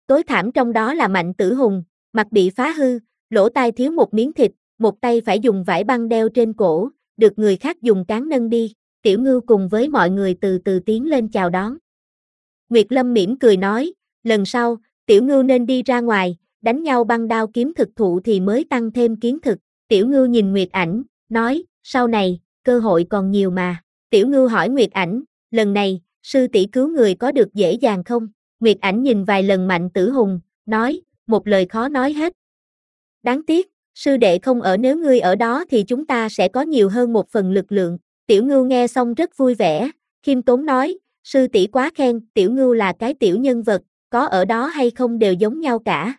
tối thảm trong đó là Mạnh Tử Hùng, mặt bị phá hư, lỗ tai thiếu một miếng thịt, một tay phải dùng vải băng đeo trên cổ, được người khác dùng cán nâng đi. Tiểu Ngưu cùng với mọi người từ từ tiến lên chào đón. Nguyệt Lâm mỉm cười nói, lần sau, Tiểu Ngưu nên đi ra ngoài, đánh nhau băng đao kiếm thực thụ thì mới tăng thêm kiến thực. Tiểu Ngưu nhìn Nguyệt Ảnh, nói, sau này, cơ hội còn nhiều mà. Tiểu Ngưu hỏi Nguyệt Ảnh, lần này, sư tỷ cứu người có được dễ dàng không? Nguyệt Ảnh nhìn vài lần Mạnh Tử Hùng, nói, một lời khó nói hết. Đáng tiếc, sư đệ không ở, nếu ngươi ở đó thì chúng ta sẽ có nhiều hơn một phần lực lượng. Tiểu Ngưu nghe xong rất vui vẻ, khiêm tốn nói, sư tỷ quá khen, Tiểu Ngưu là cái tiểu nhân vật, có ở đó hay không đều giống nhau cả.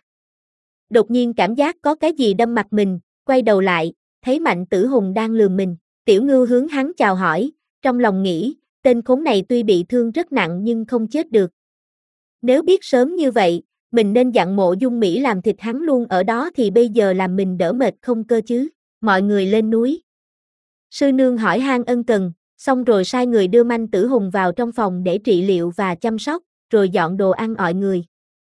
Đột nhiên cảm giác có cái gì đâm mặt mình, quay đầu lại, thấy Mạnh Tử Hùng đang lườm mình. Tiểu Ngưu hướng hắn chào hỏi, trong lòng nghĩ, tên khốn này tuy bị thương rất nặng nhưng không chết được. Nếu biết sớm như vậy, mình nên dặn Mộ Dung Mỹ làm thịt hắn luôn ở đó thì bây giờ làm mình đỡ mệt không cơ chứ. Mọi người lên núi. Sư nương hỏi han ân cần, xong rồi sai người đưa Mạnh Tử Hùng vào trong phòng để trị liệu và chăm sóc, rồi dọn đồ ăn mọi người.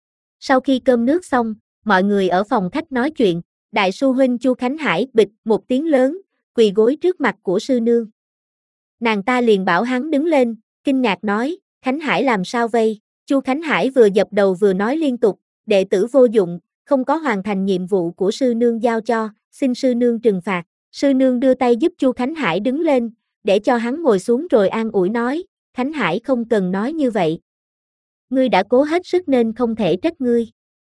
Sau khi cơm nước xong, mọi người ở phòng khách nói chuyện, đại sư huynh Chu Khánh Hải bịch một tiếng lớn, quỳ gối trước mặt của sư nương. Nàng ta liền bảo hắn đứng lên, kinh ngạc nói, Khánh Hải làm sao vây? Chu Khánh Hải vừa dập đầu vừa nói liên tục, đệ tử vô dụng, không có hoàn thành nhiệm vụ của sư nương giao cho, xin sư nương trừng phạt. Sư nương đưa tay giúp Chu Khánh Hải đứng lên, để cho hắn ngồi xuống rồi an ủi nói, Khánh Hải không cần nói như vậy. Ngươi đã cố hết sức nên không thể trách ngươi.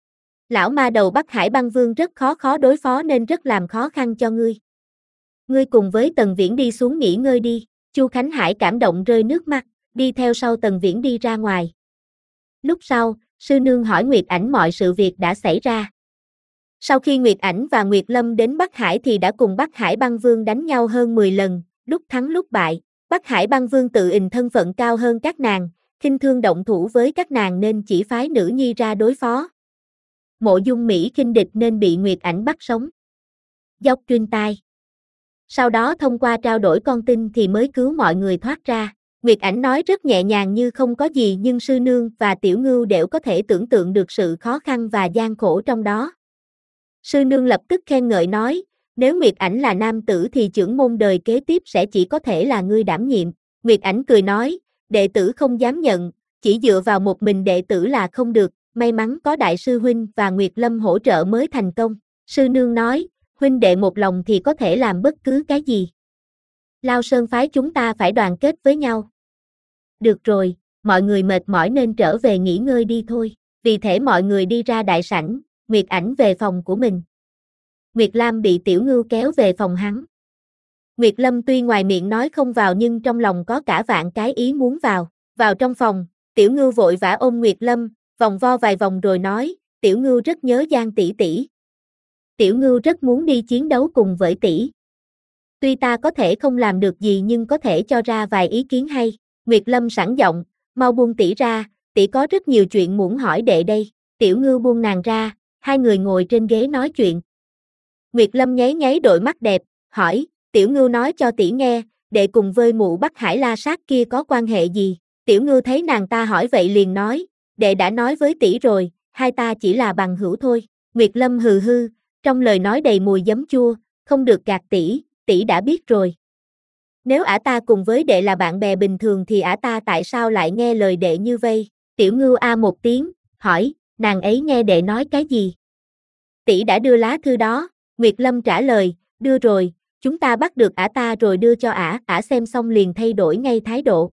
Lão ma đầu Bắc Hải băng vương rất khó đối phó nên rất làm khó khăn cho ngươi. Ngươi cùng với Tần Viễn đi xuống nghỉ ngơi đi. Chu Khánh Hải cảm động rơi nước mắt, đi theo sau Tần Viễn đi ra ngoài. Lúc sau, sư nương hỏi Nguyệt Ảnh mọi sự việc đã xảy ra. Sau khi Nguyệt Ảnh và Nguyệt Lâm đến Bắc Hải thì đã cùng Bắc Hải băng vương đánh nhau hơn 10 lần, lúc thắng lúc bại. Bắc Hải băng vương tự ình thân phận cao hơn các nàng, khinh thương động thủ với các nàng nên chỉ phái nữ nhi ra đối phó. Mộ Dung Mỹ khinh địch nên bị Nguyệt Ảnh bắt sống. Dốc truyền tai. Sau đó thông qua trao đổi con tin thì mới cứu mọi người thoát ra. Nguyệt Ảnh nói rất nhẹ nhàng như không có gì nhưng sư nương và Tiểu Ngưu đều có thể tưởng tượng được sự khó khăn và gian khổ trong đó. Sư nương lập tức khen ngợi nói, nếu Nguyệt Ảnh là nam tử thì trưởng môn đời kế tiếp sẽ chỉ có thể là ngươi đảm nhiệm. Nguyệt Ảnh cười nói, đệ tử không dám nhận, chỉ dựa vào một mình đệ tử là không được, may mắn có đại sư huynh và Nguyệt Lâm hỗ trợ mới thành công. Sư nương nói, huynh đệ một lòng thì có thể làm bất cứ cái gì. Lao Sơn phái chúng ta phải đoàn kết với nhau. Được rồi, mọi người mệt mỏi nên trở về nghỉ ngơi đi thôi. Vì thế mọi người đi ra đại sảnh, Nguyệt Ảnh về phòng của mình. Nguyệt Lam bị Tiểu Ngưu kéo về phòng hắn. Nguyệt Lâm tuy ngoài miệng nói không vào nhưng trong lòng có cả vạn cái ý muốn vào. Vào trong phòng, Tiểu Ngưu vội vã ôm Nguyệt Lâm, vòng vo vài vòng rồi nói, Tiểu Ngưu rất nhớ Giang tỷ tỷ. Tiểu Ngưu rất muốn đi chiến đấu cùng với tỷ. Tuy ta có thể không làm được gì nhưng có thể cho ra vài ý kiến hay. Nguyệt Lâm sẵn giọng, mau buông tỷ ra, tỷ có rất nhiều chuyện muốn hỏi đệ đây. Tiểu Ngưu buông nàng ra, hai người ngồi trên ghế nói chuyện. Nguyệt Lâm nháy nháy đôi mắt đẹp, hỏi, Tiểu Ngưu nói cho tỷ nghe, đệ cùng với mụ Bắc Hải La Sát kia có quan hệ gì? Tiểu Ngưu thấy nàng ta hỏi vậy liền nói, đệ đã nói với tỷ rồi, hai ta chỉ là bằng hữu thôi. Nguyệt Lâm hừ hư, trong lời nói đầy mùi giấm chua, không được gạt tỷ, tỷ đã biết rồi. Nếu ả ta cùng với đệ là bạn bè bình thường thì ả ta tại sao lại nghe lời đệ như vây? Tiểu Ngưu a một tiếng, hỏi, nàng ấy nghe đệ nói cái gì? Tỷ đã đưa lá thư đó, Nguyệt Lâm trả lời, đưa rồi, chúng ta bắt được ả ta rồi đưa cho ả xem xong liền thay đổi ngay thái độ.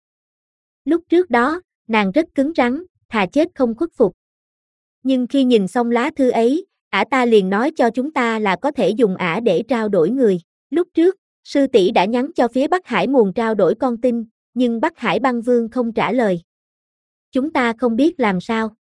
Lúc trước đó, nàng rất cứng rắn, thà chết không khuất phục. Nhưng khi nhìn xong lá thư ấy, ả ta liền nói cho chúng ta là có thể dùng ả để trao đổi người. Lúc trước, sư tỷ đã nhắn cho phía Bắc Hải muốn trao đổi con tin, nhưng Bắc Hải băng vương không trả lời. Chúng ta không biết làm sao.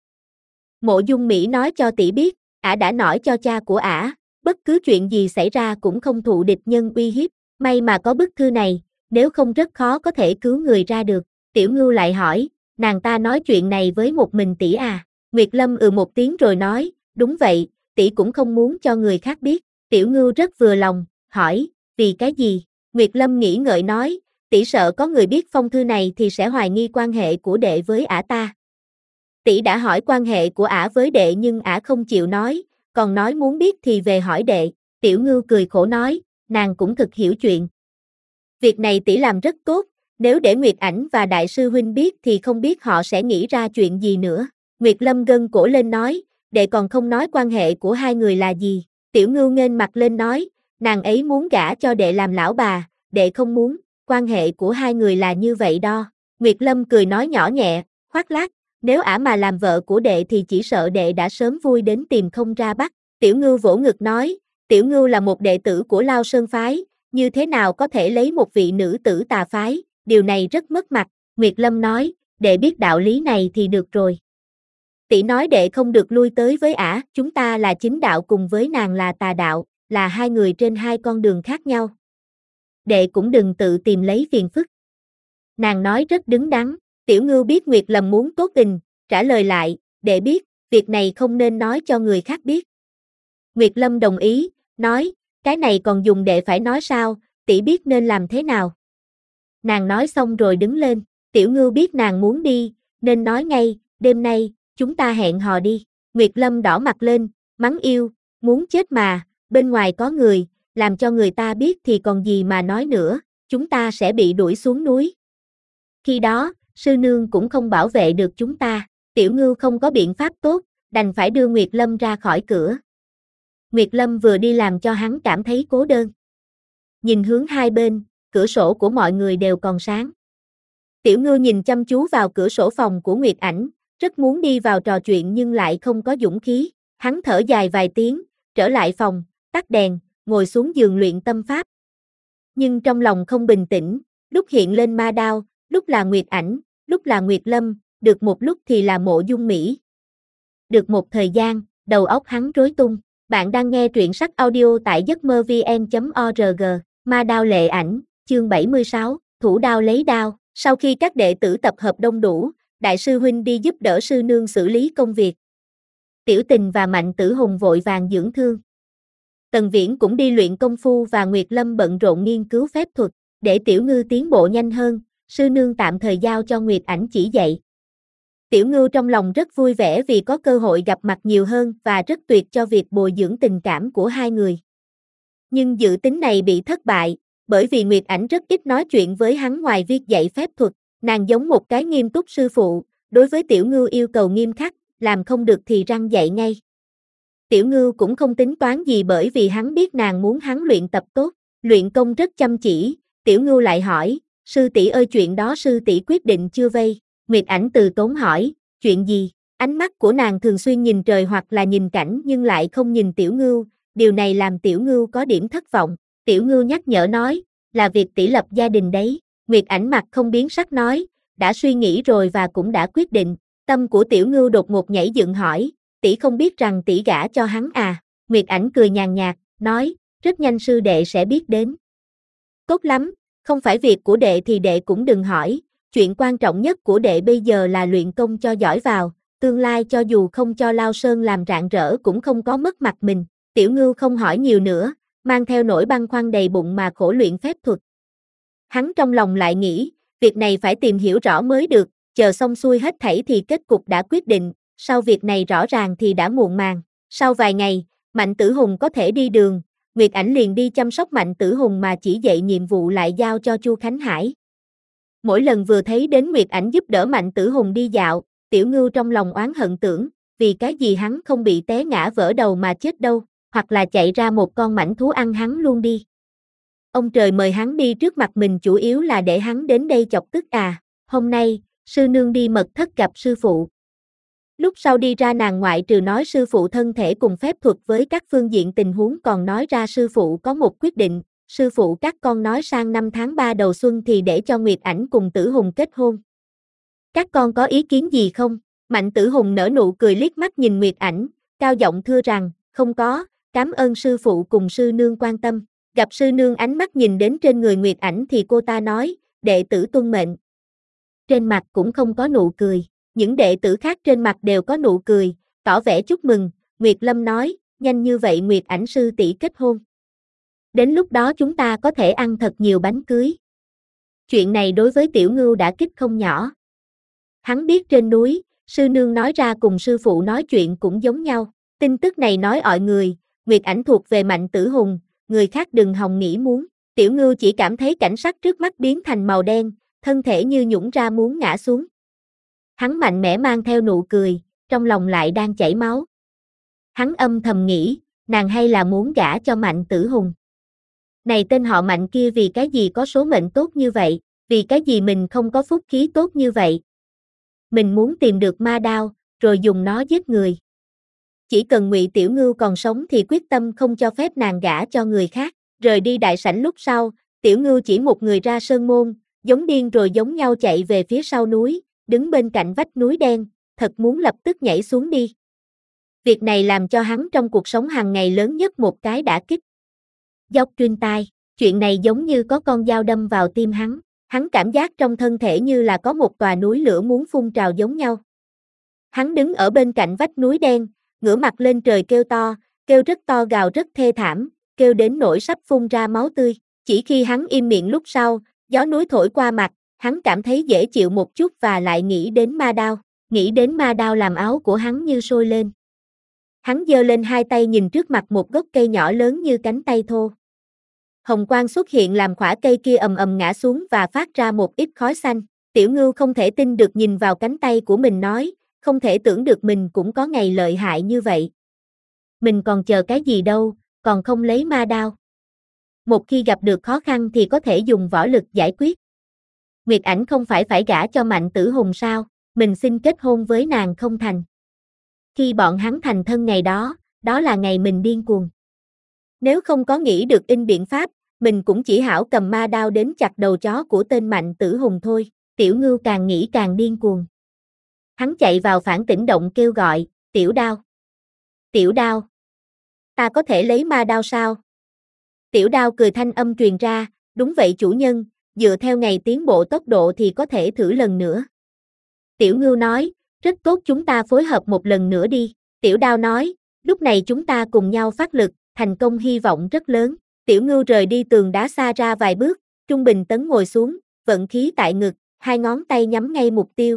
Mộ Dung Mỹ nói cho tỷ biết, ả đã nói cho cha của ả, bất cứ chuyện gì xảy ra cũng không thụ địch nhân uy hiếp. May mà có bức thư này, nếu không rất khó có thể cứu người ra được. Tiểu Ngưu lại hỏi, nàng ta nói chuyện này với một mình tỷ à? Nguyệt Lâm một tiếng rồi nói, đúng vậy, tỷ cũng không muốn cho người khác biết. Tiểu Ngưu rất vừa lòng, hỏi, vì cái gì? Nguyệt Lâm nghĩ ngợi nói, tỷ sợ có người biết phong thư này thì sẽ hoài nghi quan hệ của đệ với ả ta. Tỷ đã hỏi quan hệ của ả với đệ nhưng ả không chịu nói, còn nói muốn biết thì về hỏi đệ. Tiểu Ngưu cười khổ nói, nàng cũng thực hiểu chuyện. Việc này tỷ làm rất tốt, nếu để Nguyệt Ảnh và Đại sư huynh biết thì không biết họ sẽ nghĩ ra chuyện gì nữa. Nguyệt Lâm gân cổ lên nói, đệ còn không nói quan hệ của hai người là gì. Tiểu Ngưu nghênh mặt lên nói, nàng ấy muốn gả cho đệ làm lão bà, đệ không muốn, quan hệ của hai người là như vậy đó. Nguyệt Lâm cười nói nhỏ nhẹ, khoác lác, nếu ả mà làm vợ của đệ thì chỉ sợ đệ đã sớm vui đến tìm không ra bắt. Tiểu Ngưu vỗ ngực nói, Tiểu Ngưu là một đệ tử của Lao Sơn Phái, như thế nào có thể lấy một vị nữ tử tà phái, điều này rất mất mặt. Nguyệt Lâm nói, đệ biết đạo lý này thì được rồi. Tỷ nói đệ không được lui tới với ả, chúng ta là chính đạo cùng với nàng là tà đạo, là hai người trên hai con đường khác nhau. Đệ cũng đừng tự tìm lấy phiền phức. Nàng nói rất đứng đắn, Tiểu Ngưu biết Nguyệt Lâm muốn tốt tình, trả lời lại, đệ biết, việc này không nên nói cho người khác biết. Nguyệt Lâm đồng ý, nói, cái này còn dùng đệ phải nói sao, tỷ biết nên làm thế nào. Nàng nói xong rồi đứng lên, Tiểu Ngưu biết nàng muốn đi, nên nói ngay, đêm nay, chúng ta hẹn hò đi. Nguyệt Lâm đỏ mặt lên, mắng yêu, muốn chết mà, bên ngoài có người, làm cho người ta biết thì còn gì mà nói nữa, chúng ta sẽ bị đuổi xuống núi. Khi đó, sư nương cũng không bảo vệ được chúng ta, Tiểu Ngưu không có biện pháp tốt, đành phải đưa Nguyệt Lâm ra khỏi cửa. Nguyệt Lâm vừa đi làm cho hắn cảm thấy cố đơn. Nhìn hướng hai bên, cửa sổ của mọi người đều còn sáng. Tiểu Ngưu nhìn chăm chú vào cửa sổ phòng của Nguyệt Ảnh, rất muốn đi vào trò chuyện nhưng lại không có dũng khí. Hắn thở dài vài tiếng, trở lại phòng, tắt đèn, ngồi xuống giường luyện tâm pháp. Nhưng trong lòng không bình tĩnh, lúc hiện lên ma đao, lúc là Nguyệt Ảnh, lúc là Nguyệt Lâm, được một lúc thì là Mộ Dung Mỹ. Được một thời gian, đầu óc hắn rối tung. Bạn đang nghe truyện sách audio tại giấcmơ-vn.org, Ma Đao Lệ Ảnh, chương 76, Thủ đao lấy đao. Sau khi các đệ tử tập hợp đông đủ, Đại sư huynh đi giúp đỡ sư nương xử lý công việc. Tiểu Tình và Mạnh Tử Hùng vội vàng dưỡng thương. Tần Viễn cũng đi luyện công phu và Nguyệt Lâm bận rộn nghiên cứu phép thuật, để Tiểu Ngưu tiến bộ nhanh hơn, sư nương tạm thời giao cho Nguyệt Ảnh chỉ dạy. Tiểu Ngưu trong lòng rất vui vẻ vì có cơ hội gặp mặt nhiều hơn và rất tuyệt cho việc bồi dưỡng tình cảm của hai người. Nhưng dự tính này bị thất bại, bởi vì Nguyệt Ảnh rất ít nói chuyện với hắn ngoài việc dạy phép thuật, nàng giống một cái nghiêm túc sư phụ, đối với Tiểu Ngưu yêu cầu nghiêm khắc, làm không được thì răng dạy ngay. Tiểu Ngưu cũng không tính toán gì bởi vì hắn biết nàng muốn hắn luyện tập tốt, luyện công rất chăm chỉ. Tiểu Ngưu lại hỏi, sư tỷ ơi chuyện đó sư tỷ quyết định chưa vây? Nguyệt Ảnh từ tốn hỏi, chuyện gì? Ánh mắt của nàng thường xuyên nhìn trời hoặc là nhìn cảnh nhưng lại không nhìn Tiểu Ngưu, điều này làm Tiểu Ngưu có điểm thất vọng. Tiểu Ngưu nhắc nhở nói, là việc tỷ lập gia đình đấy. Nguyệt Ảnh mặt không biến sắc nói, đã suy nghĩ rồi và cũng đã quyết định. Tâm của Tiểu Ngưu đột ngột nhảy dựng hỏi, tỷ không biết rằng tỷ gả cho hắn à? Nguyệt Ảnh cười nhàn nhạt, nói, rất nhanh sư đệ sẽ biết đến. Tốt lắm, không phải việc của đệ thì đệ cũng đừng hỏi, chuyện quan trọng nhất của đệ bây giờ là luyện công cho giỏi vào, tương lai cho dù không cho Lao Sơn làm rạng rỡ cũng không có mất mặt mình. Tiểu Ngưu không hỏi nhiều nữa, mang theo nỗi băn khoăn đầy bụng mà khổ luyện phép thuật. Hắn trong lòng lại nghĩ, việc này phải tìm hiểu rõ mới được, chờ xong xuôi hết thảy thì kết cục đã quyết định, sau việc này rõ ràng thì đã muộn màng. Sau vài ngày, Mạnh Tử Hùng có thể đi đường, Nguyệt Ảnh liền đi chăm sóc Mạnh Tử Hùng mà chỉ dạy nhiệm vụ lại giao cho Chu Khánh Hải. Mỗi lần vừa thấy đến Nguyệt Ảnh giúp đỡ Mạnh Tử Hùng đi dạo, Tiểu Ngưu trong lòng oán hận tưởng, vì cái gì hắn không bị té ngã vỡ đầu mà chết đâu, hoặc là chạy ra một con mãnh thú ăn hắn luôn đi. Ông trời mời hắn đi trước mặt mình chủ yếu là để hắn đến đây chọc tức à, hôm nay, sư nương đi mật thất gặp sư phụ. Lúc sau đi ra nàng ngoại trừ nói sư phụ thân thể cùng phép thuật với các phương diện tình huống còn nói ra sư phụ có một quyết định, sư phụ các con nói sang năm tháng 3 đầu xuân thì để cho Nguyệt Ảnh cùng Tử Hùng kết hôn. Các con có ý kiến gì không? Mạnh Tử Hùng nở nụ cười liếc mắt nhìn Nguyệt Ảnh, cao giọng thưa rằng, không có, cảm ơn sư phụ cùng sư nương quan tâm. Gặp sư nương ánh mắt nhìn đến trên người Nguyệt Ảnh thì cô ta nói, đệ tử tuân mệnh. Trên mặt cũng không có nụ cười, những đệ tử khác trên mặt đều có nụ cười, tỏ vẻ chúc mừng. Nguyệt Lâm nói, nhanh như vậy Nguyệt Ảnh sư tỷ kết hôn. Đến lúc đó chúng ta có thể ăn thật nhiều bánh cưới. Chuyện này đối với Tiểu Ngưu đã kích không nhỏ. Hắn biết trên núi, Sư nương nói ra cùng sư phụ nói chuyện cũng giống nhau. Tin tức này nói ọi người, Nguyệt Ảnh thuộc về Mạnh Tử Hùng, người khác đừng hòng nghĩ muốn. Tiểu Ngưu chỉ cảm thấy cảnh sắc trước mắt biến thành màu đen, thân thể như nhũn ra muốn ngã xuống. Hắn mạnh mẽ mang theo nụ cười, trong lòng lại đang chảy máu. Hắn âm thầm nghĩ, nàng hay là muốn gả cho Mạnh Tử Hùng. Này tên họ Mạnh kia vì cái gì có số mệnh tốt như vậy, vì cái gì mình không có phúc khí tốt như vậy. Mình muốn tìm được ma đao, rồi dùng nó giết người. Chỉ cần Ngụy Tiểu Ngưu còn sống thì quyết tâm không cho phép nàng gả cho người khác. Rời đi đại sảnh lúc sau, Tiểu Ngưu chỉ một người ra sơn môn, giống điên rồi giống nhau chạy về phía sau núi, đứng bên cạnh vách núi đen, thật muốn lập tức nhảy xuống đi. Việc này làm cho hắn trong cuộc sống hàng ngày lớn nhất một cái đả kích. Dốc truyền tai, chuyện này giống như có con dao đâm vào tim hắn. Hắn cảm giác trong thân thể như là có một tòa núi lửa muốn phun trào giống nhau. Hắn đứng ở bên cạnh vách núi đen, ngửa mặt lên trời kêu to, kêu rất to gào rất thê thảm, kêu đến nỗi sắp phun ra máu tươi. Chỉ khi hắn im miệng lúc sau, gió núi thổi qua mặt, hắn cảm thấy dễ chịu một chút và lại nghĩ đến ma đao. Nghĩ đến ma đao làm áo của hắn như sôi lên. Hắn giơ lên hai tay nhìn trước mặt một gốc cây nhỏ lớn như cánh tay thô. Hồng quang xuất hiện làm khỏa cây kia ầm ầm ngã xuống và phát ra một ít khói xanh. Tiểu Ngưu không thể tin được nhìn vào cánh tay của mình nói, không thể tưởng được mình cũng có ngày lợi hại như vậy. Mình còn chờ cái gì đâu, còn không lấy ma đao. Một khi gặp được khó khăn thì có thể dùng võ lực giải quyết. Nguyệt Ảnh không phải gả cho Mạnh Tử Hùng sao, mình xin kết hôn với nàng không thành. Khi bọn hắn thành thân ngày đó, đó là ngày mình điên cuồng. Nếu không có nghĩ được in biện pháp, mình cũng chỉ hảo cầm ma đao đến chặt đầu chó của tên Mạnh Tử Hùng thôi. Tiểu Ngưu càng nghĩ càng điên cuồng. Hắn chạy vào phản tỉnh động kêu gọi, Tiểu Đao. Tiểu Đao. Ta có thể lấy ma đao sao? Tiểu Đao cười thanh âm truyền ra, đúng vậy chủ nhân, dựa theo ngày tiến bộ tốc độ thì có thể thử lần nữa. Tiểu Ngưu nói, rất tốt chúng ta phối hợp một lần nữa đi. Tiểu Đao nói, lúc này chúng ta cùng nhau phát lực, thành công hy vọng rất lớn. Tiểu Ngưu rời đi tường đá xa ra vài bước, Trung Bình Tấn ngồi xuống, vận khí tại ngực, hai ngón tay nhắm ngay mục tiêu.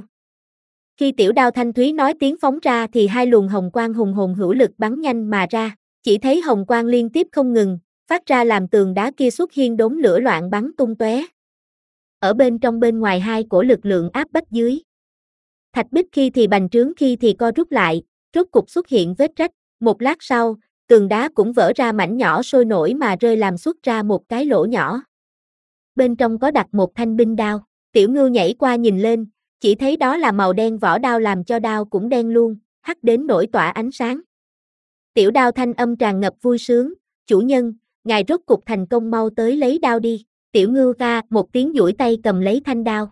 Khi tiểu đao thanh thúy nói tiếng phóng ra thì hai luồng hồng quang hùng hồn hữu lực bắn nhanh mà ra, chỉ thấy hồng quang liên tiếp không ngừng, phát ra làm tường đá kia xuất hiện đốm lửa loạn bắn tung tóe. Ở bên trong bên ngoài hai cổ lực lượng áp bách dưới. Thạch bích khi thì bành trướng khi thì co rút lại, rốt cục xuất hiện vết rách, một lát sau, tường đá cũng vỡ ra mảnh nhỏ sôi nổi mà rơi làm xuất ra một cái lỗ nhỏ. Bên trong có đặt một thanh binh đao, Tiểu Ngưu nhảy qua nhìn lên, chỉ thấy đó là màu đen vỏ đao làm cho đao cũng đen luôn, hắt đến nổi tỏa ánh sáng. Tiểu Đao thanh âm tràn ngập vui sướng, chủ nhân, ngài rốt cục thành công mau tới lấy đao đi. Tiểu Ngưu ca một tiếng duỗi tay cầm lấy thanh đao.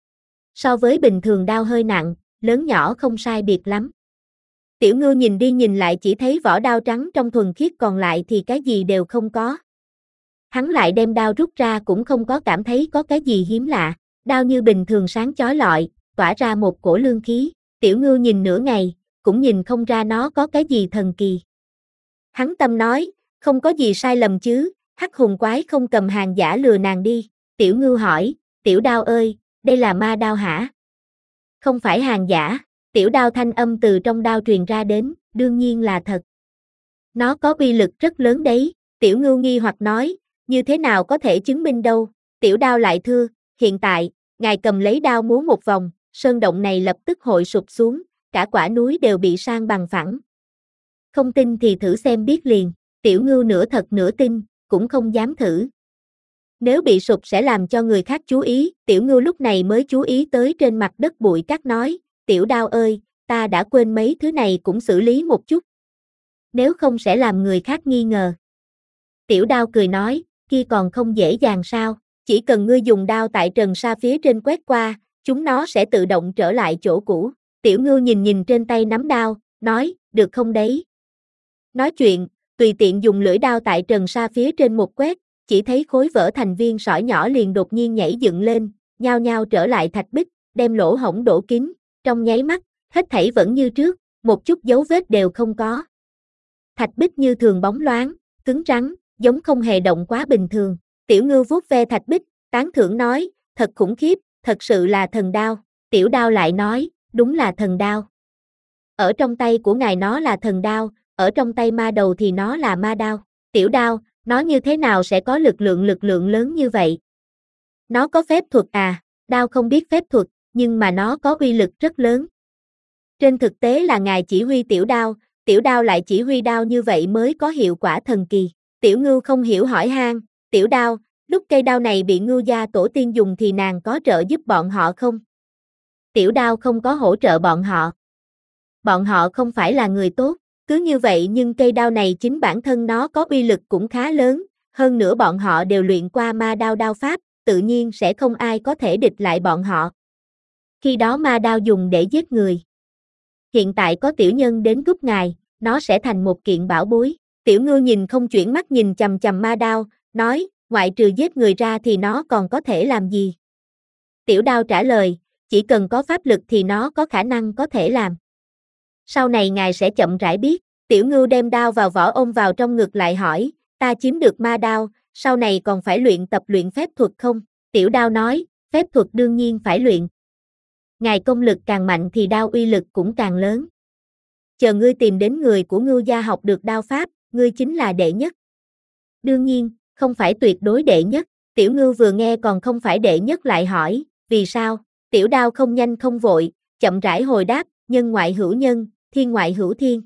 So với bình thường đao hơi nặng, lớn nhỏ không sai biệt lắm. Tiểu Ngưu nhìn đi nhìn lại chỉ thấy vỏ đao trắng trong thuần khiết còn lại thì cái gì đều không có. Hắn lại đem đao rút ra cũng không có cảm thấy có cái gì hiếm lạ, đao như bình thường sáng chói lọi, tỏa ra một cổ lương khí. Tiểu Ngưu nhìn nửa ngày, cũng nhìn không ra nó có cái gì thần kỳ. Hắn tâm nói, không có gì sai lầm chứ, Hắc Hùng quái không cầm hàng giả lừa nàng đi. Tiểu Ngưu hỏi, Tiểu Đao ơi, đây là ma đao hả? Không phải hàng giả. Tiểu Đao thanh âm từ trong đao truyền ra đến, đương nhiên là thật. Nó có uy lực rất lớn đấy. Tiểu Ngưu nghi hoặc nói, như thế nào có thể chứng minh đâu. Tiểu Đao lại thưa, hiện tại, ngài cầm lấy đao múa một vòng, sơn động này lập tức hội sụp xuống, cả quả núi đều bị san bằng phẳng. Không tin thì thử xem biết liền. Tiểu Ngưu nửa thật nửa tin, cũng không dám thử. Nếu bị sụp sẽ làm cho người khác chú ý. Tiểu Ngưu lúc này mới chú ý tới trên mặt đất bụi cát nói, Tiểu Đao ơi, ta đã quên mấy thứ này cũng xử lý một chút. Nếu không sẽ làm người khác nghi ngờ. Tiểu Đao cười nói, kia còn không dễ dàng sao, chỉ cần ngươi dùng đao tại trần sa phía trên quét qua, chúng nó sẽ tự động trở lại chỗ cũ. Tiểu Ngưu nhìn nhìn trên tay nắm đao, nói, được không đấy? Nói chuyện, tùy tiện dùng lưỡi đao tại trần sa phía trên một quét, chỉ thấy khối vỡ thành viên sỏi nhỏ liền đột nhiên nhảy dựng lên, nhao nhao trở lại thạch bích, đem lỗ hổng đổ kín, trong nháy mắt, hết thảy vẫn như trước, một chút dấu vết đều không có. Thạch bích như thường bóng loáng, cứng rắn, giống không hề động quá bình thường. Tiểu Ngưu vuốt ve thạch bích, tán thưởng nói, thật khủng khiếp, thật sự là thần đao. Tiểu Đao lại nói, đúng là thần đao. ở trong tay của ngài nó là thần đao, ở trong tay ma đầu thì nó là ma đao. Tiểu đao, nó như thế nào sẽ có lực lượng lớn như vậy? Nó có phép thuật à? Đao không biết phép thuật, nhưng mà nó có uy lực rất lớn. Trên thực tế là ngài chỉ huy tiểu đao lại chỉ huy đao như vậy mới có hiệu quả thần kỳ. Tiểu Ngưu không hiểu hỏi han, tiểu đao, lúc cây đao này bị Ngưu gia tổ tiên dùng thì nàng có trợ giúp bọn họ không? Tiểu đao không có hỗ trợ bọn họ. Bọn họ không phải là người tốt, cứ như vậy nhưng cây đao này chính bản thân nó có uy lực cũng khá lớn, hơn nữa bọn họ đều luyện qua ma đao pháp, tự nhiên sẽ không ai có thể địch lại bọn họ. Khi đó ma đao dùng để giết người. Hiện tại có tiểu nhân đến giúp ngài, nó sẽ thành một kiện bảo bối. Tiểu Ngưu nhìn không chuyển mắt nhìn chằm chằm ma đao, nói, ngoại trừ giết người ra thì nó còn có thể làm gì? Tiểu đao trả lời, chỉ cần có pháp lực thì nó có khả năng có thể làm. Sau này ngài sẽ chậm rãi biết. Tiểu Ngưu đem đao vào vỏ ôm vào trong ngực lại hỏi, ta chiếm được ma đao, sau này còn phải luyện phép thuật không? Tiểu đao nói, phép thuật đương nhiên phải luyện. Ngài công lực càng mạnh thì đao uy lực cũng càng lớn. Chờ ngươi tìm đến người của Ngưu gia học được đao pháp, ngươi chính là đệ nhất. Đương nhiên, không phải tuyệt đối đệ nhất. Tiểu Ngưu vừa nghe còn không phải đệ nhất lại hỏi, vì sao? Tiểu đao không nhanh không vội, chậm rãi hồi đáp, nhân ngoại hữu nhân, thiên ngoại hữu thiên.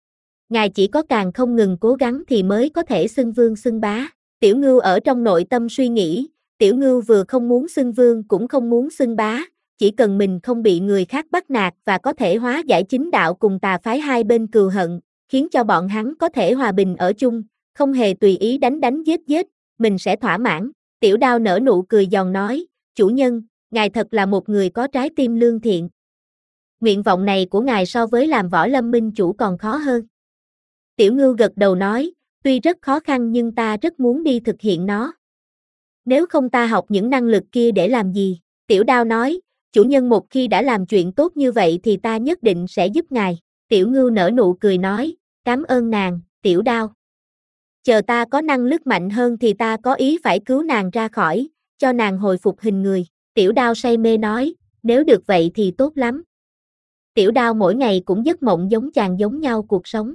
Ngài chỉ có càng không ngừng cố gắng thì mới có thể xưng vương xưng bá. Tiểu Ngưu ở trong nội tâm suy nghĩ, Tiểu Ngưu vừa không muốn xưng vương cũng không muốn xưng bá, chỉ cần mình không bị người khác bắt nạt và có thể hóa giải chính đạo cùng tà phái hai bên cừu hận, khiến cho bọn hắn có thể hòa bình ở chung, không hề tùy ý đánh giết, mình sẽ thỏa mãn. Tiểu đao nở nụ cười giòn nói, chủ nhân, ngài thật là một người có trái tim lương thiện. Nguyện vọng này của ngài so với làm Võ Lâm minh chủ còn khó hơn. Tiểu Ngưu gật đầu nói, tuy rất khó khăn nhưng ta rất muốn đi thực hiện nó. Nếu không ta học những năng lực kia để làm gì? Tiểu đao nói, chủ nhân một khi đã làm chuyện tốt như vậy thì ta nhất định sẽ giúp ngài. Tiểu Ngưu nở nụ cười nói, cảm ơn nàng, tiểu đao. Chờ ta có năng lực mạnh hơn thì ta có ý phải cứu nàng ra khỏi, cho nàng hồi phục hình người. Tiểu đao say mê nói, nếu được vậy thì tốt lắm. Tiểu đao mỗi ngày cũng giấc mộng giống chàng giống nhau cuộc sống.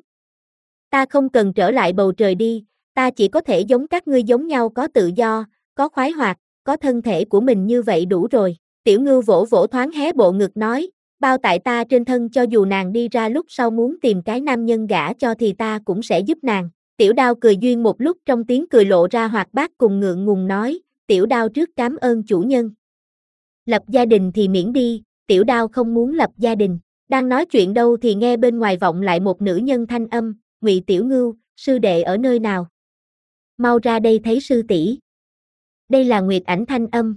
Ta không cần trở lại bầu trời đi, ta chỉ có thể giống các ngươi giống nhau có tự do, có khoái hoạt, có thân thể của mình như vậy đủ rồi. Tiểu Ngưu vỗ vỗ thoáng hé bộ ngực nói, bao tại ta trên thân cho dù nàng đi ra lúc sau muốn tìm cái nam nhân gả cho thì ta cũng sẽ giúp nàng. Tiểu đao cười duyên một lúc trong tiếng cười lộ ra hoạt bát cùng ngượng ngùng nói, tiểu đao trước cảm ơn chủ nhân. Lập gia đình thì miễn đi, tiểu đao không muốn lập gia đình. Đang nói chuyện đâu thì nghe bên ngoài vọng lại một nữ nhân thanh âm, Ngụy Tiểu Ngưu, sư đệ ở nơi nào? Mau ra đây thấy sư tỷ. Đây là Nguyệt Ảnh thanh âm.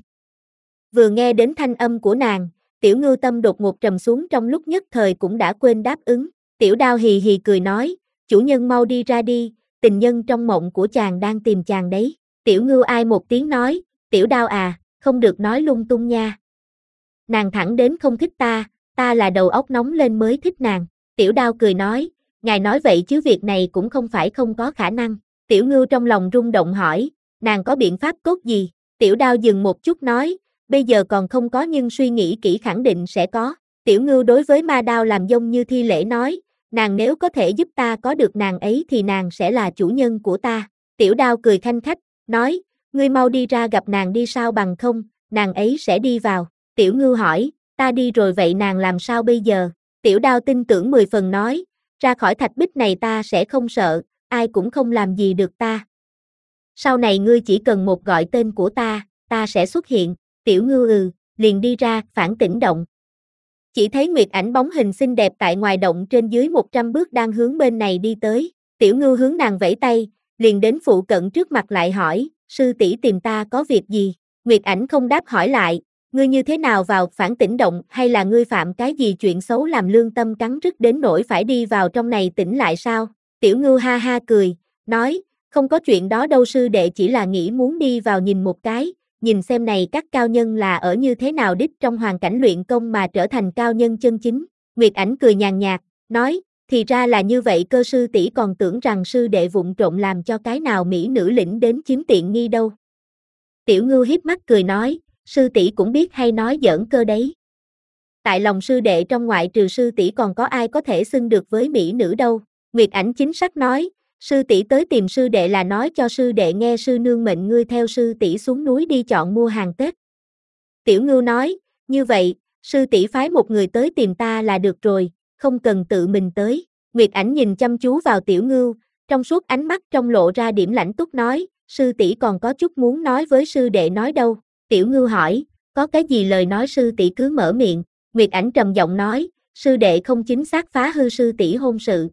Vừa nghe đến thanh âm của nàng, Tiểu Ngưu tâm đột ngột trầm xuống trong lúc nhất thời cũng đã quên đáp ứng. Tiểu đao hì hì cười nói, chủ nhân mau đi ra đi, tình nhân trong mộng của chàng đang tìm chàng đấy. Tiểu Ngưu ai một tiếng nói, tiểu đao à, không được nói lung tung nha. Nàng thẳng đến không thích ta là đầu óc nóng lên mới thích nàng. Tiểu đao cười nói, ngài nói vậy chứ việc này cũng không phải không có khả năng. Tiểu Ngưu trong lòng rung động hỏi, nàng có biện pháp cốt gì? Tiểu đao dừng một chút nói, bây giờ còn không có nhưng suy nghĩ kỹ khẳng định sẽ có. Tiểu Ngưu đối với ma đao làm giống như thi lễ nói, nàng nếu có thể giúp ta có được nàng ấy thì nàng sẽ là chủ nhân của ta. Tiểu đao cười khanh khách, nói, ngươi mau đi ra gặp nàng đi sao bằng không, nàng ấy sẽ đi vào. Tiểu Ngưu hỏi, ta đi rồi vậy nàng làm sao bây giờ? Tiểu đao tin tưởng 10 phần nói, ra khỏi thạch bích này ta sẽ không sợ, ai cũng không làm gì được ta. Sau này ngươi chỉ cần một gọi tên của ta sẽ xuất hiện. Tiểu Ngưu liền đi ra, phản tỉnh động. Chỉ thấy Nguyệt Ảnh bóng hình xinh đẹp tại ngoài động trên dưới 100 bước đang hướng bên này đi tới. Tiểu Ngưu hướng nàng vẫy tay, liền đến phụ cận trước mặt lại hỏi, sư tỷ tìm ta có việc gì? Nguyệt Ảnh không đáp hỏi lại, ngươi như thế nào vào phản tỉnh động hay là ngươi phạm cái gì chuyện xấu làm lương tâm cắn rứt đến nỗi phải đi vào trong này tỉnh lại sao? Tiểu Ngưu ha ha cười, nói, không có chuyện đó đâu sư đệ chỉ là nghĩ muốn đi vào nhìn một cái, nhìn xem này các cao nhân là ở như thế nào đích trong hoàn cảnh luyện công mà trở thành cao nhân chân chính. Nguyệt Ảnh cười nhàn nhạt, nói, thì ra là như vậy cơ sư tỷ còn tưởng rằng sư đệ vụng trộm làm cho cái nào mỹ nữ lĩnh đến chiếm tiện nghi đâu. Tiểu Ngưu hiếp mắt cười nói, sư tỷ cũng biết hay nói giỡn cơ đấy. tại lòng sư đệ trong ngoại trừ sư tỷ còn có ai có thể xưng được với mỹ nữ đâu. Nguyệt Ảnh chính xác nói, sư tỷ tới tìm sư đệ là nói cho sư đệ nghe sư nương mệnh ngươi theo sư tỷ xuống núi đi chọn mua hàng Tết. Tiểu Ngưu nói, như vậy, sư tỷ phái một người tới tìm ta là được rồi, không cần tự mình tới. Nguyệt Ảnh nhìn chăm chú vào Tiểu Ngưu, trong suốt ánh mắt trong lộ ra điểm lãnh túc nói, sư tỷ còn có chút muốn nói với sư đệ nói đâu. Tiểu Ngưu hỏi, có cái gì lời nói sư tỷ cứ mở miệng. Nguyệt Ảnh trầm giọng nói, sư đệ không chính xác phá hư sư tỷ hôn sự.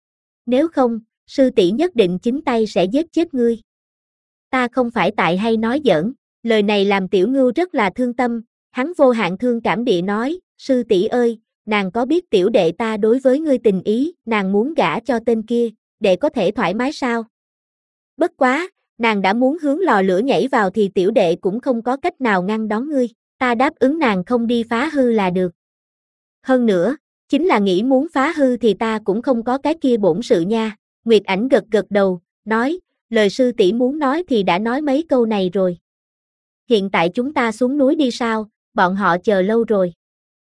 Nếu không, sư tỷ nhất định chính tay sẽ giết chết ngươi. Ta không phải tại hay nói giỡn. Lời này làm Tiểu Ngưu rất là thương tâm, hắn vô hạn thương cảm địa nói, sư tỷ ơi, nàng có biết tiểu đệ ta đối với ngươi tình ý, nàng muốn gả cho tên kia, đệ có thể thoải mái sao? Bất quá, nàng đã muốn hướng lò lửa nhảy vào thì tiểu đệ cũng không có cách nào ngăn đón ngươi, ta đáp ứng nàng không đi phá hư là được. Hơn nữa, chính là nghĩ muốn phá hư thì ta cũng không có cái kia bổn sự nha. Nguyệt Ảnh gật gật đầu, nói, lời sư tỷ muốn nói thì đã nói mấy câu này rồi. Hiện tại chúng ta xuống núi đi sao, bọn họ chờ lâu rồi.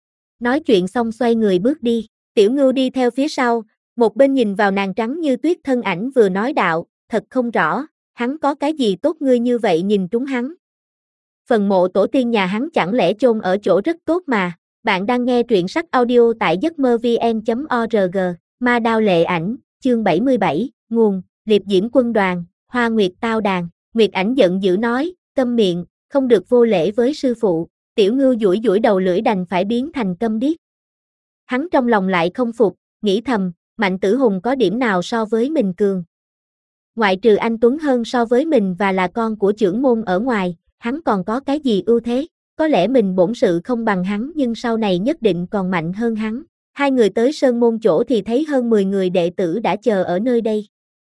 Nói chuyện xong xoay người bước đi, Tiểu Ngưu đi theo phía sau, một bên nhìn vào nàng trắng như tuyết thân ảnh vừa nói đạo, thật không rõ, hắn có cái gì tốt ngươi như vậy nhìn trúng hắn. Phần mộ tổ tiên nhà hắn chẳng lẽ chôn ở chỗ rất tốt mà. Bạn đang nghe truyện sách audio tại giấc mơ vn.org, Ma Đao Lệ Ảnh, chương 77, nguồn, Liệp Diễm Quân Đoàn, Hoa Nguyệt Tao Đàn. Nguyệt Ảnh giận dữ nói, câm miệng, không được vô lễ với sư phụ. Tiểu Ngưu duỗi duỗi đầu lưỡi đành phải biến thành câm điếc. Hắn trong lòng lại không phục, nghĩ thầm, Mạnh Tử Hùng có điểm nào so với mình cường. Ngoại trừ anh Tuấn hơn so với mình và là con của trưởng môn ở ngoài, hắn còn có cái gì ưu thế? Có lẽ mình bổn sự không bằng hắn nhưng sau này nhất định còn mạnh hơn hắn. Hai người tới sơn môn chỗ thì thấy hơn 10 người đệ tử đã chờ ở nơi đây.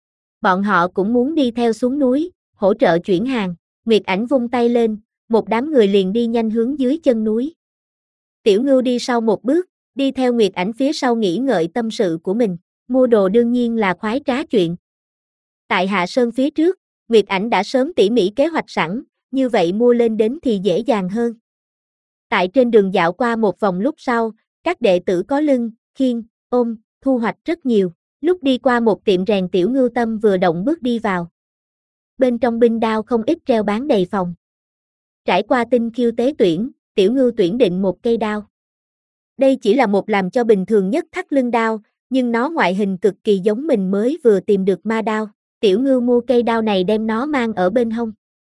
Bọn họ cũng muốn đi theo xuống núi, hỗ trợ chuyển hàng. Nguyệt Ảnh vung tay lên, một đám người liền đi nhanh hướng dưới chân núi. Tiểu Ngưu đi sau một bước, đi theo Nguyệt Ảnh phía sau nghĩ ngợi tâm sự của mình. Mua đồ đương nhiên là khoái trá chuyện. Tại Hạ Sơn phía trước, Nguyệt Ảnh đã sớm tỉ mỉ kế hoạch sẵn, như vậy mua lên đến thì dễ dàng hơn. Tại trên đường dạo qua một vòng lúc sau, các đệ tử có lưng, khiêng, ôm, thu hoạch rất nhiều. Lúc đi qua một tiệm rèn Tiểu Ngưu tâm vừa động bước đi vào. Bên trong binh đao không ít treo bán đầy phòng. Trải qua tinh khiêu tế tuyển, Tiểu Ngưu tuyển định một cây đao. Đây chỉ là một làm cho bình thường nhất thắt lưng đao, nhưng nó ngoại hình cực kỳ giống mình mới vừa tìm được ma đao. Tiểu Ngưu mua cây đao này đem nó mang ở bên hông.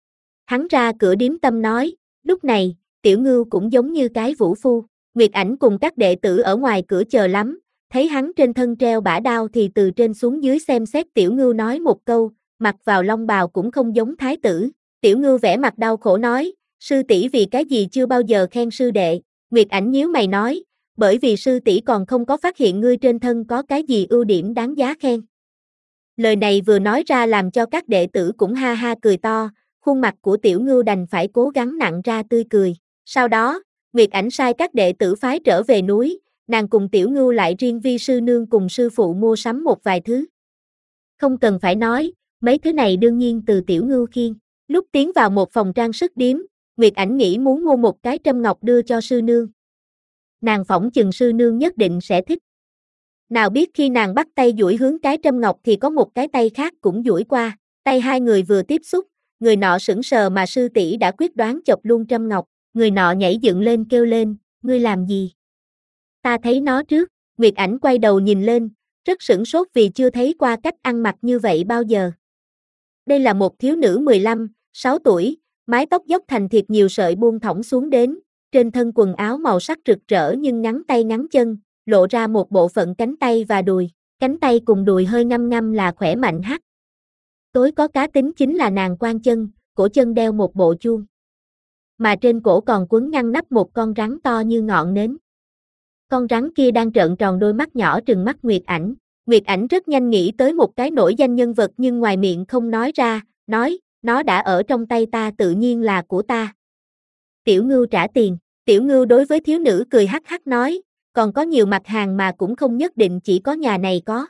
Hắn ra cửa điếm tâm nói, lúc này, Tiểu Ngưu cũng giống như cái vũ phu. Nguyệt Ảnh cùng các đệ tử ở ngoài cửa chờ lắm, thấy hắn trên thân treo bả đao thì từ trên xuống dưới xem xét. Tiểu Ngưu nói một câu, mặc vào long bào cũng không giống thái tử. Tiểu Ngưu vẻ mặt đau khổ nói, sư tỷ vì cái gì chưa bao giờ khen sư đệ. Nguyệt Ảnh nhíu mày nói, bởi vì sư tỷ còn không có phát hiện ngươi trên thân có cái gì ưu điểm đáng giá khen. Lời này vừa nói ra làm cho các đệ tử cũng ha ha cười to, khuôn mặt của Tiểu Ngưu đành phải cố gắng nặn ra tươi cười. Sau đó, Nguyệt Ảnh sai các đệ tử phái trở về núi, nàng cùng Tiểu Ngưu lại riêng vi sư nương cùng sư phụ mua sắm một vài thứ. Không cần phải nói, mấy thứ này đương nhiên từ Tiểu Ngưu khiêng. Lúc tiến vào một phòng trang sức điếm, Nguyệt Ảnh nghĩ muốn mua một cái trâm ngọc đưa cho sư nương. Nàng phỏng chừng sư nương nhất định sẽ thích. Nào biết khi nàng bắt tay duỗi hướng cái trâm ngọc thì có một cái tay khác cũng duỗi qua, tay hai người vừa tiếp xúc, người nọ sững sờ mà sư tỷ đã quyết đoán chộp luôn trâm ngọc, người nọ nhảy dựng lên kêu lên, ngươi làm gì? Ta thấy nó trước. Nguyệt Ảnh quay đầu nhìn lên, rất sửng sốt vì chưa thấy qua cách ăn mặc như vậy bao giờ. Đây là một thiếu nữ 15, 6 tuổi, mái tóc dốc thành thiệt nhiều sợi buông thõng xuống đến, trên thân quần áo màu sắc rực rỡ nhưng ngắn tay ngắn chân, lộ ra một bộ phận cánh tay và đùi, cánh tay cùng đùi hơi ngăm ngăm là khỏe mạnh hắc. Tối có cá tính chính là nàng quan chân, cổ chân đeo một bộ chuông. Mà trên cổ còn quấn ngăn nắp một con rắn to như ngọn nến. Con rắn kia đang trợn tròn đôi mắt nhỏ trừng mắt Nguyệt Ảnh. Nguyệt Ảnh rất nhanh nghĩ tới một cái nổi danh nhân vật nhưng ngoài miệng không nói ra, nói, nó đã ở trong tay ta tự nhiên là của ta. Tiểu Ngưu trả tiền. Tiểu Ngưu đối với thiếu nữ cười hắc hắc nói, còn có nhiều mặt hàng mà cũng không nhất định chỉ có nhà này có.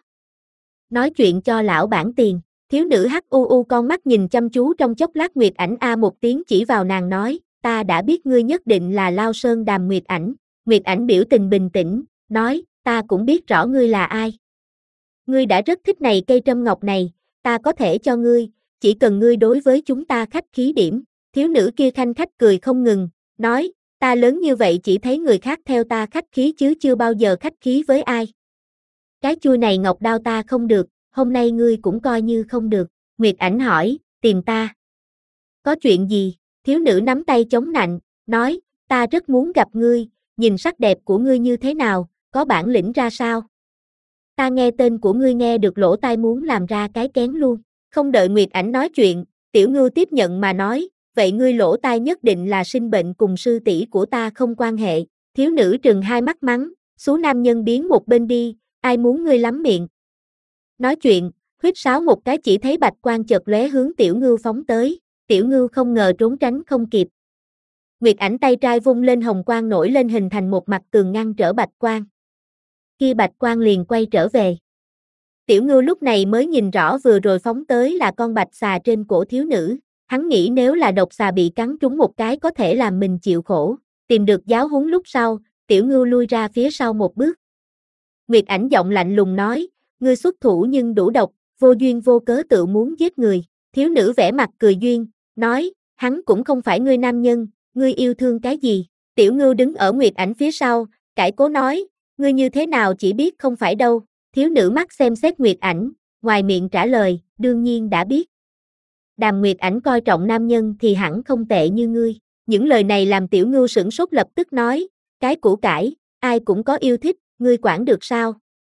Nói chuyện cho lão bản tiền. Thiếu nữ hắc u u con mắt nhìn chăm chú trong chốc lát. Nguyệt Ảnh a một tiếng chỉ vào nàng nói, ta đã biết ngươi nhất định là Lao Sơn Đàm Nguyệt Ảnh. Nguyệt Ảnh biểu tình bình tĩnh, nói, ta cũng biết rõ ngươi là ai. Ngươi đã rất thích này cây trâm ngọc này, ta có thể cho ngươi, chỉ cần ngươi đối với chúng ta khách khí điểm. Thiếu nữ kia khanh khách cười không ngừng, nói, ta lớn như vậy chỉ thấy người khác theo ta khách khí chứ chưa bao giờ khách khí với ai. Cái chui này ngọc đao ta không được, hôm nay ngươi cũng coi như không được. Nguyệt Ảnh hỏi, tìm ta. Có chuyện gì? Thiếu nữ nắm tay chống nạnh, nói, ta rất muốn gặp ngươi, nhìn sắc đẹp của ngươi như thế nào, có bản lĩnh ra sao? Ta nghe tên của ngươi nghe được lỗ tai muốn làm ra cái kén luôn. Không đợi Nguyệt Ảnh nói chuyện, Tiểu Ngưu tiếp nhận mà nói, vậy ngươi lỗ tai nhất định là sinh bệnh cùng sư tỷ của ta không quan hệ. Thiếu nữ trừng hai mắt mắng, số nam nhân biến một bên đi, ai muốn ngươi lắm miệng. Nói chuyện, huýt sáo một cái chỉ thấy bạch quang chợt lóe hướng Tiểu Ngưu phóng tới, Tiểu Ngưu không ngờ trốn tránh không kịp. Nguyệt Ảnh tay trai vung lên hồng quang nổi lên hình thành một mặt tường ngăn trở bạch quang. Kia bạch quang liền quay trở về. Tiểu Ngưu lúc này mới nhìn rõ vừa rồi phóng tới là con bạch xà trên cổ thiếu nữ. Hắn nghĩ nếu là độc xà bị cắn trúng một cái có thể làm mình chịu khổ. Tìm được giáo huấn lúc sau, Tiểu Ngưu lui ra phía sau một bước. Nguyệt Ảnh giọng lạnh lùng nói, ngươi xuất thủ nhưng đủ độc, vô duyên vô cớ tự muốn giết người. Thiếu nữ vẻ mặt cười duyên, nói, hắn cũng không phải ngươi nam nhân, ngươi yêu thương cái gì? Tiểu Ngưu đứng ở Nguyệt Ảnh phía sau, cãi cố nói, ngươi như thế nào chỉ biết không phải đâu. Thiếu nữ mắt xem xét Nguyệt Ảnh, ngoài miệng trả lời, đương nhiên đã biết. Đàm Nguyệt Ảnh coi trọng nam nhân thì hẳn không tệ như ngươi. Những lời này làm Tiểu Ngưu sửng sốt lập tức nói, cái củ cải, ai cũng có yêu thích, ngươi quản được sao?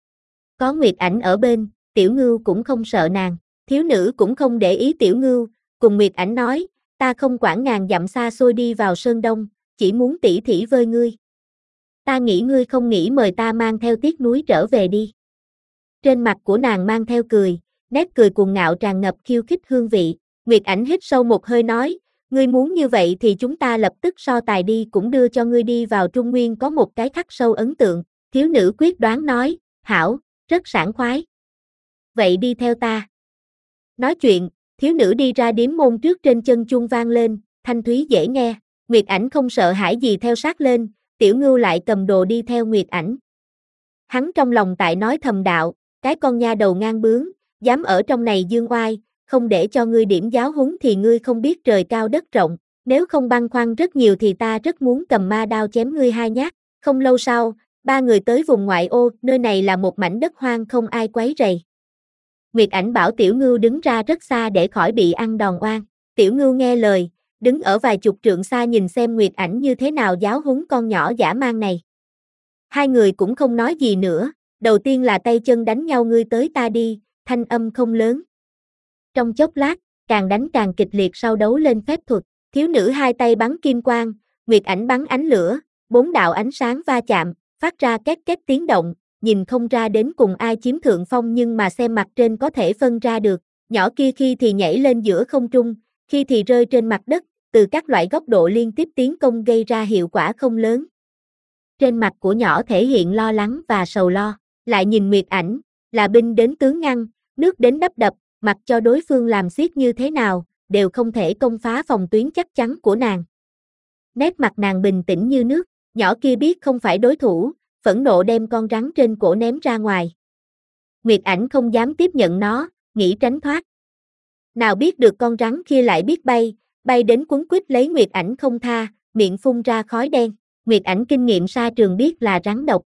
Có Nguyệt Ảnh ở bên, Tiểu Ngưu cũng không sợ nàng. Thiếu nữ cũng không để ý Tiểu Ngưu, cùng Nguyệt Ảnh nói, ta không quản ngàn dặm xa xôi đi vào Sơn Đông, chỉ muốn tỉ thỉ với ngươi. Ta nghĩ ngươi không nghĩ mời ta mang theo tiếc núi trở về đi. Trên mặt của nàng mang theo cười, nét cười cuồng ngạo tràn ngập khiêu khích hương vị. Nguyệt Ảnh hít sâu một hơi nói, ngươi muốn như vậy thì chúng ta lập tức so tài đi cũng đưa cho ngươi đi vào Trung Nguyên có một cái khắc sâu ấn tượng. Thiếu nữ quyết đoán nói, hảo, rất sảng khoái. Vậy đi theo ta. Nói chuyện, thiếu nữ đi ra điếm môn trước trên chân chuông vang lên, thanh thúy dễ nghe. Nguyệt Ảnh không sợ hãi gì theo sát lên, Tiểu Ngưu lại cầm đồ đi theo Nguyệt Ảnh. Hắn trong lòng tại nói thầm đạo, cái con nha đầu ngang bướng, dám ở trong này dương oai, không để cho ngươi điểm giáo huấn thì ngươi không biết trời cao đất rộng, nếu không băn khoăn rất nhiều thì ta rất muốn cầm ma đao chém ngươi hai nhát. Không lâu sau, ba người tới vùng ngoại ô, nơi này là một mảnh đất hoang không ai quấy rầy. Nguyệt Ảnh bảo Tiểu Ngưu đứng ra rất xa để khỏi bị ăn đòn oan. Tiểu Ngưu nghe lời, đứng ở vài chục trượng xa nhìn xem Nguyệt Ảnh như thế nào giáo huấn con nhỏ dã man này. Hai người cũng không nói gì nữa, đầu tiên là tay chân đánh nhau ngươi tới ta đi, thanh âm không lớn. Trong chốc lát, càng đánh càng kịch liệt sau đấu lên phép thuật, thiếu nữ hai tay bắn kim quang, Nguyệt Ảnh bắn ánh lửa, bốn đạo ánh sáng va chạm, phát ra két két tiếng động, nhìn không ra đến cùng ai chiếm thượng phong nhưng mà xem mặt trên có thể phân ra được, nhỏ kia khi thì nhảy lên giữa không trung, khi thì rơi trên mặt đất, từ các loại góc độ liên tiếp tiến công gây ra hiệu quả không lớn. Trên mặt của nhỏ thể hiện lo lắng và sầu lo, lại nhìn Nguyệt Ảnh, là binh đến tướng ngăn, nước đến đắp đập, mặc cho đối phương làm xiết như thế nào, đều không thể công phá phòng tuyến chắc chắn của nàng. Nét mặt nàng bình tĩnh như nước, nhỏ kia biết không phải đối thủ, phẫn nộ đem con rắn trên cổ ném ra ngoài. Nguyệt Ảnh không dám tiếp nhận nó, nghĩ tránh thoát. Nào biết được con rắn kia lại biết bay, bay đến quấn quýt lấy Nguyệt Ảnh không tha, miệng phun ra khói đen. Nguyệt Ảnh kinh nghiệm sa trường biết là rắn độc.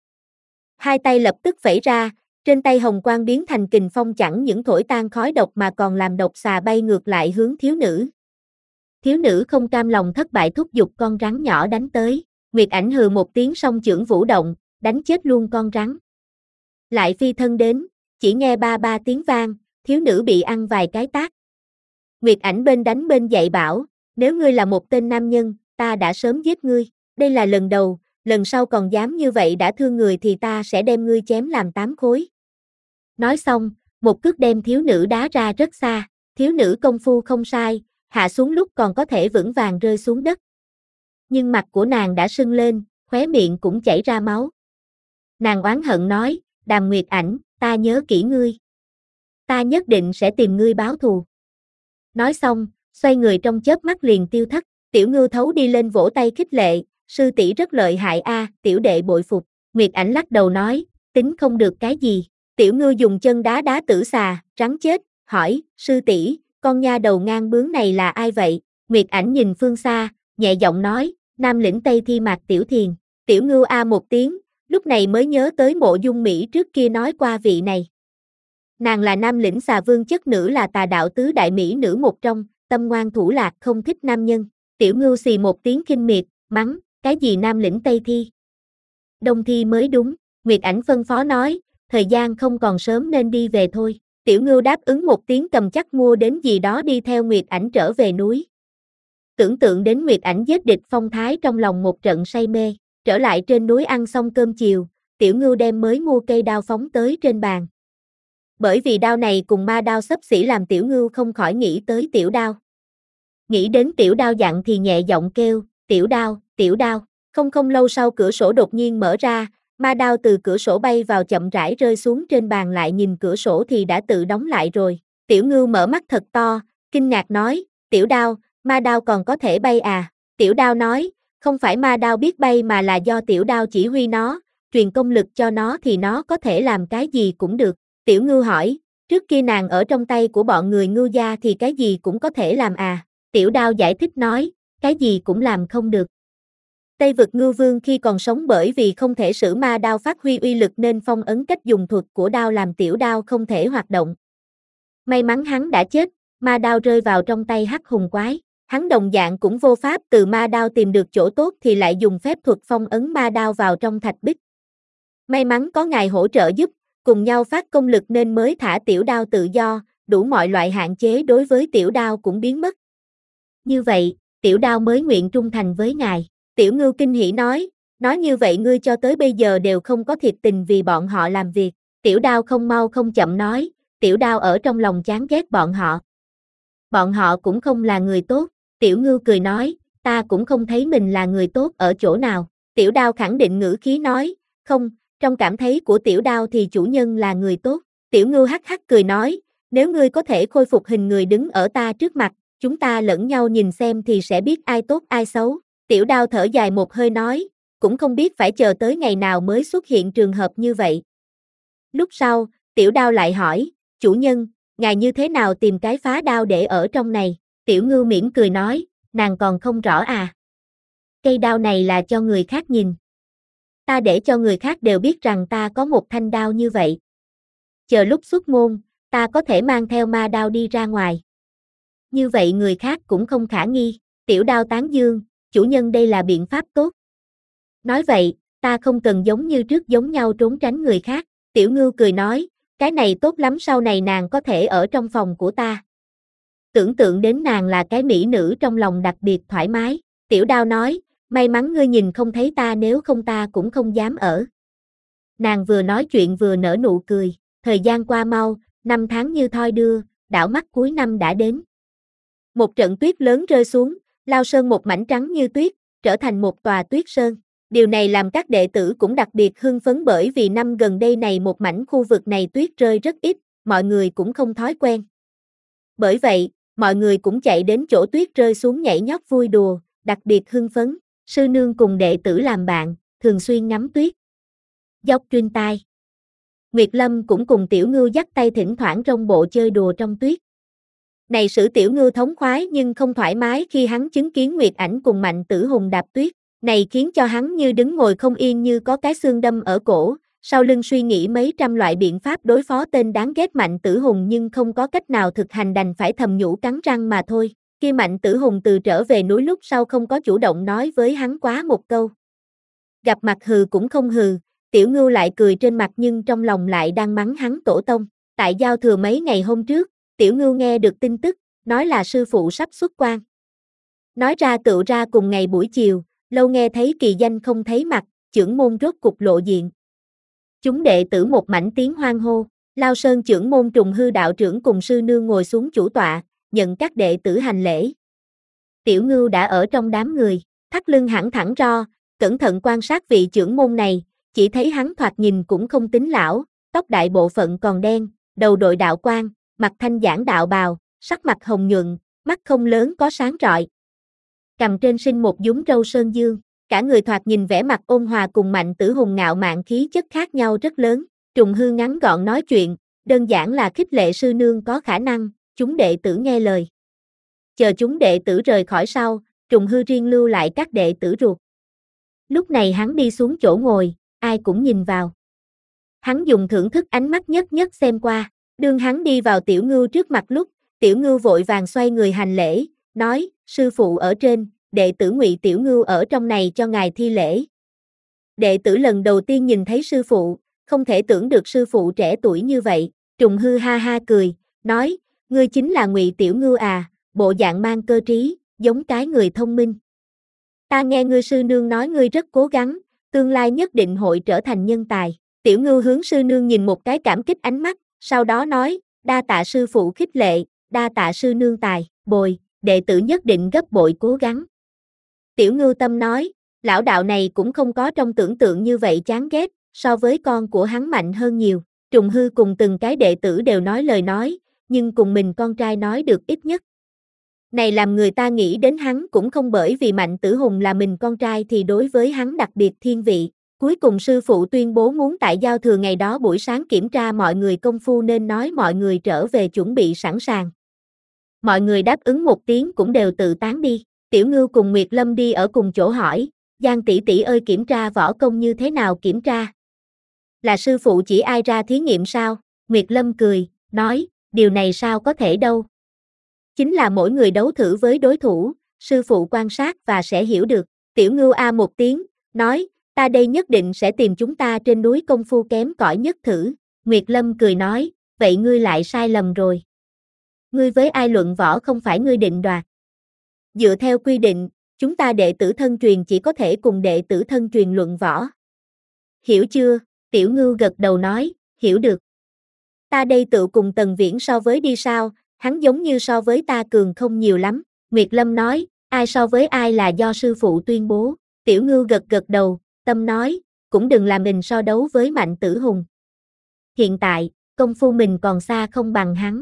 Hai tay lập tức vẫy ra, trên tay hồng quang biến thành kình phong chẳng những thổi tan khói độc mà còn làm độc xà bay ngược lại hướng thiếu nữ. Thiếu nữ không cam lòng thất bại thúc giục con rắn nhỏ đánh tới. Nguyệt Ảnh hừ một tiếng song chưởng vũ động, đánh chết luôn con rắn. Lại phi thân đến, chỉ nghe ba ba tiếng vang, thiếu nữ bị ăn vài cái tát. Nguyệt Ảnh bên đánh bên dạy bảo, nếu ngươi là một tên nam nhân, ta đã sớm giết ngươi. Đây là lần đầu, lần sau còn dám như vậy đã thương người thì ta sẽ đem ngươi chém làm 8 khối. Nói xong, một cước đem thiếu nữ đá ra rất xa, thiếu nữ công phu không sai, hạ xuống lúc còn có thể vững vàng rơi xuống đất. Nhưng mặt của nàng đã sưng lên, khóe miệng cũng chảy ra máu. Nàng oán hận nói, Đàm Nguyệt Ảnh, ta nhớ kỹ ngươi. Ta nhất định sẽ tìm ngươi báo thù. Nói xong, xoay người trong chớp mắt liền tiêu thất, Tiểu Ngưu thấu đi lên vỗ tay khích lệ, sư tỷ rất lợi hại a, tiểu đệ bội phục. Nguyệt Ảnh lắc đầu nói, tính không được cái gì. Tiểu Ngư dùng chân đá đá Tử Xà, rắn chết, hỏi, sư tỷ, con nha đầu ngang bướng này là ai vậy? Nguyệt Ảnh nhìn phương xa, nhẹ giọng nói, Nam lĩnh Tây Thi Mạc Tiểu Thiền. Tiểu Ngư a một tiếng, lúc này mới nhớ tới Mộ Dung Mỹ trước kia nói qua vị này. Nàng là Nam lĩnh Xà Vương chất nữ, là tà đạo tứ đại mỹ nữ một trong, tâm ngoan thủ lạc, không thích nam nhân. Tiểu Ngưu xì một tiếng khinh miệt, mắng, cái gì Nam lĩnh Tây Thi? Đông Thi mới đúng. Nguyệt Ảnh phân phó nói, thời gian không còn sớm nên đi về thôi. Tiểu Ngưu đáp ứng một tiếng, cầm chắc mua đến gì đó đi theo Nguyệt Ảnh trở về núi. Tưởng tượng đến Nguyệt Ảnh giết địch phong thái, trong lòng một trận say mê. Trở lại trên núi ăn xong cơm chiều, Tiểu Ngưu đem mới mua cây đao phóng tới trên bàn. Bởi vì đao này cùng ma đao xấp xỉ làm Tiểu Ngưu không khỏi nghĩ tới tiểu đao. Nghĩ đến tiểu đao dặn thì nhẹ giọng kêu, tiểu đao, tiểu đao. Không lâu sau cửa sổ đột nhiên mở ra, ma đao từ cửa sổ bay vào chậm rãi rơi xuống trên bàn, lại nhìn cửa sổ thì đã tự đóng lại rồi. Tiểu Ngưu mở mắt thật to, kinh ngạc nói, tiểu đao, ma đao còn có thể bay à? Tiểu đao nói, không phải ma đao biết bay mà là do tiểu đao chỉ huy nó, truyền công lực cho nó thì nó có thể làm cái gì cũng được. Tiểu Ngưu hỏi, trước kia nàng ở trong tay của bọn người Ngưu gia thì cái gì cũng có thể làm à? Tiểu đao giải thích nói, cái gì cũng làm không được. Tây vực Ngưu Vương khi còn sống bởi vì không thể sử ma đao phát huy uy lực nên phong ấn cách dùng thuật của đao làm tiểu đao không thể hoạt động. May mắn hắn đã chết, ma đao rơi vào trong tay Hắc Hùng Quái. Hắn đồng dạng cũng vô pháp từ ma đao tìm được chỗ tốt thì lại dùng phép thuật phong ấn ma đao vào trong thạch bích. May mắn có ngài hỗ trợ giúp, cùng nhau phát công lực nên mới thả tiểu đao tự do, đủ mọi loại hạn chế đối với tiểu đao cũng biến mất. Như vậy, tiểu đao mới nguyện trung thành với ngài. Tiểu Ngưu kinh hỉ nói như vậy ngươi cho tới bây giờ đều không có thiệt tình vì bọn họ làm việc. Tiểu đao không mau không chậm nói, tiểu đao ở trong lòng chán ghét bọn họ. Bọn họ cũng không là người tốt. Tiểu Ngưu cười nói, ta cũng không thấy mình là người tốt ở chỗ nào. Tiểu đao khẳng định ngữ khí nói, không, trong cảm thấy của tiểu đao thì chủ nhân là người tốt. Tiểu Ngưu hắc hắc cười nói, nếu ngươi có thể khôi phục hình người đứng ở ta trước mặt, chúng ta lẫn nhau nhìn xem thì sẽ biết ai tốt ai xấu. Tiểu đao thở dài một hơi nói, cũng không biết phải chờ tới ngày nào mới xuất hiện trường hợp như vậy. Lúc sau, tiểu đao lại hỏi, chủ nhân, ngài như thế nào tìm cái phá đao để ở trong này? Tiểu Ngưu mỉm cười nói, nàng còn không rõ à? Cây đao này là cho người khác nhìn. Ta để cho người khác đều biết rằng ta có một thanh đao như vậy. Chờ lúc xuất môn, ta có thể mang theo ma đao đi ra ngoài. Như vậy người khác cũng không khả nghi. Tiểu đao tán dương, chủ nhân đây là biện pháp tốt. Nói vậy, ta không cần giống như trước giống nhau trốn tránh người khác. Tiểu Ngưu cười nói, cái này tốt lắm, sau này nàng có thể ở trong phòng của ta. Tưởng tượng đến nàng là cái mỹ nữ trong lòng đặc biệt thoải mái. Tiểu đao nói, may mắn ngươi nhìn không thấy ta, nếu không ta cũng không dám ở. Nàng vừa nói chuyện vừa nở nụ cười. Thời gian qua mau, năm tháng như thoi đưa, đảo mắt cuối năm đã đến. Một trận tuyết lớn rơi xuống, Lao Sơn một mảnh trắng như tuyết, trở thành một tòa tuyết sơn. Điều này làm các đệ tử cũng đặc biệt hưng phấn bởi vì năm gần đây này một mảnh khu vực này tuyết rơi rất ít, mọi người cũng không thói quen. Bởi vậy, mọi người cũng chạy đến chỗ tuyết rơi xuống nhảy nhót vui đùa, đặc biệt hưng phấn. Sư nương cùng đệ tử làm bạn, thường xuyên ngắm tuyết. Dốc trên tai. Nguyệt Lâm cũng cùng Tiểu Ngưu dắt tay thỉnh thoảng rong bộ chơi đùa trong tuyết. Này sử Tiểu Ngưu thống khoái nhưng không thoải mái khi hắn chứng kiến Nguyệt Ảnh cùng Mạnh Tử Hùng đạp tuyết. Này khiến cho hắn như đứng ngồi không yên, như có cái xương đâm ở cổ, sau lưng suy nghĩ mấy trăm loại biện pháp đối phó tên đáng ghét Mạnh Tử Hùng nhưng không có cách nào thực hành, đành phải thầm nhủ cắn răng mà thôi. Khi Mạnh Tử Hùng từ trở về núi lúc sau không có chủ động nói với hắn quá một câu. Gặp mặt hừ cũng không hừ, Tiểu Ngưu lại cười trên mặt nhưng trong lòng lại đang mắng hắn tổ tông. Tại giao thừa mấy ngày hôm trước, Tiểu Ngưu nghe được tin tức, nói là sư phụ sắp xuất quan. Nói ra tựu ra cùng ngày buổi chiều, lâu nghe thấy kỳ danh không thấy mặt, chưởng môn rốt cục lộ diện. Chúng đệ tử một mảnh tiếng hoan hô, Lao Sơn chưởng môn Trùng Hư đạo trưởng cùng sư nương ngồi xuống chủ tọa, nhận các đệ tử hành lễ. Tiểu Ngưu đã ở trong đám người, thắt lưng hẳn thẳng ro, cẩn thận quan sát vị chưởng môn này, chỉ thấy hắn thoạt nhìn cũng không tính lão, tóc đại bộ phận còn đen, đầu đội đạo quan, mặt thanh giản đạo bào, sắc mặt hồng nhuận, mắt không lớn có sáng rọi. Cằm trên sinh một dúm râu sơn dương, cả người thoạt nhìn vẻ mặt ôn hòa cùng Mạnh Tử Hùng ngạo mạn khí chất khác nhau rất lớn. Trùng Hư ngắn gọn nói chuyện, đơn giản là khích lệ sư nương có khả năng, chúng đệ tử nghe lời. Chờ chúng đệ tử rời khỏi sau, Trùng Hư riêng lưu lại các đệ tử ruột. Lúc này hắn đi xuống chỗ ngồi, ai cũng nhìn vào. Hắn dùng thưởng thức ánh mắt nhất nhất xem qua, đương hắn đi vào Tiểu Ngưu trước mặt lúc, Tiểu Ngưu vội vàng xoay người hành lễ, nói, sư phụ ở trên, đệ tử Ngụy Tiểu Ngưu ở trong này cho ngài thi lễ. Đệ tử lần đầu tiên nhìn thấy sư phụ, không thể tưởng được sư phụ trẻ tuổi như vậy. Trùng Hư ha ha cười, nói, ngươi chính là Ngụy Tiểu Ngưu à, bộ dạng mang cơ trí, giống cái người thông minh. Ta nghe ngươi sư nương nói ngươi rất cố gắng, tương lai nhất định hội trở thành nhân tài. Tiểu Ngưu hướng sư nương nhìn một cái cảm kích ánh mắt, sau đó nói, đa tạ sư phụ khích lệ, đa tạ sư nương tài, bồi, đệ tử nhất định gấp bội cố gắng. Tiểu Ngưu tâm nói, lão đạo này cũng không có trong tưởng tượng như vậy chán ghét, so với con của hắn mạnh hơn nhiều. Trùng Hư cùng từng cái đệ tử đều nói lời nói, nhưng cùng mình con trai nói được ít nhất. Này làm người ta nghĩ đến hắn cũng không bởi vì Mạnh Tử Hùng là mình con trai thì đối với hắn đặc biệt thiên vị. Cuối cùng sư phụ tuyên bố muốn tại giao thừa ngày đó buổi sáng kiểm tra mọi người công phu nên nói mọi người trở về chuẩn bị sẵn sàng. Mọi người đáp ứng một tiếng cũng đều tự tán đi. Tiểu Ngưu cùng Nguyệt Lâm đi ở cùng chỗ hỏi, Giang tỷ tỷ ơi kiểm tra võ công như thế nào kiểm tra? Là sư phụ chỉ ai ra thí nghiệm sao? Nguyệt Lâm cười, nói, điều này sao có thể đâu. Chính là mỗi người đấu thử với đối thủ, sư phụ quan sát và sẽ hiểu được. Tiểu Ngưu a một tiếng, nói, ta đây nhất định sẽ tìm chúng ta trên núi công phu kém cỏi nhất thử. Nguyệt Lâm cười nói, vậy ngươi lại sai lầm rồi. Ngươi với ai luận võ không phải ngươi định đoạt. Dựa theo quy định, chúng ta đệ tử thân truyền chỉ có thể cùng đệ tử thân truyền luận võ. Hiểu chưa? Tiểu Ngưu gật đầu nói, hiểu được. Ta đây tự cùng Tần Viễn so với đi sao, hắn giống như so với ta cường không nhiều lắm. Nguyệt Lâm nói, ai so với ai là do sư phụ tuyên bố. Tiểu Ngưu gật gật đầu, tâm nói, cũng đừng làm mình so đấu với Mạnh Tử Hùng. Hiện tại, công phu mình còn xa không bằng hắn.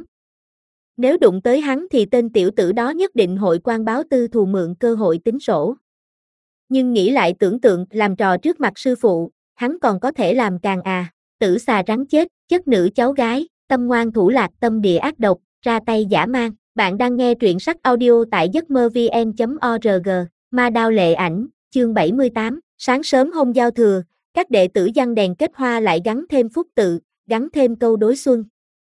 Nếu đụng tới hắn thì tên tiểu tử đó nhất định hội quan báo tư thù mượn cơ hội tính sổ. Nhưng nghĩ lại tưởng tượng làm trò trước mặt sư phụ, hắn còn có thể làm càng à, tử xà rắn chết, chất nữ cháu gái, tâm ngoan thủ lạc tâm địa ác độc, ra tay dã man. Bạn đang nghe truyện sách audio tại giấc mơ vn.org, Ma Đao Lệ Ảnh, chương 78, sáng sớm hôm giao thừa, các đệ tử giăng đèn kết hoa lại gắn thêm phúc tự, gắn thêm câu đối xuân.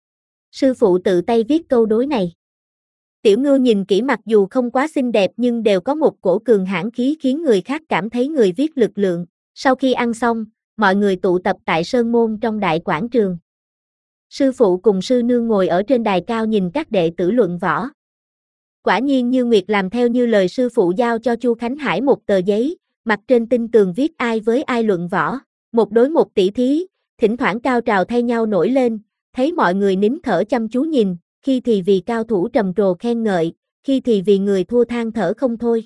Sư phụ tự tay viết câu đối này. Tiểu Ngưu nhìn kỹ mặc dù không quá xinh đẹp nhưng đều có một cổ cường hãn khí khiến người khác cảm thấy người viết lực lượng. Sau khi ăn xong, mọi người tụ tập tại Sơn Môn trong đại quảng trường. Sư phụ cùng sư nương ngồi ở trên đài cao nhìn các đệ tử luận võ. Quả nhiên Như Nguyệt làm theo như lời sư phụ giao cho Chu Khánh Hải một tờ giấy, mặt trên tinh tường viết ai với ai luận võ, một đối một tỷ thí, thỉnh thoảng cao trào thay nhau nổi lên, thấy mọi người nín thở chăm chú nhìn, khi thì vì cao thủ trầm trồ khen ngợi, khi thì vì người thua than thở không thôi.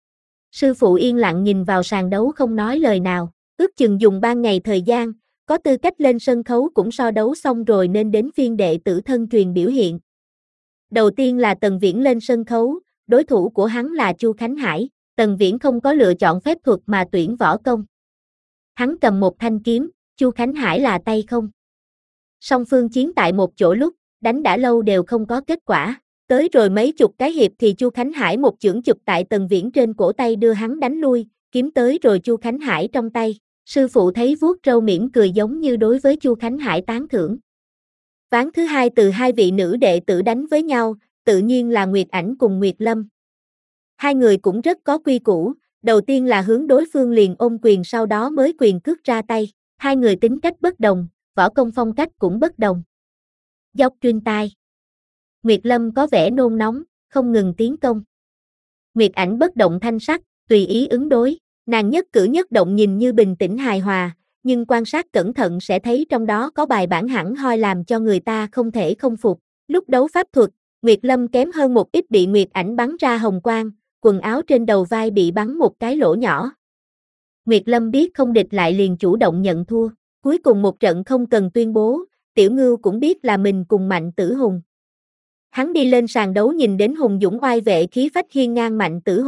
Sư phụ yên lặng nhìn vào sàn đấu không nói lời nào, ước chừng dùng 3 ngày thời gian, có tư cách lên sân khấu cũng so đấu xong rồi nên đến phiên đệ tử thân truyền biểu hiện. Đầu tiên là Tần Viễn lên sân khấu, đối thủ của hắn là Chu Khánh Hải. Tần Viễn không có lựa chọn phép thuật mà tuyển võ công. Hắn cầm một thanh kiếm, Chu Khánh Hải là tay không. Song phương chiến tại một chỗ lúc, đánh đã lâu đều không có kết quả. Tới rồi mấy chục cái hiệp thì Chu Khánh Hải một chưởng chụp tại Tần Viễn trên cổ tay đưa hắn đánh lui, kiếm tới rồi Chu Khánh Hải trong tay. Sư phụ thấy vuốt râu mỉm cười giống như đối với Chu Khánh Hải tán thưởng. Ván thứ hai từ hai vị nữ đệ tử đánh với nhau, tự nhiên là Nguyệt Ảnh cùng Nguyệt Lâm. Hai người cũng rất có quy củ, đầu tiên là hướng đối phương liền ôm quyền sau đó mới quyền cước ra tay. Hai người tính cách bất đồng, võ công phong cách cũng bất đồng. Dốc truyền tai. Nguyệt Lâm có vẻ nôn nóng, không ngừng tiến công. Nguyệt Ảnh bất động thanh sắc, tùy ý ứng đối. Nàng nhất cử nhất động nhìn như bình tĩnh hài hòa, nhưng quan sát cẩn thận sẽ thấy trong đó có bài bản hẳn hoi làm cho người ta không thể không phục. Lúc đấu pháp thuật, Nguyệt Lâm kém hơn một ít bị Nguyệt Ảnh bắn ra hồng quang, quần áo trên đầu vai bị bắn một cái lỗ nhỏ. Nguyệt Lâm biết không địch lại liền chủ động nhận thua. Cuối cùng một trận không cần tuyên bố, Tiểu Ngưu cũng biết là mình cùng Mạnh Tử Hùng. Hắn đi lên sàn đấu nhìn đến hùng dũng oai vệ khí phách hiên ngang Mạnh Tử Hùng,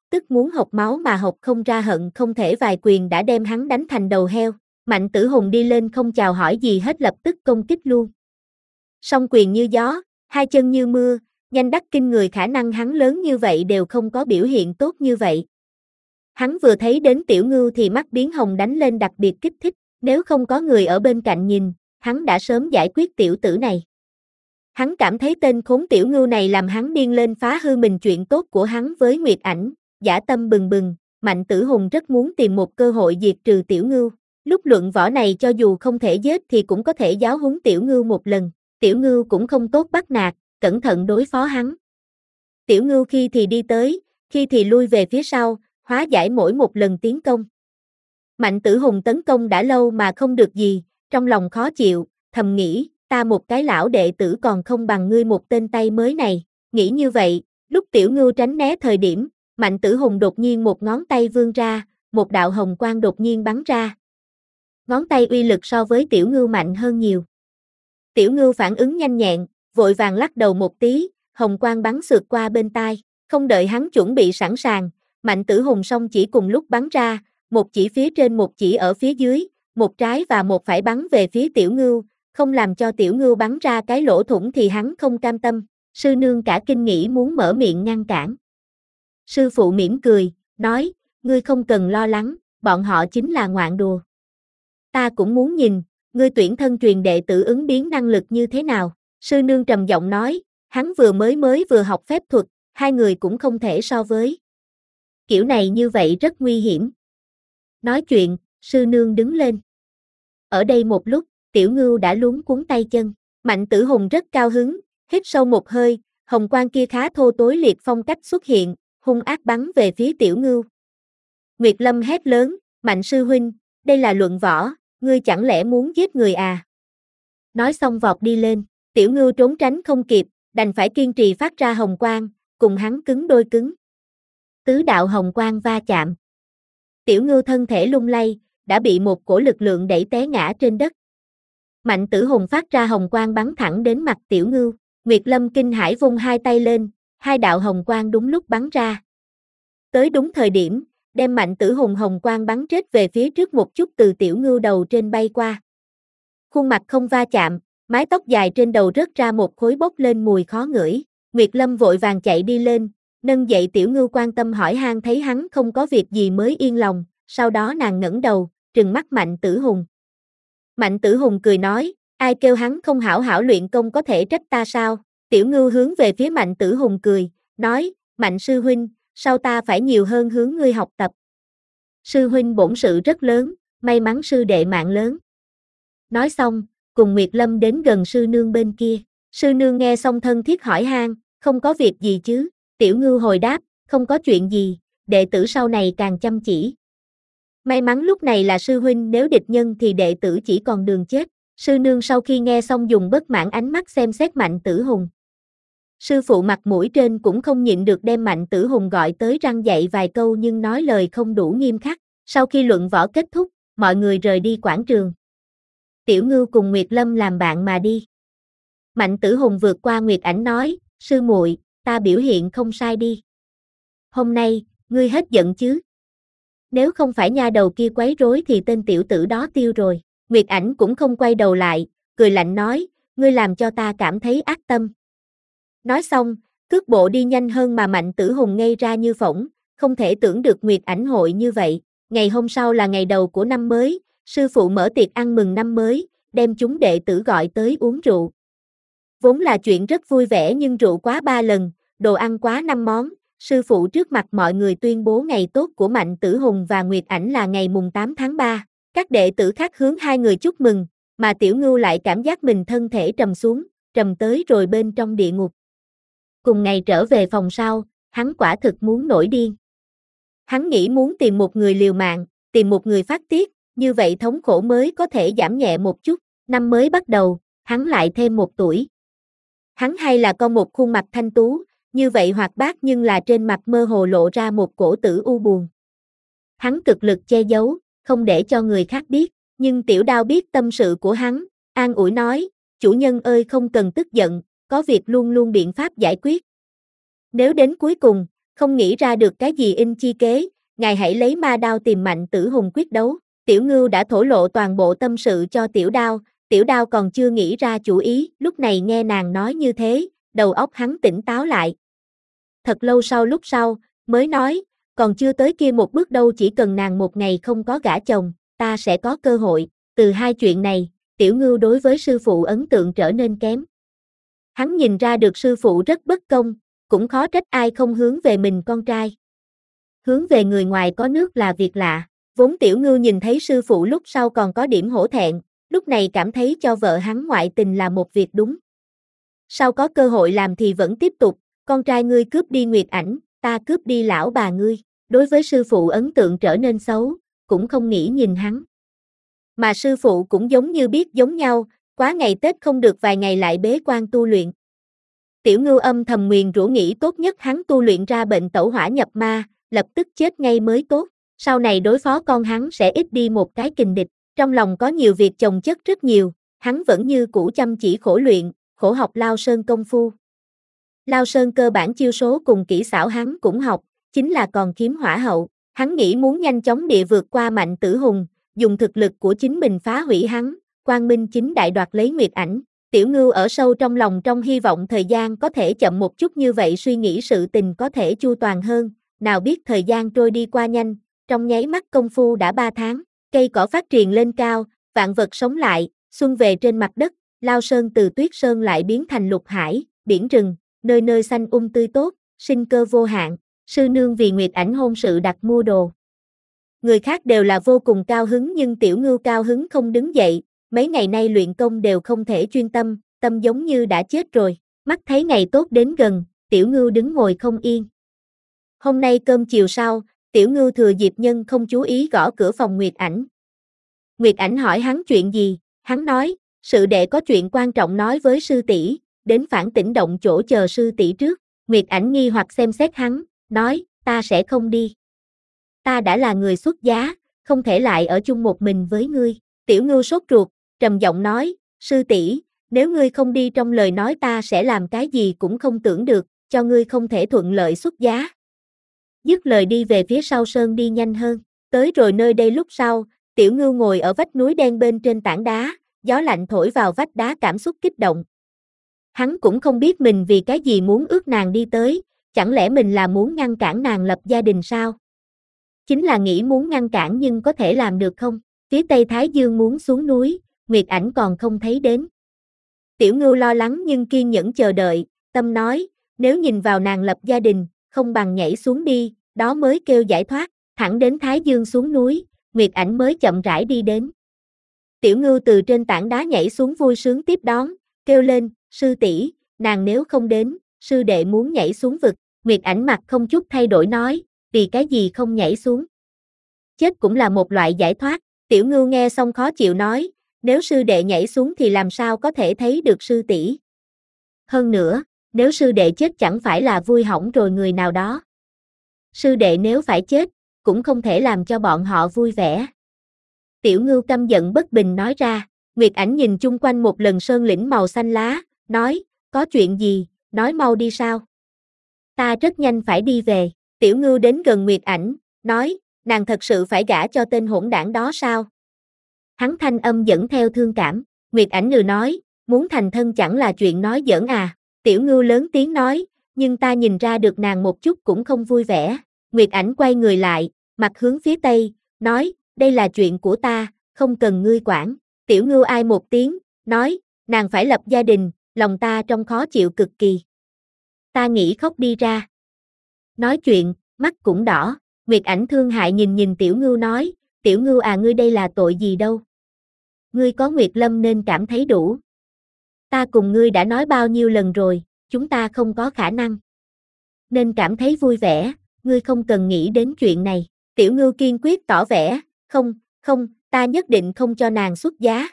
tức muốn hộc máu mà hộc không ra, hận không thể vài quyền đã đem hắn đánh thành đầu heo. Mạnh Tử Hùng đi lên không chào hỏi gì hết, lập tức công kích luôn. Song quyền như gió, hai chân như mưa, nhanh đắc kinh người, khả năng hắn lớn như vậy đều không có biểu hiện tốt như vậy. Hắn vừa thấy đến Tiểu Ngưu thì mắt biến hồng đánh lên, đặc biệt kích thích, nếu không có người ở bên cạnh nhìn, hắn đã sớm giải quyết tiểu tử này. Hắn cảm thấy tên khốn Tiểu Ngưu này làm hắn điên lên, phá hư mình chuyện tốt của hắn với Nguyệt Ảnh, dã tâm bừng bừng. Mạnh Tử Hùng rất muốn tìm một cơ hội diệt trừ Tiểu Ngưu. Lúc luận võ này cho dù không thể giết thì cũng có thể giáo huấn Tiểu Ngưu một lần. Tiểu Ngưu cũng không tốt bắt nạt, cẩn thận đối phó hắn. Tiểu Ngưu khi thì đi tới, khi thì lui về phía sau, hóa giải mỗi một lần tiến công. Mạnh Tử Hùng tấn công đã lâu mà không được gì, trong lòng khó chịu, thầm nghĩ, ta một cái lão đệ tử còn không bằng ngươi một tên tay mới này. Nghĩ như vậy, lúc Tiểu Ngưu tránh né thời điểm, Mạnh Tử Hùng đột nhiên một ngón tay vươn ra, một đạo hồng quang đột nhiên bắn ra. Ngón tay uy lực so với Tiểu Ngưu mạnh hơn nhiều. Tiểu Ngưu phản ứng nhanh nhẹn, vội vàng lắc đầu một tí, hồng quang bắn sượt qua bên tai, không đợi hắn chuẩn bị sẵn sàng, Mạnh Tử Hùng song chỉ cùng lúc bắn ra, một chỉ phía trên một chỉ ở phía dưới, một trái và một phải bắn về phía Tiểu Ngưu, không làm cho Tiểu Ngưu bắn ra cái lỗ thủng thì hắn không cam tâm. Sư nương cả kinh nghĩ muốn mở miệng ngăn cản. Sư phụ mỉm cười, nói, ngươi không cần lo lắng, bọn họ chính là ngoạn đùa. Ta cũng muốn nhìn, ngươi tuyển thân truyền đệ tử ứng biến năng lực như thế nào. Sư nương trầm giọng nói, hắn mới vừa học phép thuật, hai người cũng không thể so với. Kiểu này như vậy rất nguy hiểm. Nói chuyện, sư nương đứng lên. Ở đây một lúc, Tiểu Ngưu đã luống cuống tay chân. Mạnh Tử Hùng rất cao hứng, hít sâu một hơi, hồng quang kia khá thô tối liệt phong cách xuất hiện, hung ác bắn về phía Tiểu Ngưu. Nguyệt Lâm hét lớn, Mạnh sư huynh, đây là luận võ, ngươi chẳng lẽ muốn giết người à? Nói xong vọt đi lên, Tiểu Ngưu trốn tránh không kịp, đành phải kiên trì phát ra hồng quang, cùng hắn cứng đôi cứng. Tứ đạo hồng quang va chạm. Tiểu Ngưu thân thể lung lay, đã bị một cổ lực lượng đẩy té ngã trên đất. Mạnh Tử Hùng phát ra hồng quang bắn thẳng đến mặt Tiểu Ngưu, Nguyệt Lâm kinh hãi vung hai tay lên, hai đạo hồng quang đúng lúc bắn ra. Tới đúng thời điểm, đem Mạnh Tử Hùng hồng quang bắn chết về phía trước một chút, từ Tiểu Ngưu đầu trên bay qua. Khuôn mặt không va chạm, mái tóc dài trên đầu rớt ra một khối bốc lên mùi khó ngửi. Nguyệt Lâm vội vàng chạy đi lên, nâng dậy Tiểu Ngưu quan tâm hỏi han, thấy hắn không có việc gì mới yên lòng, sau đó nàng ngẩng đầu, trừng mắt Mạnh Tử Hùng. Mạnh Tử Hùng cười nói, ai kêu hắn không hảo hảo luyện công, có thể trách ta sao? Tiểu Ngưu hướng về phía Mạnh Tử Hùng cười, nói, Mạnh sư huynh, sau ta phải nhiều hơn hướng ngươi học tập. Sư huynh bổn sự rất lớn, may mắn sư đệ mạng lớn. Nói xong, cùng Nguyệt Lâm đến gần sư nương bên kia. Sư nương nghe xong thân thiết hỏi han, không có việc gì chứ? Tiểu Ngưu hồi đáp, không có chuyện gì, đệ tử sau này càng chăm chỉ. May mắn lúc này là sư huynh, nếu địch nhân thì đệ tử chỉ còn đường chết. Sư nương sau khi nghe xong dùng bất mãn ánh mắt xem xét Mạnh Tử Hùng. Sư phụ mặt mũi trên cũng không nhịn được đem Mạnh Tử Hùng gọi tới răn dạy vài câu, nhưng nói lời không đủ nghiêm khắc. Sau khi luận võ kết thúc, mọi người rời đi quảng trường. Tiểu Ngưu cùng Nguyệt Lâm làm bạn mà đi. Mạnh Tử Hùng vượt qua Nguyệt Ảnh nói, sư muội, ta biểu hiện không sai đi. Hôm nay, ngươi hết giận chứ? Nếu không phải nha đầu kia quấy rối thì tên tiểu tử đó tiêu rồi. Nguyệt Ảnh cũng không quay đầu lại, cười lạnh nói, ngươi làm cho ta cảm thấy ác tâm. Nói xong, cước bộ đi nhanh hơn mà Mạnh Tử Hùng ngây ra như phỗng, không thể tưởng được Nguyệt Ảnh hội như vậy. Ngày hôm sau là ngày đầu của năm mới, sư phụ mở tiệc ăn mừng năm mới, đem chúng đệ tử gọi tới uống rượu. Vốn là chuyện rất vui vẻ nhưng rượu quá 3 lần, đồ ăn quá 5 món, sư phụ trước mặt mọi người tuyên bố ngày tốt của Mạnh Tử Hùng và Nguyệt Ảnh là ngày mùng 8 tháng 3. Các đệ tử khác hướng hai người chúc mừng, mà Tiểu Ngưu lại cảm giác mình thân thể trầm xuống, trầm tới rồi bên trong địa ngục. Cùng ngày trở về phòng sau, hắn quả thực muốn nổi điên. Hắn nghĩ muốn tìm một người liều mạng, tìm một người phát tiết, như vậy thống khổ mới có thể giảm nhẹ một chút. Năm mới bắt đầu, hắn lại thêm 1 tuổi. Hắn hay là con một khuôn mặt thanh tú, như vậy hoạt bát nhưng là trên mặt mơ hồ lộ ra một cổ tử u buồn. Hắn cực lực che giấu, không để cho người khác biết, nhưng Tiểu Đao biết tâm sự của hắn, an ủi nói, chủ nhân ơi không cần tức giận, có việc luôn luôn biện pháp giải quyết. Nếu đến cuối cùng, không nghĩ ra được cái gì in chi kế, ngài hãy lấy ma đao tìm Mạnh Tử Hùng quyết đấu. Tiểu Ngưu đã thổ lộ toàn bộ tâm sự cho Tiểu Đao còn chưa nghĩ ra chủ ý, lúc này nghe nàng nói như thế, đầu óc hắn tỉnh táo lại. Thật lâu lúc sau, mới nói, còn chưa tới kia một bước đâu, chỉ cần nàng một ngày không có gả chồng, ta sẽ có cơ hội. Từ hai chuyện này, Tiểu Ngưu đối với sư phụ ấn tượng trở nên kém. Hắn nhìn ra được sư phụ rất bất công, cũng khó trách ai không hướng về mình con trai. Hướng về người ngoài có nước là việc lạ, vốn Tiểu Ngưu nhìn thấy sư phụ lúc sau còn có điểm hổ thẹn, lúc này cảm thấy cho vợ hắn ngoại tình là một việc đúng. Sau có cơ hội làm thì vẫn tiếp tục, con trai ngươi cướp đi Nguyệt Ảnh, ta cướp đi lão bà ngươi. Đối với sư phụ ấn tượng trở nên xấu, cũng không nghĩ nhìn hắn. Mà sư phụ cũng giống như biết giống nhau, quá ngày Tết không được vài ngày lại bế quan tu luyện. Tiểu Ngưu âm thầm nguyền rủa nghĩ tốt nhất hắn tu luyện ra bệnh tẩu hỏa nhập ma, lập tức chết ngay mới tốt, sau này đối phó con hắn sẽ ít đi một cái kình địch. Trong lòng có nhiều việc chồng chất rất nhiều, hắn vẫn như cũ chăm chỉ khổ luyện, khổ học Lao Sơn công phu. Lao Sơn cơ bản chiêu số cùng kỹ xảo hắn cũng học, chính là còn khiếm hỏa hậu. Hắn nghĩ muốn nhanh chóng địa vượt qua Mạnh Tử Hùng, dùng thực lực của chính mình phá hủy hắn, quang minh chính đại đoạt lấy Nguyệt Ảnh. Tiểu Ngưu ở sâu trong lòng trong hy vọng thời gian có thể chậm một chút, như vậy suy nghĩ sự tình có thể chu toàn hơn, nào biết thời gian trôi đi qua nhanh, trong nháy mắt công phu đã 3 tháng, cây cỏ phát triển lên cao, vạn vật sống lại, xuân về trên mặt đất, Lao Sơn từ tuyết sơn lại biến thành lục hải, biển rừng, nơi nơi xanh tươi tốt, sinh cơ vô hạn. Sư nương vì Nguyệt Ảnh hôn sự đặt mua đồ. Người khác đều là vô cùng cao hứng, nhưng Tiểu Ngưu cao hứng không đứng dậy, mấy ngày nay luyện công đều không thể chuyên tâm, tâm giống như đã chết rồi. Mắt thấy ngày tốt đến gần, Tiểu Ngưu đứng ngồi không yên. Hôm nay cơm chiều sau, Tiểu Ngưu thừa dịp nhân không chú ý gõ cửa phòng Nguyệt Ảnh. Nguyệt Ảnh hỏi hắn chuyện gì, hắn nói, sự đệ có chuyện quan trọng nói với sư tỷ, đến Phản Tỉnh động chỗ chờ sư tỷ trước. Nguyệt Ảnh nghi hoặc xem xét hắn, nói, ta sẽ không đi. Ta đã là người xuất giá, không thể lại ở chung một mình với ngươi. Tiểu Ngưu sốt ruột, trầm giọng nói, sư tỷ, nếu ngươi không đi trong lời nói ta sẽ làm cái gì cũng không tưởng được, cho ngươi không thể thuận lợi xuất giá. Dứt lời đi về phía sau sơn đi nhanh hơn, tới rồi nơi đây lúc sau, Tiểu Ngưu ngồi ở vách núi đen bên trên tảng đá, gió lạnh thổi vào vách đá cảm xúc kích động. Hắn cũng không biết mình vì cái gì muốn ước nàng đi tới, chẳng lẽ mình là muốn ngăn cản nàng lập gia đình sao? Chính là nghĩ muốn ngăn cản nhưng có thể làm được không? Phía Tây Thái Dương muốn xuống núi, Nguyệt Ảnh còn không thấy đến. Tiểu Ngưu lo lắng nhưng kiên nhẫn chờ đợi, tâm nói, nếu nhìn vào nàng lập gia đình, không bằng nhảy xuống đi, đó mới kêu giải thoát, thẳng đến Thái Dương xuống núi, Nguyệt Ảnh mới chậm rãi đi đến. Tiểu Ngưu từ trên tảng đá nhảy xuống vui sướng tiếp đón, kêu lên, sư tỷ, nàng nếu không đến, sư đệ muốn nhảy xuống vực. Nguyệt Ảnh mặt không chút thay đổi nói, vì cái gì không nhảy xuống? Chết cũng là một loại giải thoát. Tiểu Ngưu nghe xong khó chịu nói, nếu sư đệ nhảy xuống thì làm sao có thể thấy được sư tỷ? Hơn nữa, nếu sư đệ chết chẳng phải là vui hỏng rồi người nào đó. Sư đệ nếu phải chết, cũng không thể làm cho bọn họ vui vẻ. Tiểu Ngưu căm giận bất bình nói ra. Nguyệt Ảnh nhìn chung quanh một lần sơn lĩnh màu xanh lá, nói, có chuyện gì, nói mau đi sao? Ta rất nhanh phải đi về. Tiểu Ngưu đến gần Nguyệt Ảnh, nói, nàng thật sự phải gả cho tên hỗn đảng đó sao? Hắn thanh âm dẫn theo thương cảm. Nguyệt Ảnh nói, muốn thành thân chẳng là chuyện nói giỡn à. Tiểu Ngưu lớn tiếng nói, nhưng ta nhìn ra được nàng một chút cũng không vui vẻ. Nguyệt Ảnh quay người lại, mặt hướng phía Tây, nói, đây là chuyện của ta, không cần ngươi quản. Tiểu Ngưu ai một tiếng, nói, nàng phải lập gia đình, lòng ta trong khó chịu cực kỳ. Ta nghĩ khóc đi ra. Nói chuyện, mắt cũng đỏ. Nguyệt Ảnh thương hại nhìn Tiểu Ngưu nói, Tiểu Ngưu à, ngươi đây là tội gì đâu. Ngươi có Nguyệt Lâm nên cảm thấy đủ. Ta cùng ngươi đã nói bao nhiêu lần rồi, chúng ta không có khả năng. Nên cảm thấy vui vẻ, ngươi không cần nghĩ đến chuyện này. Tiểu Ngưu kiên quyết tỏ vẻ, không, ta nhất định không cho nàng xuất giá.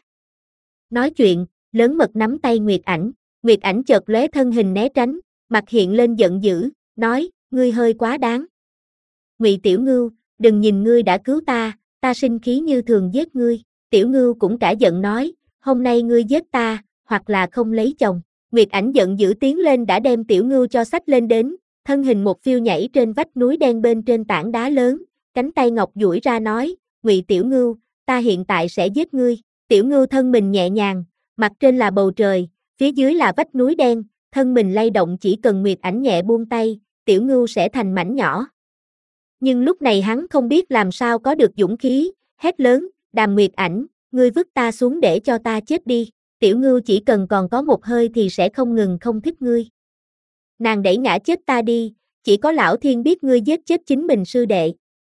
Nói chuyện, lớn mật nắm tay Nguyệt Ảnh. Nguyệt Ảnh chợt lóe thân hình né tránh, mặt hiện lên giận dữ, nói, ngươi hơi quá đáng. Ngụy Tiểu Ngưu, đừng nhìn ngươi đã cứu ta sinh khí như thường giết ngươi. Tiểu Ngưu cũng cả giận nói, hôm nay ngươi giết ta, hoặc là không lấy chồng. Nguyệt Ảnh giận dữ tiến lên đã đem Tiểu Ngưu cho xách lên đến, thân hình một phiêu nhảy trên vách núi đen bên trên tảng đá lớn, cánh tay ngọc duỗi ra nói, Ngụy Tiểu Ngưu, ta hiện tại sẽ giết ngươi. Tiểu Ngưu thân mình nhẹ nhàng, mặt trên là bầu trời, phía dưới là vách núi đen, thân mình lay động chỉ cần Nguyệt Ảnh nhẹ buông tay, Tiểu Ngưu sẽ thành mảnh nhỏ. Nhưng lúc này hắn không biết làm sao có được dũng khí, hét lớn, Đàm Nguyệt Ảnh, ngươi vứt ta xuống để cho ta chết đi, Tiểu Ngưu chỉ cần còn có một hơi thì sẽ không ngừng không thích ngươi. Nàng đẩy ngã chết ta đi, chỉ có lão thiên biết ngươi giết chết chính mình sư đệ.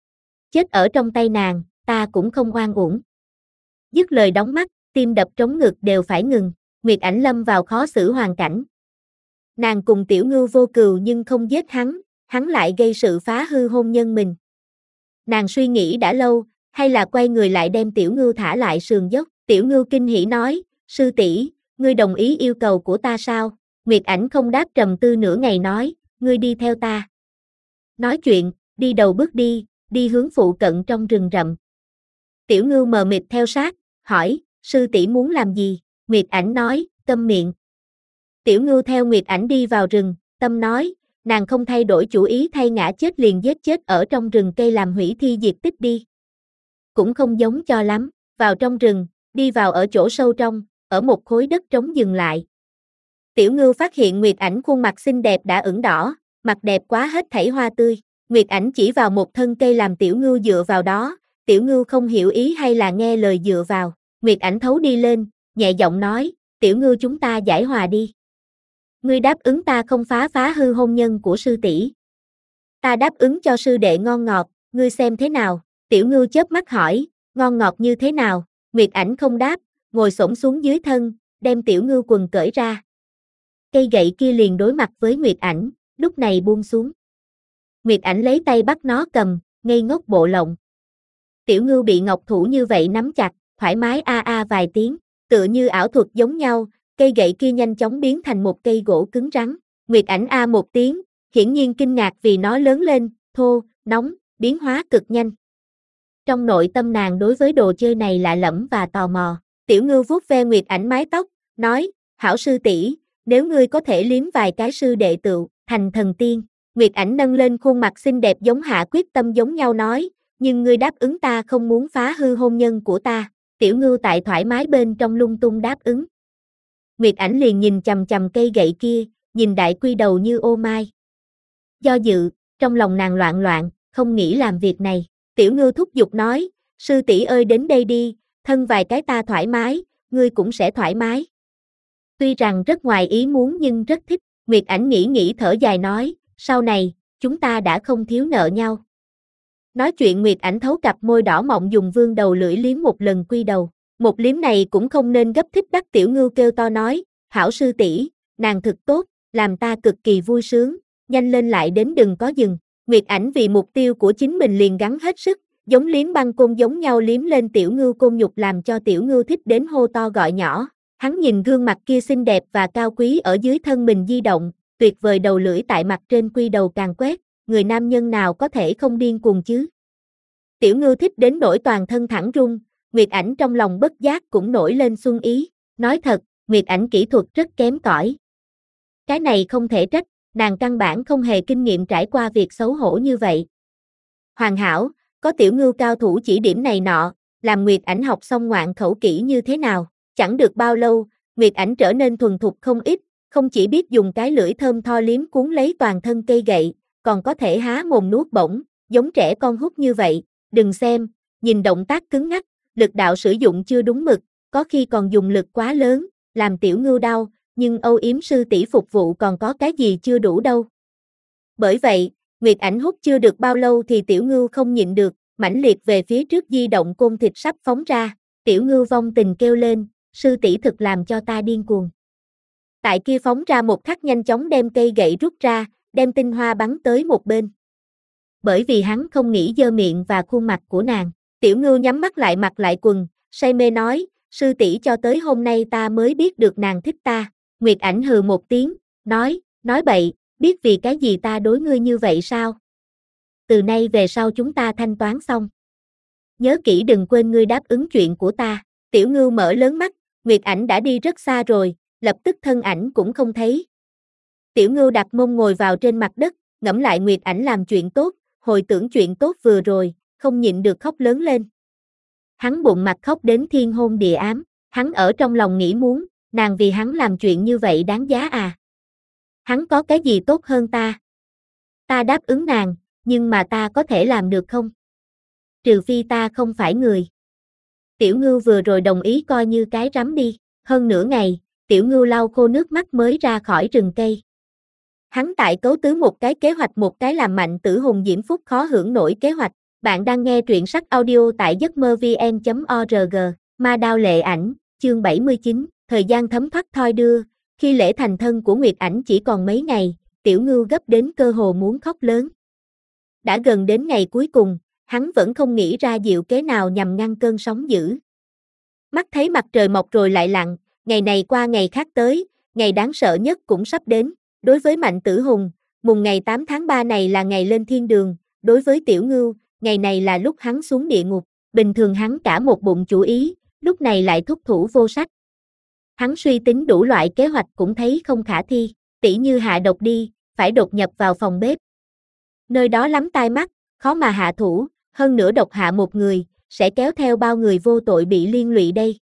Chết ở trong tay nàng, ta cũng không oan uổng. Dứt lời đóng mắt, tim đập trống ngực đều phải ngừng, Nguyệt Ảnh lâm vào khó xử hoàn cảnh. Nàng cùng Tiểu Ngưu vô cừu nhưng không giết hắn lại gây sự phá hư hôn nhân mình. Nàng suy nghĩ đã lâu, hay là quay người lại đem Tiểu Ngưu thả lại sườn dốc. Tiểu Ngưu kinh hỉ nói, sư tỷ, ngươi đồng ý yêu cầu của ta sao? Nguyệt Ảnh không đáp, trầm tư nửa ngày nói, ngươi đi theo ta. Nói chuyện, đi đầu bước đi hướng phụ cận trong rừng rậm. Tiểu Ngưu mờ mịt theo sát, hỏi, sư tỷ muốn làm gì? Nguyệt Ảnh nói, câm miệng. Tiểu Ngưu theo Nguyệt Ảnh đi vào rừng, tâm nói, nàng không thay đổi chủ ý thay ngã chết liền giết chết ở trong rừng cây làm hủy thi diệt tích đi. Cũng không giống cho lắm, vào trong rừng, đi vào ở chỗ sâu trong, ở một khối đất trống dừng lại. Tiểu Ngưu phát hiện Nguyệt Ảnh khuôn mặt xinh đẹp đã ửng đỏ, mặt đẹp quá hết thảy hoa tươi. Nguyệt Ảnh chỉ vào một thân cây làm Tiểu Ngưu dựa vào đó, Tiểu Ngưu không hiểu ý hay là nghe lời dựa vào. Nguyệt Ảnh thấu đi lên, nhẹ giọng nói, Tiểu Ngưu chúng ta giải hòa đi. Ngươi đáp ứng ta không phá hư hôn nhân của sư tỷ. Ta đáp ứng cho sư đệ ngon ngọt, ngươi xem thế nào? Tiểu Ngưu chớp mắt hỏi, ngon ngọt như thế nào? Nguyệt Ảnh không đáp, ngồi xổm xuống dưới thân, đem Tiểu Ngưu quần cởi ra. Cây gậy kia liền đối mặt với Nguyệt Ảnh, lúc này buông xuống. Nguyệt Ảnh lấy tay bắt nó cầm, ngây ngốc bộ lộng. Tiểu Ngưu bị ngọc thủ như vậy nắm chặt, thoải mái a vài tiếng, tựa như ảo thuật giống nhau, cây gậy kia nhanh chóng biến thành một cây gỗ cứng rắn. Nguyệt Ảnh a một tiếng, hiển nhiên kinh ngạc vì nó lớn lên, thô, nóng, biến hóa cực nhanh. Trong nội tâm nàng đối với đồ chơi này lạ lẫm và tò mò. Tiểu Ngưu vuốt ve Nguyệt Ảnh mái tóc, nói, hảo sư tỷ, nếu ngươi có thể liếm vài cái sư đệ tựu thành thần tiên. Nguyệt Ảnh nâng lên khuôn mặt xinh đẹp giống hạ quyết tâm giống nhau nói, nhưng ngươi đáp ứng ta không muốn phá hư hôn nhân của ta. Tiểu Ngưu tại thoải mái bên trong lung tung đáp ứng. Nguyệt Ảnh liền nhìn chằm chằm cây gậy kia, nhìn đại quy đầu như ô mai. Do dự, trong lòng nàng loạn loạn, không nghĩ làm việc này. Tiểu Ngưu thúc giục nói, sư tỷ ơi đến đây đi, thân vài cái ta thoải mái, ngươi cũng sẽ thoải mái. Tuy rằng rất ngoài ý muốn nhưng rất thích, Nguyệt Ảnh nghĩ thở dài nói, sau này, chúng ta đã không thiếu nợ nhau. Nói chuyện Nguyệt Ảnh thấu cặp môi đỏ mọng dùng vương đầu lưỡi liếm một lần quy đầu. Một liếm này cũng không nên gấp thích đắc. Tiểu Ngưu kêu to nói, hảo sư tỷ, nàng thực tốt, làm ta cực kỳ vui sướng, nhanh lên lại đến đừng có dừng. Nguyệt Ảnh vì mục tiêu của chính mình liền gắng hết sức, giống liếm băng côn giống nhau liếm lên Tiểu Ngưu côn nhục làm cho Tiểu Ngưu thích đến hô to gọi nhỏ. Hắn nhìn gương mặt kia xinh đẹp và cao quý ở dưới thân mình di động, tuyệt vời đầu lưỡi tại mặt trên quy đầu càng quét, người nam nhân nào có thể không điên cuồng chứ. Tiểu Ngưu thích đến nỗi toàn thân thẳng run, Nguyệt Ảnh trong lòng bất giác cũng nổi lên xuân ý, nói thật, Nguyệt Ảnh kỹ thuật rất kém cỏi. Cái này không thể trách, nàng căn bản không hề kinh nghiệm trải qua việc xấu hổ như vậy. Hoàn hảo, có Tiểu Ngưu cao thủ chỉ điểm này nọ, làm Nguyệt Ảnh học xong ngoạn khẩu kỹ như thế nào, chẳng được bao lâu, Nguyệt Ảnh trở nên thuần thục không ít, không chỉ biết dùng cái lưỡi thơm tho liếm cuốn lấy toàn thân cây gậy, còn có thể há mồm nuốt bổng, giống trẻ con hút như vậy, đừng xem, nhìn động tác cứng ngắc, lực đạo sử dụng chưa đúng mực, có khi còn dùng lực quá lớn, làm Tiểu Ngưu đau, nhưng âu yếm sư tỷ phục vụ còn có cái gì chưa đủ đâu. Bởi vậy, Nguyệt Ảnh hút chưa được bao lâu thì Tiểu Ngưu không nhịn được, mãnh liệt về phía trước di động côn thịt sắp phóng ra, Tiểu Ngưu vong tình kêu lên, sư tỷ thực làm cho ta điên cuồng. Tại kia phóng ra một khắc nhanh chóng đem cây gậy rút ra, đem tinh hoa bắn tới một bên. Bởi vì hắn không nghĩ dơ miệng và khuôn mặt của nàng, Tiểu Ngưu nhắm mắt lại mặc lại quần, say mê nói, sư tỷ cho tới hôm nay ta mới biết được nàng thích ta. Nguyệt Ảnh hừ một tiếng, nói bậy, biết vì cái gì ta đối ngươi như vậy sao? Từ nay về sau chúng ta thanh toán xong. Nhớ kỹ đừng quên ngươi đáp ứng chuyện của ta. Tiểu Ngưu mở lớn mắt, Nguyệt Ảnh đã đi rất xa rồi, lập tức thân ảnh cũng không thấy. Tiểu Ngưu đặt mông ngồi vào trên mặt đất, ngẫm lại Nguyệt Ảnh làm chuyện tốt, hồi tưởng chuyện tốt vừa rồi, không nhịn được khóc lớn lên. Hắn bụng mặt khóc đến thiên hôn địa ám, hắn ở trong lòng nghĩ muốn, nàng vì hắn làm chuyện như vậy đáng giá à? Hắn có cái gì tốt hơn ta? Ta đáp ứng nàng, nhưng mà ta có thể làm được không? Trừ phi ta không phải người. Tiểu Ngưu vừa rồi đồng ý coi như cái rắm đi, hơn nửa ngày, Tiểu Ngưu lau khô nước mắt mới ra khỏi rừng cây. Hắn tại cấu tứ một cái kế hoạch, một cái làm Mạnh Tử Hùng diễm phúc khó hưởng nổi kế hoạch. Bạn đang nghe truyện sách audio tại giấc mơ vn.org, Ma Đao Lệ Ảnh, chương 79, thời gian thấm thoát thoi đưa, khi lễ thành thân của Nguyệt Ảnh chỉ còn mấy ngày, Tiểu Ngưu gấp đến cơ hồ muốn khóc lớn. Đã gần đến ngày cuối cùng, hắn vẫn không nghĩ ra diệu kế nào nhằm ngăn cơn sóng dữ. Mắt thấy mặt trời mọc rồi lại lặn, ngày này qua ngày khác tới, ngày đáng sợ nhất cũng sắp đến. Đối với Mạnh Tử Hùng, mùng ngày 8 tháng 3 này là ngày lên thiên đường, đối với Tiểu Ngưu, ngày này là lúc hắn xuống địa ngục. Bình thường hắn cả một bụng chủ ý, lúc này lại thúc thủ vô sách. Hắn suy tính đủ loại kế hoạch cũng thấy không khả thi, tỉ như hạ độc đi, phải đột nhập vào phòng bếp. Nơi đó lắm tai mắt, khó mà hạ thủ, hơn nữa độc hạ một người, sẽ kéo theo bao người vô tội bị liên lụy đây.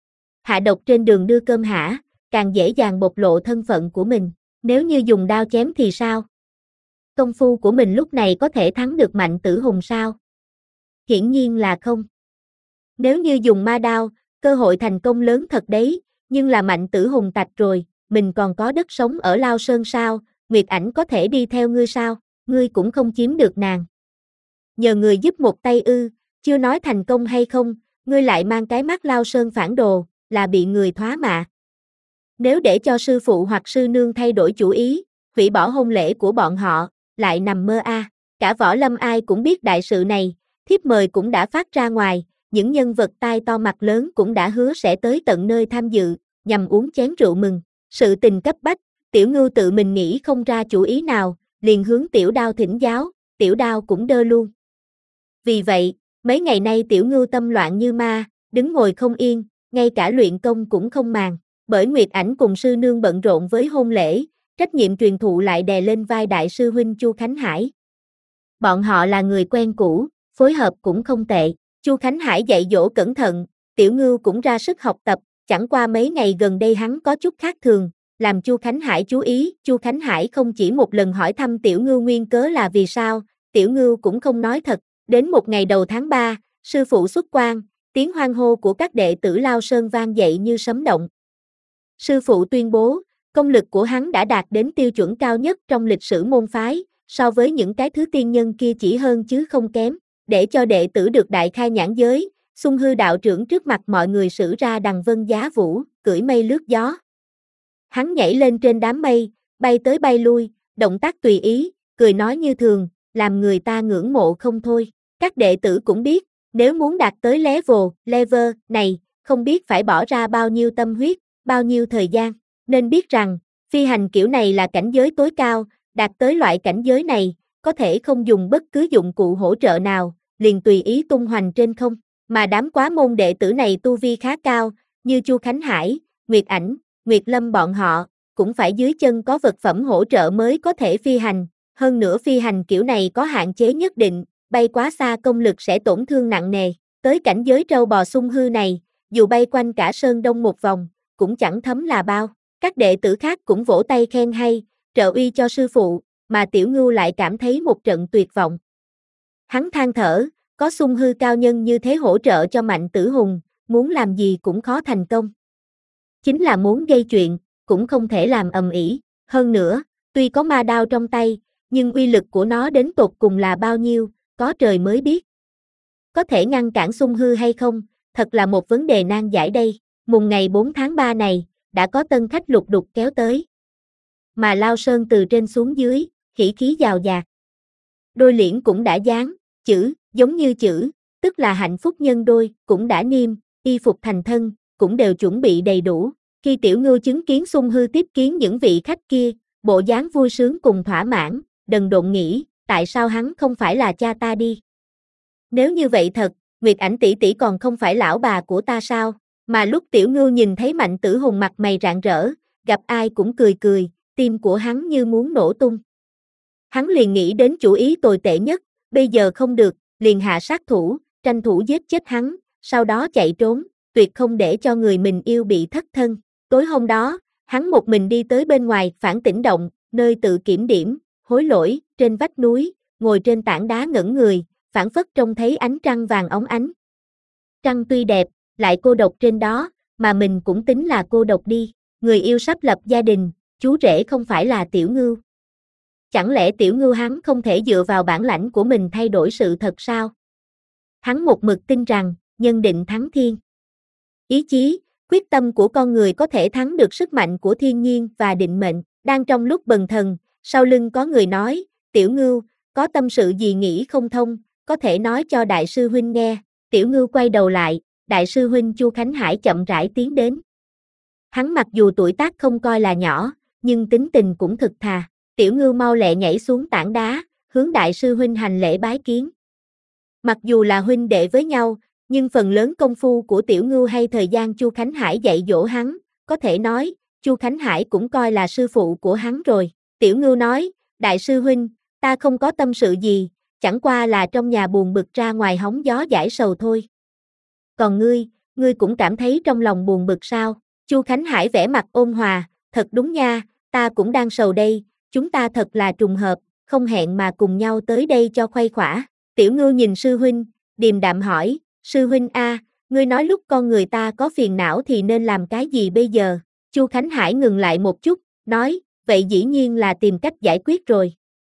Hạ độc trên đường đưa cơm hả, càng dễ dàng bộc lộ thân phận của mình, nếu như dùng đao chém thì sao? Công phu của mình lúc này có thể thắng được Mạnh Tử Hùng sao? Hiển nhiên là không. Nếu như dùng ma đao, cơ hội thành công lớn thật đấy, nhưng là Mạnh Tử Hùng tạch rồi, mình còn có đất sống ở Lao Sơn sao, Nguyệt Ảnh có thể đi theo ngươi sao, ngươi cũng không chiếm được nàng. Nhờ người giúp một tay ư, chưa nói thành công hay không, ngươi lại mang cái mắt Lao Sơn phản đồ, là bị người thoá mạ. Nếu để cho sư phụ hoặc sư nương thay đổi chủ ý, hủy bỏ hôn lễ của bọn họ, lại nằm mơ a. Cả võ lâm ai cũng biết đại sự này, thiếp mời cũng đã phát ra ngoài, những nhân vật tai to mặt lớn cũng đã hứa sẽ tới tận nơi tham dự, nhằm uống chén rượu mừng. Sự tình cấp bách, Tiểu Ngưu tự mình nghĩ không ra chủ ý nào, liền hướng Tiểu Đao thỉnh giáo, Tiểu Đao cũng đơ luôn. Vì vậy, mấy ngày nay Tiểu Ngưu tâm loạn như ma, đứng ngồi không yên, ngay cả luyện công cũng không màng. Bởi Nguyệt Ảnh cùng sư nương bận rộn với hôn lễ, trách nhiệm truyền thụ lại đè lên vai đại sư huynh Chu Khánh Hải. Bọn họ là người quen cũ, phối hợp cũng không tệ. Chu Khánh Hải dạy dỗ cẩn thận, Tiểu Ngưu cũng ra sức học tập, chẳng qua mấy ngày gần đây hắn có chút khác thường, làm Chu Khánh Hải chú ý. Chu Khánh Hải không chỉ một lần hỏi thăm Tiểu Ngưu nguyên cớ là vì sao, Tiểu Ngưu cũng không nói thật. Đến một ngày đầu tháng 3, sư phụ xuất quan, tiếng hoan hô của các đệ tử Lao Sơn vang dậy như sấm động. Sư phụ tuyên bố, công lực của hắn đã đạt đến tiêu chuẩn cao nhất trong lịch sử môn phái, so với những cái thứ tiên nhân kia chỉ hơn chứ không kém. Để cho đệ tử được đại khai nhãn giới, Xung Hư đạo trưởng trước mặt mọi người sử ra đằng vân giá vũ, cưỡi mây lướt gió. Hắn nhảy lên trên đám mây, bay tới bay lui, động tác tùy ý, cười nói như thường, làm người ta ngưỡng mộ không thôi. Các đệ tử cũng biết, nếu muốn đạt tới level này, không biết phải bỏ ra bao nhiêu tâm huyết, bao nhiêu thời gian. Nên biết rằng, phi hành kiểu này là cảnh giới tối cao, đạt tới loại cảnh giới này, có thể không dùng bất cứ dụng cụ hỗ trợ nào, liền tùy ý tung hoành trên không. Mà đám quá môn đệ tử này tu vi khá cao, như Chu Khánh Hải, Nguyệt Ảnh, Nguyệt Lâm bọn họ, cũng phải dưới chân có vật phẩm hỗ trợ mới có thể phi hành. Hơn nữa phi hành kiểu này có hạn chế nhất định, bay quá xa công lực sẽ tổn thương nặng nề. Tới cảnh giới trâu bò Xung Hư này, dù bay quanh cả Sơn Đông một vòng, cũng chẳng thấm là bao. Các đệ tử khác cũng vỗ tay khen hay, trợ uy cho sư phụ, mà Tiểu Ngưu lại cảm thấy một trận tuyệt vọng. Hắn than thở, có Xung Hư cao nhân như thế hỗ trợ cho Mạnh Tử Hùng, muốn làm gì cũng khó thành công. Chính là muốn gây chuyện, cũng không thể làm ầm ĩ. Hơn nữa, tuy có ma đao trong tay, nhưng uy lực của nó đến tột cùng là bao nhiêu, có trời mới biết. Có thể ngăn cản Xung Hư hay không, thật là một vấn đề nan giải đây. Mùng ngày 4 tháng 3 này, đã có tân khách lục đục kéo tới. Mà Lao Sơn từ trên xuống dưới, hỉ khí dào dạt. Đôi liễn cũng đã dán, chữ, giống như chữ, tức là hạnh phúc nhân đôi, cũng đã niêm, y phục thành thân, cũng đều chuẩn bị đầy đủ. Khi Tiểu Ngưu chứng kiến Xung Hư tiếp kiến những vị khách kia, bộ dáng vui sướng cùng thỏa mãn, đần độn nghĩ, tại sao hắn không phải là cha ta đi? Nếu như vậy thật, Nguyệt Ảnh tỷ tỷ còn không phải lão bà của ta sao? Mà lúc Tiểu Ngưu nhìn thấy Mạnh Tử Hùng mặt mày rạng rỡ, gặp ai cũng cười cười, tim của hắn như muốn nổ tung. Hắn liền nghĩ đến chủ ý tồi tệ nhất, bây giờ không được, liền hạ sát thủ, tranh thủ giết chết hắn, sau đó chạy trốn, tuyệt không để cho người mình yêu bị thất thân. Tối hôm đó, hắn một mình đi tới bên ngoài Phản Tỉnh Động, nơi tự kiểm điểm, hối lỗi, trên vách núi, ngồi trên tảng đá ngẩn người, phảng phất trông thấy ánh trăng vàng óng ánh. Trăng tuy đẹp, lại cô độc trên đó, mà mình cũng tính là cô độc đi, người yêu sắp lập gia đình, chú rể không phải là Tiểu Ngưu. Chẳng lẽ Tiểu Ngưu hắn không thể dựa vào bản lãnh của mình thay đổi sự thật sao? Hắn một mực tin rằng, nhân định thắng thiên. Ý chí, quyết tâm của con người có thể thắng được sức mạnh của thiên nhiên và định mệnh. Đang trong lúc bần thần, sau lưng có người nói, Tiểu Ngưu, có tâm sự gì nghĩ không thông, có thể nói cho Đại sư huynh nghe. Tiểu Ngưu quay đầu lại, Đại sư huynh Chu Khánh Hải chậm rãi tiến đến. Hắn mặc dù tuổi tác không coi là nhỏ, nhưng tính tình cũng thực thà. Tiểu Ngưu mau lẹ nhảy xuống tảng đá, hướng Đại sư huynh hành lễ bái kiến. Mặc dù là huynh đệ với nhau, nhưng phần lớn công phu của Tiểu Ngưu hay thời gian Chu Khánh Hải dạy dỗ hắn, có thể nói, Chu Khánh Hải cũng coi là sư phụ của hắn rồi. Tiểu Ngưu nói, Đại sư huynh, ta không có tâm sự gì, chẳng qua là trong nhà buồn bực ra ngoài hóng gió giải sầu thôi. Còn ngươi cũng cảm thấy trong lòng buồn bực sao? Chu Khánh Hải vẻ mặt ôn hòa, thật đúng nha, ta cũng đang sầu đây, chúng ta thật là trùng hợp, không hẹn mà cùng nhau tới đây cho khuây khỏa. Tiểu Ngưu nhìn sư huynh, điềm đạm hỏi, sư huynh a, ngươi nói lúc con người ta có phiền não thì nên làm cái gì bây giờ? Chu Khánh Hải ngừng lại một chút, nói, vậy dĩ nhiên là tìm cách giải quyết rồi.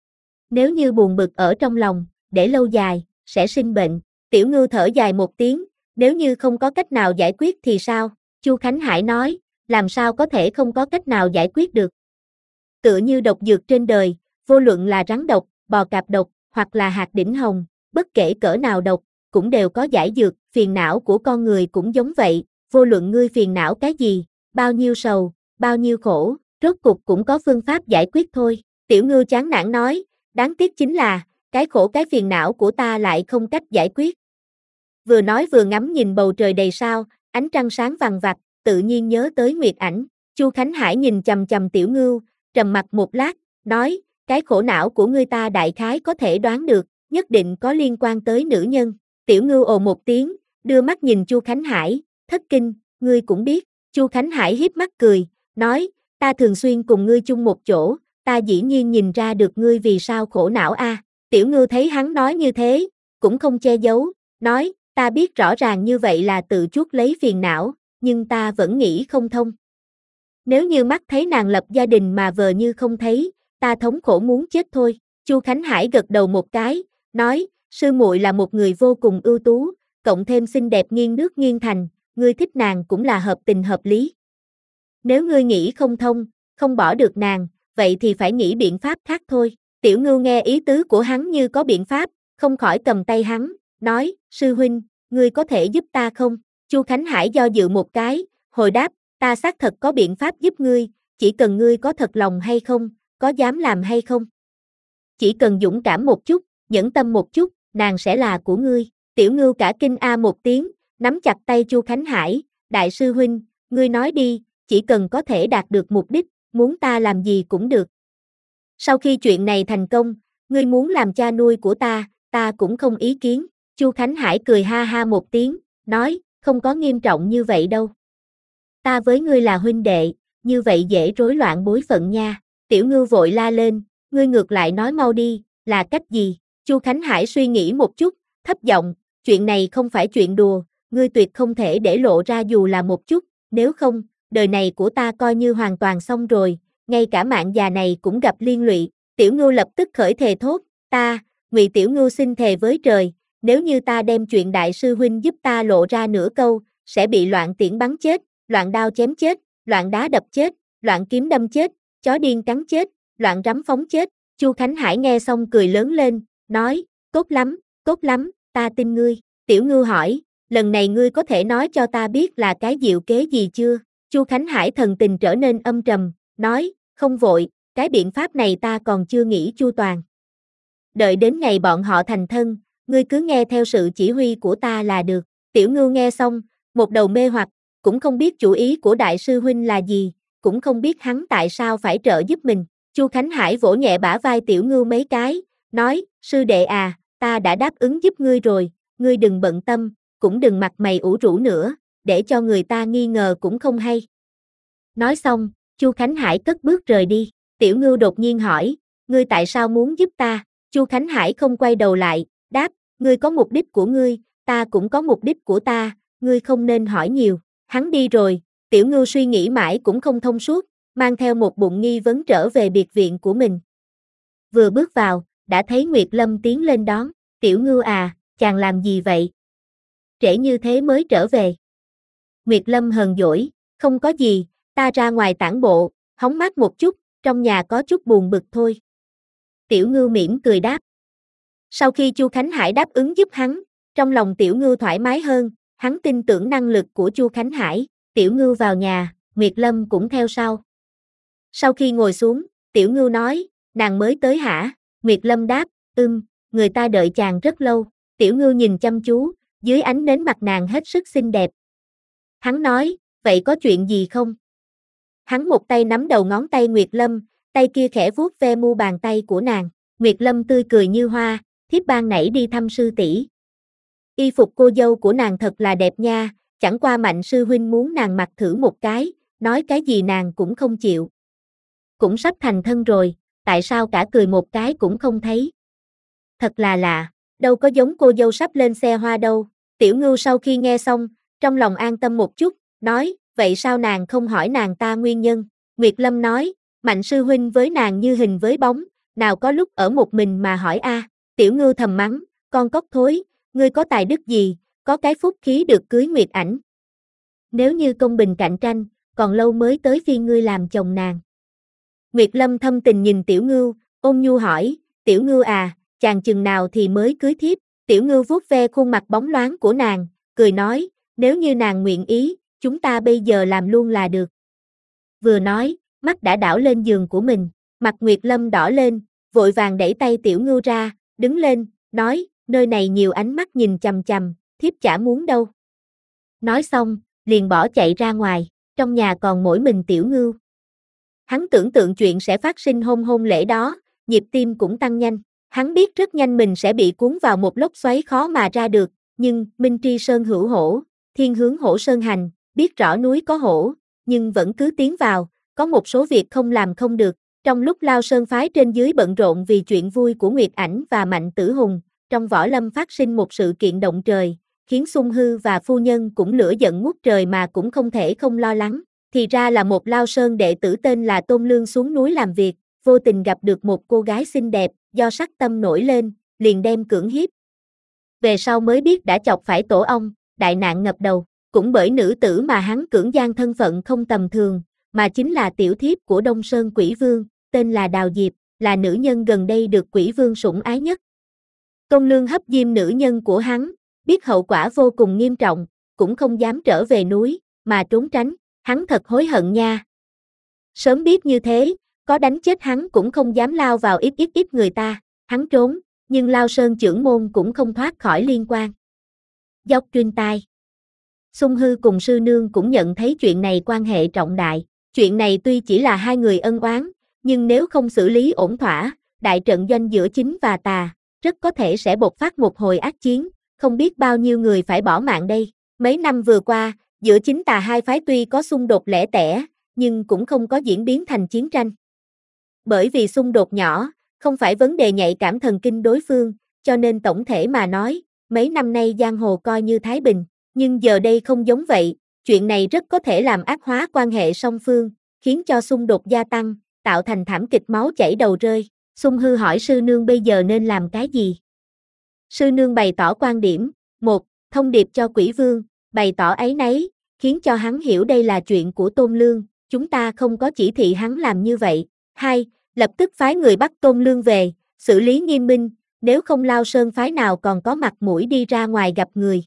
Nếu như buồn bực ở trong lòng, để lâu dài, sẽ sinh bệnh. Tiểu Ngưu thở dài một tiếng, nếu như không có cách nào giải quyết thì sao? Chu Khánh Hải nói, làm sao có thể không có cách nào giải quyết được? Tựa như độc dược trên đời, vô luận là rắn độc, bò cạp độc, hoặc là hạt đỉnh hồng, bất kể cỡ nào độc, cũng đều có giải dược, phiền não của con người cũng giống vậy, vô luận ngươi phiền não cái gì, bao nhiêu sầu, bao nhiêu khổ, rốt cục cũng có phương pháp giải quyết thôi. Tiểu Ngưu chán nản nói, đáng tiếc chính là, cái khổ cái phiền não của ta lại không cách giải quyết. Vừa nói vừa ngắm nhìn bầu trời đầy sao, ánh trăng sáng vằng vặc, tự nhiên nhớ tới Nguyệt Ảnh. Chu Khánh Hải nhìn chằm chằm Tiểu Ngưu, trầm mặc một lát, nói, cái khổ não của ngươi ta đại khái có thể đoán được, nhất định có liên quan tới nữ nhân. Tiểu Ngưu ồ một tiếng, đưa mắt nhìn Chu Khánh Hải, thất kinh, ngươi cũng biết. Chu Khánh Hải hiếp mắt cười, nói, ta thường xuyên cùng ngươi chung một chỗ, ta dĩ nhiên nhìn ra được ngươi vì sao khổ não a. Tiểu Ngưu thấy hắn nói như thế, cũng không che giấu, nói, ta biết rõ ràng như vậy là tự chuốc lấy phiền não, nhưng ta vẫn nghĩ không thông. Nếu như mắt thấy nàng lập gia đình mà vờ như không thấy, ta thống khổ muốn chết thôi. Chu Khánh Hải gật đầu một cái, nói, sư muội là một người vô cùng ưu tú, cộng thêm xinh đẹp nghiêng nước nghiêng thành, ngươi thích nàng cũng là hợp tình hợp lý. Nếu ngươi nghĩ không thông, không bỏ được nàng, vậy thì phải nghĩ biện pháp khác thôi. Tiểu Ngưu nghe ý tứ của hắn như có biện pháp, không khỏi cầm tay hắn, nói, sư huynh, ngươi có thể giúp ta không? Chu Khánh Hải do dự một cái, hồi đáp, ta xác thật có biện pháp giúp ngươi, chỉ cần ngươi có thật lòng hay không, có dám làm hay không. Chỉ cần dũng cảm một chút, nhẫn tâm một chút, nàng sẽ là của ngươi. Tiểu Ngưu cả kinh a một tiếng, nắm chặt tay Chu Khánh Hải, đại sư huynh, ngươi nói đi, chỉ cần có thể đạt được mục đích, muốn ta làm gì cũng được. Sau khi chuyện này thành công, ngươi muốn làm cha nuôi của ta cũng không ý kiến. Chu Khánh Hải cười ha ha một tiếng, nói, không có nghiêm trọng như vậy đâu. Ta với ngươi là huynh đệ, như vậy dễ rối loạn bối phận nha. Tiểu Ngưu vội la lên, ngươi ngược lại nói mau đi, là cách gì? Chu Khánh Hải suy nghĩ một chút, thấp giọng, chuyện này không phải chuyện đùa, ngươi tuyệt không thể để lộ ra dù là một chút, nếu không, đời này của ta coi như hoàn toàn xong rồi, ngay cả mạng già này cũng gặp liên lụy. Tiểu Ngưu lập tức khởi thề thốt, Ngụy Tiểu Ngưu xin thề với trời, nếu như ta đem chuyện đại sư huynh giúp ta lộ ra nửa câu, sẽ bị loạn tiễn bắn chết, loạn đao chém chết, loạn đá đập chết, loạn kiếm đâm chết, chó điên cắn chết, loạn rắm phóng chết. Chu Khánh Hải nghe xong cười lớn lên, nói, tốt lắm, ta tin ngươi. Tiểu Ngưu hỏi, lần này ngươi có thể nói cho ta biết là cái diệu kế gì chưa? Chu Khánh Hải thần tình trở nên âm trầm, nói, không vội, cái biện pháp này ta còn chưa nghĩ chu toàn. Đợi đến ngày bọn họ thành thân, ngươi cứ nghe theo sự chỉ huy của ta là được. Tiểu Ngưu nghe xong, một đầu mê hoặc, cũng không biết chủ ý của đại sư huynh là gì, cũng không biết hắn tại sao phải trợ giúp mình. Chu Khánh Hải vỗ nhẹ bả vai Tiểu Ngưu mấy cái, nói, sư đệ à, ta đã đáp ứng giúp ngươi rồi, ngươi đừng bận tâm, cũng đừng mặt mày ủ rũ nữa, để cho người ta nghi ngờ cũng không hay. Nói xong, Chu Khánh Hải cất bước rời đi, Tiểu Ngưu đột nhiên hỏi, ngươi tại sao muốn giúp ta? Chu Khánh Hải không quay đầu lại, đáp, ngươi có mục đích của ngươi, ta cũng có mục đích của ta, ngươi không nên hỏi nhiều. Hắn đi rồi, Tiểu Ngưu suy nghĩ mãi cũng không thông suốt, mang theo một bụng nghi vấn trở về biệt viện của mình. Vừa bước vào, đã thấy Nguyệt Lâm tiến lên đón, Tiểu Ngưu à, chàng làm gì vậy? Trễ như thế mới trở về. Nguyệt Lâm hờn dỗi, không có gì, ta ra ngoài tản bộ, hóng mát một chút, trong nhà có chút buồn bực thôi. Tiểu Ngưu mỉm cười đáp. Sau khi Chu Khánh Hải đáp ứng giúp hắn, trong lòng Tiểu Ngưu thoải mái hơn, hắn tin tưởng năng lực của Chu Khánh Hải. Tiểu Ngưu vào nhà, Nguyệt Lâm cũng theo sau. Sau khi ngồi xuống, Tiểu Ngưu nói, nàng mới tới hả? Nguyệt Lâm đáp, người ta đợi chàng rất lâu. Tiểu Ngưu nhìn chăm chú, dưới ánh nến mặt nàng hết sức xinh đẹp. Hắn nói, vậy có chuyện gì không? Hắn một tay nắm đầu ngón tay Nguyệt Lâm, tay kia khẽ vuốt ve mu bàn tay của nàng. Nguyệt Lâm tươi cười như hoa, thiếp ban nãy đi thăm sư tỷ. Y phục cô dâu của nàng thật là đẹp nha, chẳng qua Mạnh sư huynh muốn nàng mặc thử một cái, nói cái gì nàng cũng không chịu. Cũng sắp thành thân rồi, tại sao cả cười một cái cũng không thấy? Thật là lạ, đâu có giống cô dâu sắp lên xe hoa đâu. Tiểu Ngưu sau khi nghe xong, trong lòng an tâm một chút, nói, vậy sao nàng không hỏi nàng ta nguyên nhân? Nguyệt Lâm nói, Mạnh sư huynh với nàng như hình với bóng, nào có lúc ở một mình mà hỏi a. Tiểu Ngưu thầm mắng, con cóc thối, ngươi có tài đức gì, có cái phúc khí được cưới Nguyệt Ảnh. Nếu như công bình cạnh tranh, còn lâu mới tới phiên ngươi làm chồng nàng. Nguyệt Lâm thâm tình nhìn Tiểu Ngưu, ôn nhu hỏi, Tiểu Ngưu à, chàng chừng nào thì mới cưới thiếp? Tiểu Ngưu vuốt ve khuôn mặt bóng loáng của nàng, cười nói, nếu như nàng nguyện ý, chúng ta bây giờ làm luôn là được. Vừa nói, mắt đã đảo lên giường của mình, mặt Nguyệt Lâm đỏ lên, vội vàng đẩy tay Tiểu Ngưu ra, đứng lên, nói, nơi này nhiều ánh mắt nhìn chằm chằm, thiếp chả muốn đâu. Nói xong, liền bỏ chạy ra ngoài, trong nhà còn mỗi mình Tiểu Ngưu. Hắn tưởng tượng chuyện sẽ phát sinh hôn lễ đó, nhịp tim cũng tăng nhanh. Hắn biết rất nhanh mình sẽ bị cuốn vào một lốc xoáy khó mà ra được, nhưng Minh Tri Sơn hữu hổ, thiên hướng hổ sơn hành, biết rõ núi có hổ, nhưng vẫn cứ tiến vào, có một số việc không làm không được. Trong lúc Lao Sơn phái trên dưới bận rộn vì chuyện vui của Nguyệt Ảnh và Mạnh Tử Hùng, trong võ lâm phát sinh một sự kiện động trời, khiến Xung Hư và phu nhân cũng lửa giận ngút trời mà cũng không thể không lo lắng. Thì ra là một Lao Sơn đệ tử tên là Tôn Lương xuống núi làm việc, vô tình gặp được một cô gái xinh đẹp, do sắc tâm nổi lên, liền đem cưỡng hiếp. Về sau mới biết đã chọc phải tổ ong, đại nạn ngập đầu, cũng bởi nữ tử mà hắn cưỡng gian thân phận không tầm thường, mà chính là tiểu thiếp của Đông Sơn Quỷ Vương, tên là Đào Diệp, là nữ nhân gần đây được Quỷ Vương sủng ái nhất. Tôn Lương hấp diêm nữ nhân của hắn, biết hậu quả vô cùng nghiêm trọng, cũng không dám trở về núi, mà trốn tránh, hắn thật hối hận nha. Sớm biết như thế, có đánh chết hắn cũng không dám lao vào ít người ta, hắn trốn, nhưng Lao Sơn trưởng môn cũng không thoát khỏi liên quan. Dốc truyền tai. Xung Hư cùng sư nương cũng nhận thấy chuyện này quan hệ trọng đại, chuyện này tuy chỉ là hai người ân oán, nhưng nếu không xử lý ổn thỏa, đại trận doanh giữa chính và tà, rất có thể sẽ bộc phát một hồi ác chiến, không biết bao nhiêu người phải bỏ mạng đây. Mấy năm vừa qua, giữa chính tà hai phái tuy có xung đột lẻ tẻ, nhưng cũng không có diễn biến thành chiến tranh. Bởi vì xung đột nhỏ, không phải vấn đề nhạy cảm thần kinh đối phương, cho nên tổng thể mà nói, mấy năm nay giang hồ coi như thái bình, nhưng giờ đây không giống vậy, chuyện này rất có thể làm ác hóa quan hệ song phương, khiến cho xung đột gia tăng, tạo thành thảm kịch máu chảy đầu rơi. Xung Hư hỏi sư nương bây giờ nên làm cái gì? Sư nương bày tỏ quan điểm, 1. Thông điệp cho Quỷ Vương, bày tỏ áy náy, khiến cho hắn hiểu đây là chuyện của Tôn Lương, chúng ta không có chỉ thị hắn làm như vậy. 2. Lập tức phái người bắt Tôn Lương về, xử lý nghiêm minh, nếu không Lao Sơn phái nào còn có mặt mũi đi ra ngoài gặp người.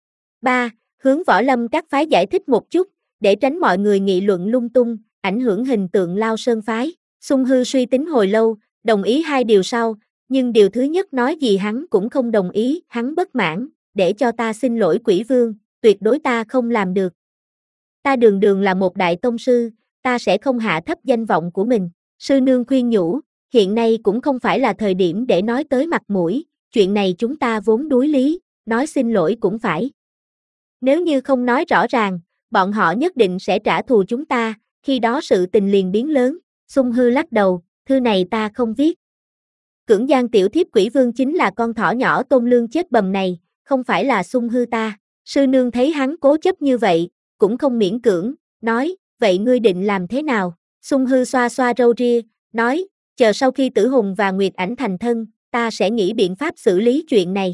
3. Hướng võ lâm các phái giải thích một chút, để tránh mọi người nghị luận lung tung, ảnh hưởng hình tượng Lao Sơn phái. Xung Hư suy tính hồi lâu, đồng ý hai điều sau, nhưng điều thứ nhất nói gì hắn cũng không đồng ý, hắn bất mãn, để cho ta xin lỗi Quỷ Vương, tuyệt đối ta không làm được. Ta đường đường là một đại tông sư, ta sẽ không hạ thấp danh vọng của mình. Sư nương khuyên nhủ, hiện nay cũng không phải là thời điểm để nói tới mặt mũi, chuyện này chúng ta vốn đối lý, nói xin lỗi cũng phải. Nếu như không nói rõ ràng, bọn họ nhất định sẽ trả thù chúng ta, khi đó sự tình liền biến lớn. Xung Hư lắc đầu, thư này ta không viết. Cưỡng gian tiểu thiếp Quỷ Vương chính là con thỏ nhỏ Tôn Lương chết bầm này, không phải là Xung Hư ta. Sư nương thấy hắn cố chấp như vậy, cũng không miễn cưỡng, nói, vậy ngươi định làm thế nào? Xung Hư xoa xoa râu ria, nói, chờ sau khi Tử Hùng và Nguyệt Ảnh thành thân, ta sẽ nghĩ biện pháp xử lý chuyện này.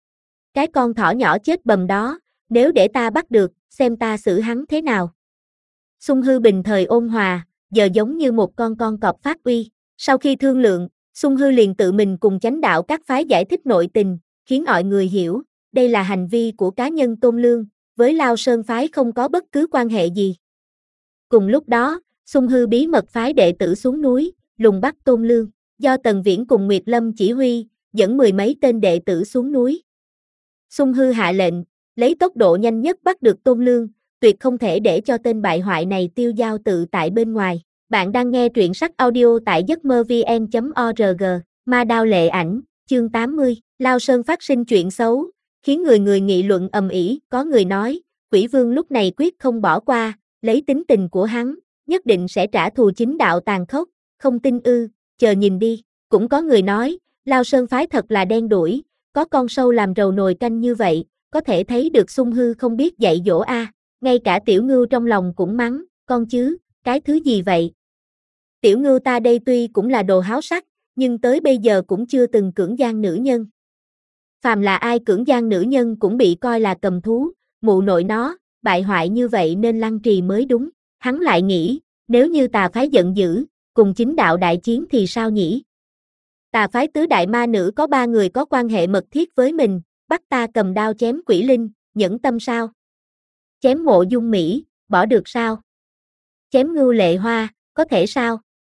Cái con thỏ nhỏ chết bầm đó, nếu để ta bắt được, xem ta xử hắn thế nào. Xung Hư bình thời ôn hòa, giờ giống như một con cọp phát uy. Sau khi thương lượng, Xung Hư liền tự mình cùng chánh đạo các phái giải thích nội tình, khiến mọi người hiểu, đây là hành vi của cá nhân Tôn Lương, với Lao Sơn phái không có bất cứ quan hệ gì. Cùng lúc đó, Xung Hư bí mật phái đệ tử xuống núi, lùng bắt Tôn Lương, do Tần Viễn cùng Nguyệt Lâm chỉ huy, dẫn 10 mấy tên đệ tử xuống núi. Xung Hư hạ lệnh, lấy tốc độ nhanh nhất bắt được Tôn Lương, tuyệt không thể để cho tên bại hoại này tiêu dao tự tại bên ngoài. Bạn đang nghe truyện sách audio tại giấc mơ vn.org, Ma Đao Lệ Ảnh, chương 80, Lao Sơn phát sinh chuyện xấu, khiến người người nghị luận ầm ĩ, có người nói, Quỷ Vương lúc này quyết không bỏ qua, lấy tính tình của hắn, nhất định sẽ trả thù chính đạo tàn khốc, không tin ư, chờ nhìn đi, cũng có người nói, Lao Sơn phái thật là đen đủi, có con sâu làm rầu nồi canh như vậy, có thể thấy được Xung Hư không biết dạy dỗ a. Ngay cả Tiểu Ngưu trong lòng cũng mắng, con chứ, cái thứ gì vậy? Tiểu Ngưu ta đây tuy cũng là đồ háo sắc, nhưng tới bây giờ cũng chưa từng cưỡng gian nữ nhân. Phàm là ai cưỡng gian nữ nhân cũng bị coi là cầm thú, mụ nội nó, bại hoại như vậy nên lăng trì mới đúng. Hắn lại nghĩ, nếu như tà phái giận dữ, cùng chính đạo đại chiến thì sao nhỉ? Tà phái tứ đại ma nữ có 3 người có quan hệ mật thiết với mình, bắt ta cầm đao chém Quỷ Linh, nhẫn tâm sao? Chém Mộ Dung Mỹ, bỏ được sao? Chém Ngưu Lệ Hoa, có thể sao?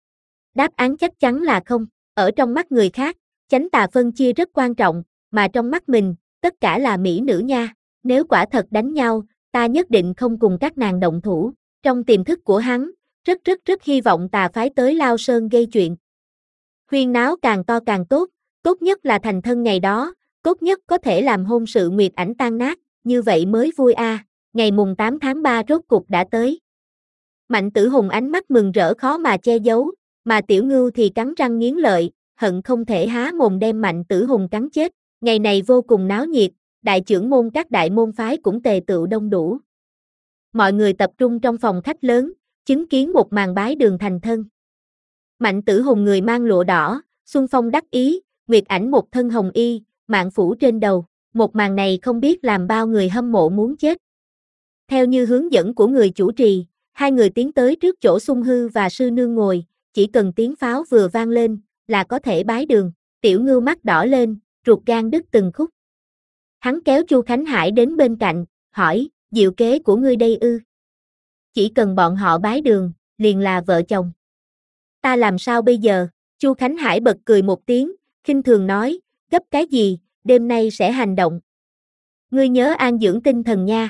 Đáp án chắc chắn là không. Ở trong mắt người khác, chánh tà phân chia rất quan trọng, mà trong mắt mình, tất cả là mỹ nữ nha. Nếu quả thật đánh nhau, ta nhất định không cùng các nàng động thủ. Trong tiềm thức của hắn, rất hy vọng tà phái tới Lao Sơn gây chuyện. Huyên náo càng to càng tốt, tốt nhất là thành thân ngày đó, tốt nhất có thể làm hôn sự Nguyệt Ảnh tan nát, như vậy mới vui a. Ngày mùng 8 tháng 3 rốt cục đã tới. Mạnh Tử Hùng ánh mắt mừng rỡ khó mà che giấu, mà Tiểu Ngưu thì cắn răng nghiến lợi, hận không thể há mồm đem Mạnh Tử Hùng cắn chết. Ngày này vô cùng náo nhiệt, đại trưởng môn các đại môn phái cũng tề tựu đông đủ. Mọi người tập trung trong phòng khách lớn, chứng kiến một màn bái đường thành thân. Mạnh Tử Hùng người mang lụa đỏ, xuân phong đắc ý, Nguyệt Ảnh một thân hồng y, mạng phủ trên đầu. Một màn này không biết làm bao người hâm mộ muốn chết. Theo như hướng dẫn của người chủ trì, hai người tiến tới trước chỗ Xung Hư và sư nương ngồi, chỉ cần tiếng pháo vừa vang lên, là có thể bái đường. Tiểu Ngưu mắt đỏ lên, ruột gan đứt từng khúc. Hắn kéo Chu Khánh Hải đến bên cạnh, hỏi, diệu kế của ngươi đây ư? Chỉ cần bọn họ bái đường, liền là vợ chồng. Ta làm sao bây giờ? Chu Khánh Hải bật cười một tiếng, khinh thường nói, gấp cái gì, đêm nay sẽ hành động. Ngươi nhớ an dưỡng tinh thần nha.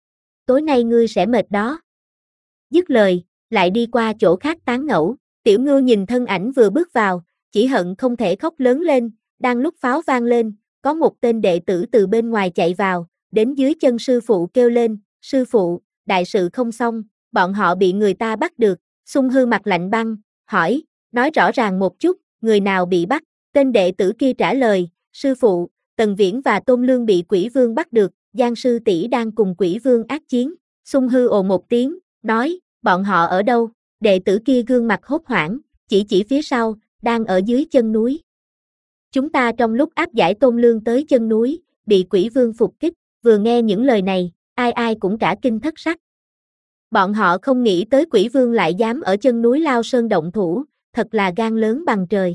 Tối nay ngươi sẽ mệt đó. Dứt lời, lại đi qua chỗ khác tán ngẫu. Tiểu Ngưu nhìn thân ảnh vừa bước vào, chỉ hận không thể khóc lớn lên. Đang lúc pháo vang lên, có một tên đệ tử từ bên ngoài chạy vào, đến dưới chân sư phụ kêu lên, sư phụ, đại sự không xong, bọn họ bị người ta bắt được. Xung Hư mặt lạnh băng, hỏi, nói rõ ràng một chút, người nào bị bắt? Tên đệ tử kia trả lời, sư phụ, Tần Viễn và Tôn Lương bị Quỷ Vương bắt được, Giang sư tỷ đang cùng Quỷ Vương ác chiến. Xung Hư ồ một tiếng, nói, bọn họ ở đâu? Đệ tử kia gương mặt hốt hoảng, chỉ phía sau, đang ở dưới chân núi. Chúng ta trong lúc áp giải Tôn Lương tới chân núi, bị Quỷ Vương phục kích. Vừa nghe những lời này, ai cũng cả kinh thất sắc. Bọn họ không nghĩ tới Quỷ Vương lại dám ở chân núi Lao Sơn động thủ, thật là gan lớn bằng trời.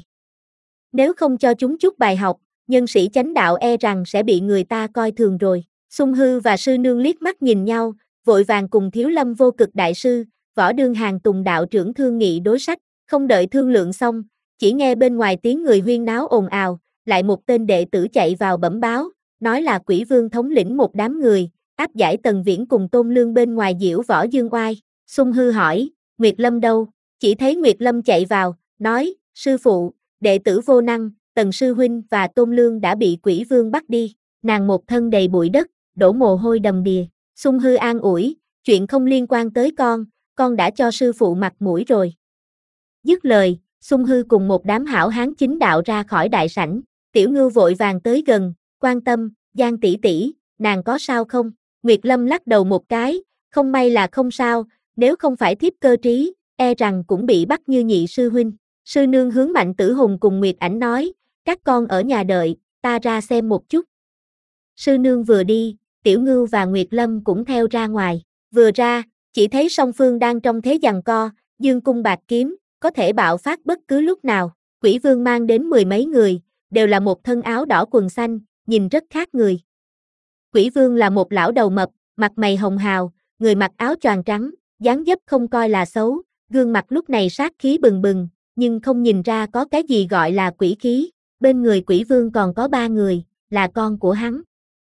Nếu không cho chúng chút bài học, nhân sĩ chánh đạo e rằng sẽ bị người ta coi thường rồi. Xung Hư và sư nương liếc mắt nhìn nhau, vội vàng cùng Thiếu Lâm Vô Cực đại sư, Võ Đương Hàng Tùng đạo trưởng thương nghị đối sách, không đợi thương lượng xong, chỉ nghe bên ngoài tiếng người huyên náo ồn ào, lại một tên đệ tử chạy vào bẩm báo, nói là Quỷ Vương thống lĩnh một đám người, áp giải Tần Viễn cùng Tôn Lương bên ngoài diễu Võ Dương oai. Xung Hư hỏi, Nguyệt Lâm đâu? Chỉ thấy Nguyệt Lâm chạy vào, nói, sư phụ, đệ tử vô năng, Tần sư huynh và Tôn Lương đã bị quỷ vương bắt đi, nàng một thân đầy bụi đất, đổ mồ hôi đầm đìa, Xung Hư an ủi, chuyện không liên quan tới con đã cho sư phụ mặt mũi rồi. Dứt lời, Xung Hư cùng một đám hảo hán chính đạo ra khỏi đại sảnh, Tiểu Ngưu vội vàng tới gần, quan tâm, Giang tỷ tỷ, nàng có sao không? Nguyệt Lâm lắc đầu một cái, không may là không sao, nếu không phải thiếp cơ trí, e rằng cũng bị bắt như nhị sư huynh. Sư nương hướng Mạnh Tử Hùng cùng Nguyệt Ảnh nói, các con ở nhà đợi, ta ra xem một chút. Sư nương vừa đi, Tiểu Ngưu và Nguyệt Lâm cũng theo ra ngoài, vừa ra, chỉ thấy song phương đang trong thế giằng co, dương cung bạc kiếm, có thể bạo phát bất cứ lúc nào. Quỷ vương mang đến 10 mấy người, đều là một thân áo đỏ quần xanh, nhìn rất khác người. Quỷ vương là một lão đầu mập, mặt mày hồng hào, người mặc áo choàng trắng, dáng dấp không coi là xấu, gương mặt lúc này sát khí bừng bừng, nhưng không nhìn ra có cái gì gọi là quỷ khí. Bên người quỷ vương còn có 3 người, là con của hắn.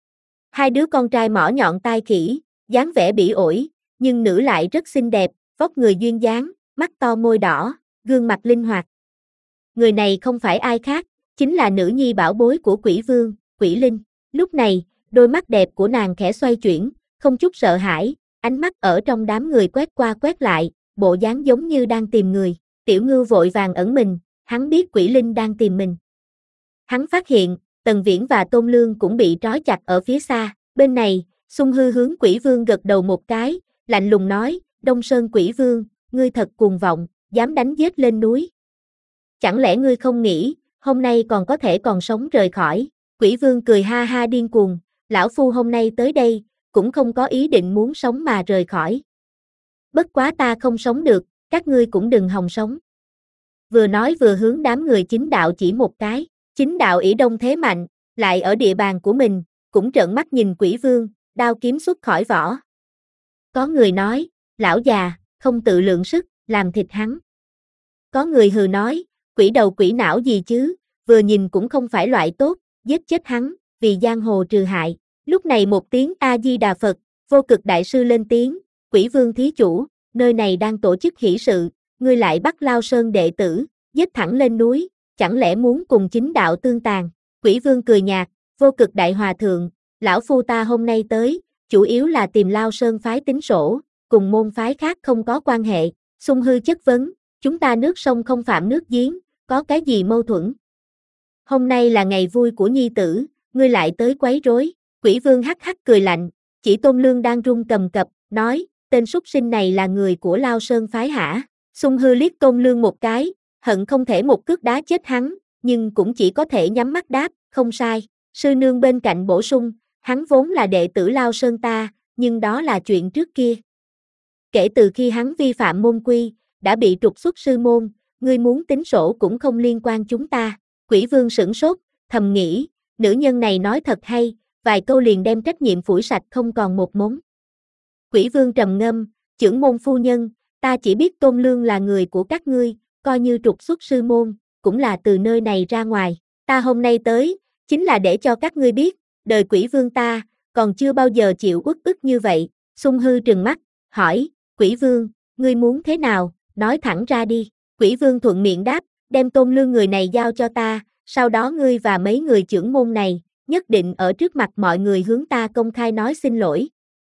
2 đứa con trai mỏ nhọn tai khỉ, dáng vẻ bỉ ổi, nhưng nữ lại rất xinh đẹp, vóc người duyên dáng, mắt to môi đỏ, gương mặt linh hoạt. Người này không phải ai khác, chính là nữ nhi bảo bối của quỷ vương, Quỷ Linh. Lúc này, đôi mắt đẹp của nàng khẽ xoay chuyển, không chút sợ hãi, ánh mắt ở trong đám người quét qua quét lại, bộ dáng giống như đang tìm người. Tiểu Ngưu vội vàng ẩn mình, hắn biết Quỷ Linh đang tìm mình. Hắn phát hiện, Tần Viễn và Tôn Lương cũng bị trói chặt ở phía xa. Bên này, Xung Hư hướng Quỷ Vương gật đầu một cái, lạnh lùng nói, Đông Sơn Quỷ Vương, ngươi thật cuồng vọng, dám đánh giết lên núi. Chẳng lẽ ngươi không nghĩ, hôm nay còn có thể còn sống rời khỏi? Quỷ Vương cười ha ha điên cuồng, lão phu hôm nay tới đây, cũng không có ý định muốn sống mà rời khỏi. Bất quá ta không sống được, các ngươi cũng đừng hòng sống. Vừa nói vừa hướng đám người chính đạo chỉ một cái. Chính đạo ỷ đông thế mạnh, lại ở địa bàn của mình, cũng trợn mắt nhìn Quỷ Vương, đao kiếm xuất khỏi vỏ. Có người nói, lão già, không tự lượng sức, làm thịt hắn. Có người hừ nói, quỷ đầu quỷ não gì chứ, vừa nhìn cũng không phải loại tốt, giết chết hắn, vì giang hồ trừ hại. Lúc này một tiếng A-di-đà Phật, Vô Cực Đại Sư lên tiếng, Quỷ Vương thí chủ, nơi này đang tổ chức hỷ sự, ngươi lại bắt Lao Sơn đệ tử, giết thẳng lên núi, chẳng lẽ muốn cùng chính đạo tương tàn? Quỷ Vương cười nhạt, Vô Cực Đại Hòa Thượng, lão phu ta hôm nay tới, chủ yếu là tìm Lao Sơn phái tính sổ, cùng môn phái khác không có quan hệ. Xung Hư chất vấn, chúng ta nước sông không phạm nước giếng, có cái gì mâu thuẫn? Hôm nay là ngày vui của nhi tử, ngươi lại tới quấy rối. Quỷ Vương hắc hắc cười lạnh, chỉ Tôn Lương đang run cầm cập, nói, tên súc sinh này là người của Lao Sơn phái hả? Xung Hư liếc Tôn Lương một cái, hận không thể một cước đá chết hắn, nhưng cũng chỉ có thể nhắm mắt đáp, không sai. Sư nương bên cạnh bổ sung, hắn vốn là đệ tử Lao Sơn ta, nhưng đó là chuyện trước kia. Kể từ khi hắn vi phạm môn quy, đã bị trục xuất sư môn, ngươi muốn tính sổ cũng không liên quan chúng ta. Quỷ Vương sửng sốt, thầm nghĩ, nữ nhân này nói thật hay, vài câu liền đem trách nhiệm phủi sạch không còn một mống. Quỷ Vương trầm ngâm, trưởng môn phu nhân, ta chỉ biết Tôn Lương là người của các ngươi, coi như trục xuất sư môn, cũng là từ nơi này ra ngoài. Ta hôm nay tới, chính là để cho các ngươi biết, đời Quỷ Vương ta, còn chưa bao giờ chịu uất ức như vậy. Xung Hư trừng mắt, hỏi, Quỷ Vương, ngươi muốn thế nào, nói thẳng ra đi. Quỷ Vương thuận miệng đáp, đem Tôn Lương người này giao cho ta, sau đó ngươi và mấy người trưởng môn này, nhất định ở trước mặt mọi người hướng ta công khai nói xin lỗi.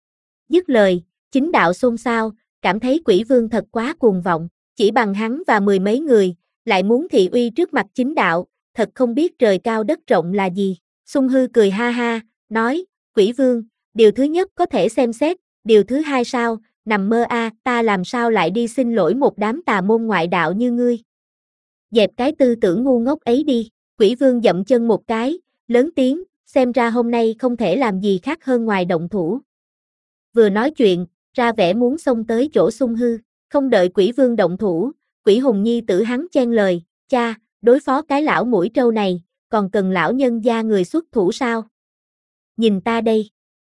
Dứt lời, chính đạo xôn xao, cảm thấy Quỷ Vương thật quá cuồng vọng, chỉ bằng hắn và 10 mấy người, lại muốn thị uy trước mặt chính đạo, thật không biết trời cao đất rộng là gì. Xung Hư cười ha ha, nói, Quỷ Vương, điều thứ nhất có thể xem xét, điều thứ hai sao, nằm mơ ta làm sao lại đi xin lỗi một đám tà môn ngoại đạo như ngươi. Dẹp cái tư tưởng ngu ngốc ấy đi. Quỷ Vương dậm chân một cái, lớn tiếng, xem ra hôm nay không thể làm gì khác hơn ngoài động thủ. Vừa nói chuyện, ra vẻ muốn xông tới chỗ Xung Hư, không đợi Quỷ Vương động thủ, Quỷ Hùng nhi tử hắn chen lời, cha, đối phó cái lão mũi trâu này, còn cần lão nhân gia người xuất thủ sao? Nhìn ta đây.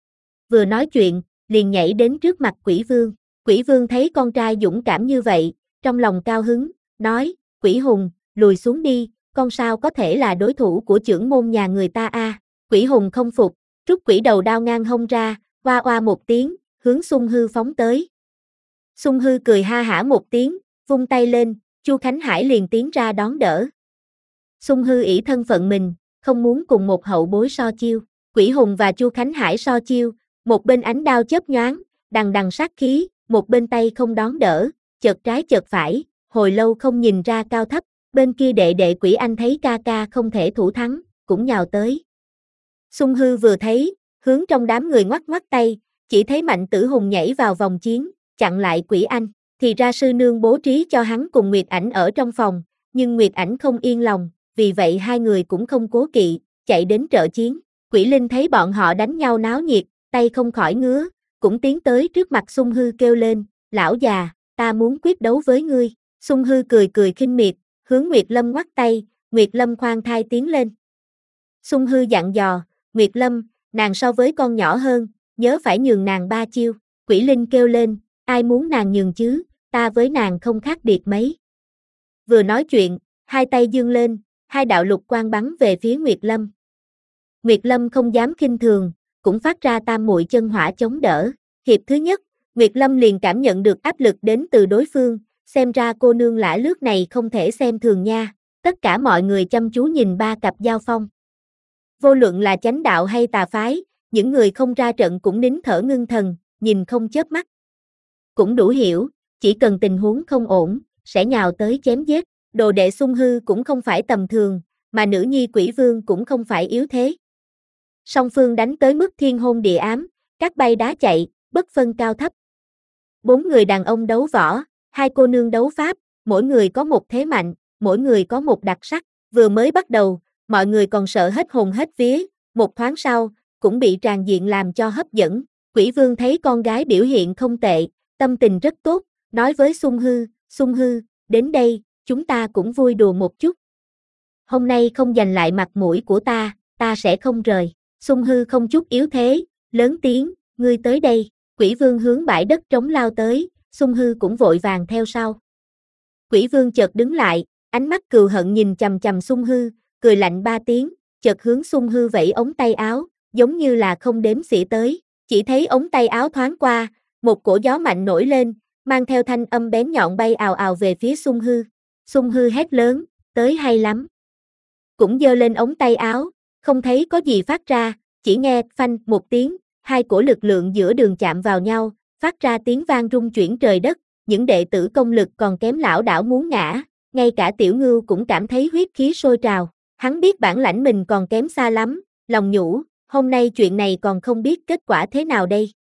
Vừa nói chuyện, liền nhảy đến trước mặt Quỷ Vương. Quỷ Vương thấy con trai dũng cảm như vậy, trong lòng cao hứng, nói, Quỷ Hùng, lùi xuống đi, con sao có thể là đối thủ của trưởng môn nhà người ta a? Quỷ Hùng không phục, rút quỷ đầu đao ngang hông ra, oa oa một tiếng, hướng Xung Hư phóng tới. Xung Hư cười ha hả một tiếng, vung tay lên, Chu Khánh Hải liền tiến ra đón đỡ. Xung Hư ỷ thân phận mình, không muốn cùng một hậu bối so chiêu. Quỷ Hùng và Chu Khánh Hải so chiêu, một bên ánh đao chớp nhoáng, đằng đằng sát khí, một bên tay không đón đỡ, chợt trái chợt phải, hồi lâu không nhìn ra cao thấp, bên kia đệ đệ Quỷ Anh thấy ca ca không thể thủ thắng, cũng nhào tới. Xung Hư vừa thấy, hướng trong đám người ngoắc ngoắc tay, chỉ thấy Mạnh Tử Hùng nhảy vào vòng chiến, chặn lại Quỷ Anh, thì ra sư nương bố trí cho hắn cùng Nguyệt Ảnh ở trong phòng, nhưng Nguyệt Ảnh không yên lòng, vì vậy hai người cũng không cố kỵ, chạy đến trợ chiến. Quỷ Linh thấy bọn họ đánh nhau náo nhiệt, tay không khỏi ngứa, cũng tiến tới trước mặt Xung Hư kêu lên, lão già, ta muốn quyết đấu với ngươi. Xung Hư cười cười khinh miệt, hướng Nguyệt Lâm ngoắc tay, Nguyệt Lâm khoan thai tiến lên. Xung Hư dặn dò, Nguyệt Lâm, nàng so với con nhỏ hơn, nhớ phải nhường nàng 3 chiêu. Quỷ Linh kêu lên, ai muốn nàng nhường chứ, ta với nàng không khác biệt mấy. Vừa nói chuyện, hai tay giương lên, hai đạo lục quang bắn về phía Nguyệt Lâm. Nguyệt Lâm không dám khinh thường, cũng phát ra tam muội chân hỏa chống đỡ. Hiệp thứ nhất, Nguyệt Lâm liền cảm nhận được áp lực đến từ đối phương, xem ra cô nương lả lướt này không thể xem thường nha. Tất cả mọi người chăm chú nhìn ba cặp giao phong. Vô luận là chánh đạo hay tà phái, những người không ra trận cũng nín thở ngưng thần, nhìn không chớp mắt. Cũng đủ hiểu, chỉ cần tình huống không ổn, sẽ nhào tới chém giết. Đồ đệ Xung Hư cũng không phải tầm thường, mà nữ nhi Quỷ Vương cũng không phải yếu thế. Song phương đánh tới mức thiên hôn địa ám, cát bay đá chạy, bất phân cao thấp. 4 người đàn ông đấu võ, 2 cô nương đấu pháp, mỗi người có một thế mạnh, mỗi người có một đặc sắc. Vừa mới bắt đầu, mọi người còn sợ hết hồn hết vía, một thoáng sau, cũng bị tràn diện làm cho hấp dẫn. Quỷ Vương thấy con gái biểu hiện không tệ, tâm tình rất tốt, nói với Xung Hư, đến đây, chúng ta cũng vui đùa một chút. Hôm nay không giành lại mặt mũi của ta sẽ không rời. Xung Hư không chút yếu thế, lớn tiếng, ngươi tới đây. Quỷ Vương hướng bãi đất trống lao tới, Xung Hư cũng vội vàng theo sau. Quỷ Vương chợt đứng lại, ánh mắt cừu hận nhìn chằm chằm Xung Hư, cười lạnh 3 tiếng, chợt hướng Xung Hư vẫy ống tay áo, giống như là không đếm xỉa tới. Chỉ thấy ống tay áo thoáng qua, một cổ gió mạnh nổi lên, mang theo thanh âm bén nhọn bay ào ào về phía Xung Hư. Xung Hư hét lớn, tới hay lắm. Cũng giơ lên ống tay áo, không thấy có gì phát ra, chỉ nghe phanh một tiếng, hai cổ lực lượng giữa đường chạm vào nhau, phát ra tiếng vang rung chuyển trời đất, những đệ tử công lực còn kém lảo đảo muốn ngã, ngay cả Tiểu Ngưu cũng cảm thấy huyết khí sôi trào, hắn biết bản lãnh mình còn kém xa lắm, lòng nhủ, hôm nay chuyện này còn không biết kết quả thế nào đây.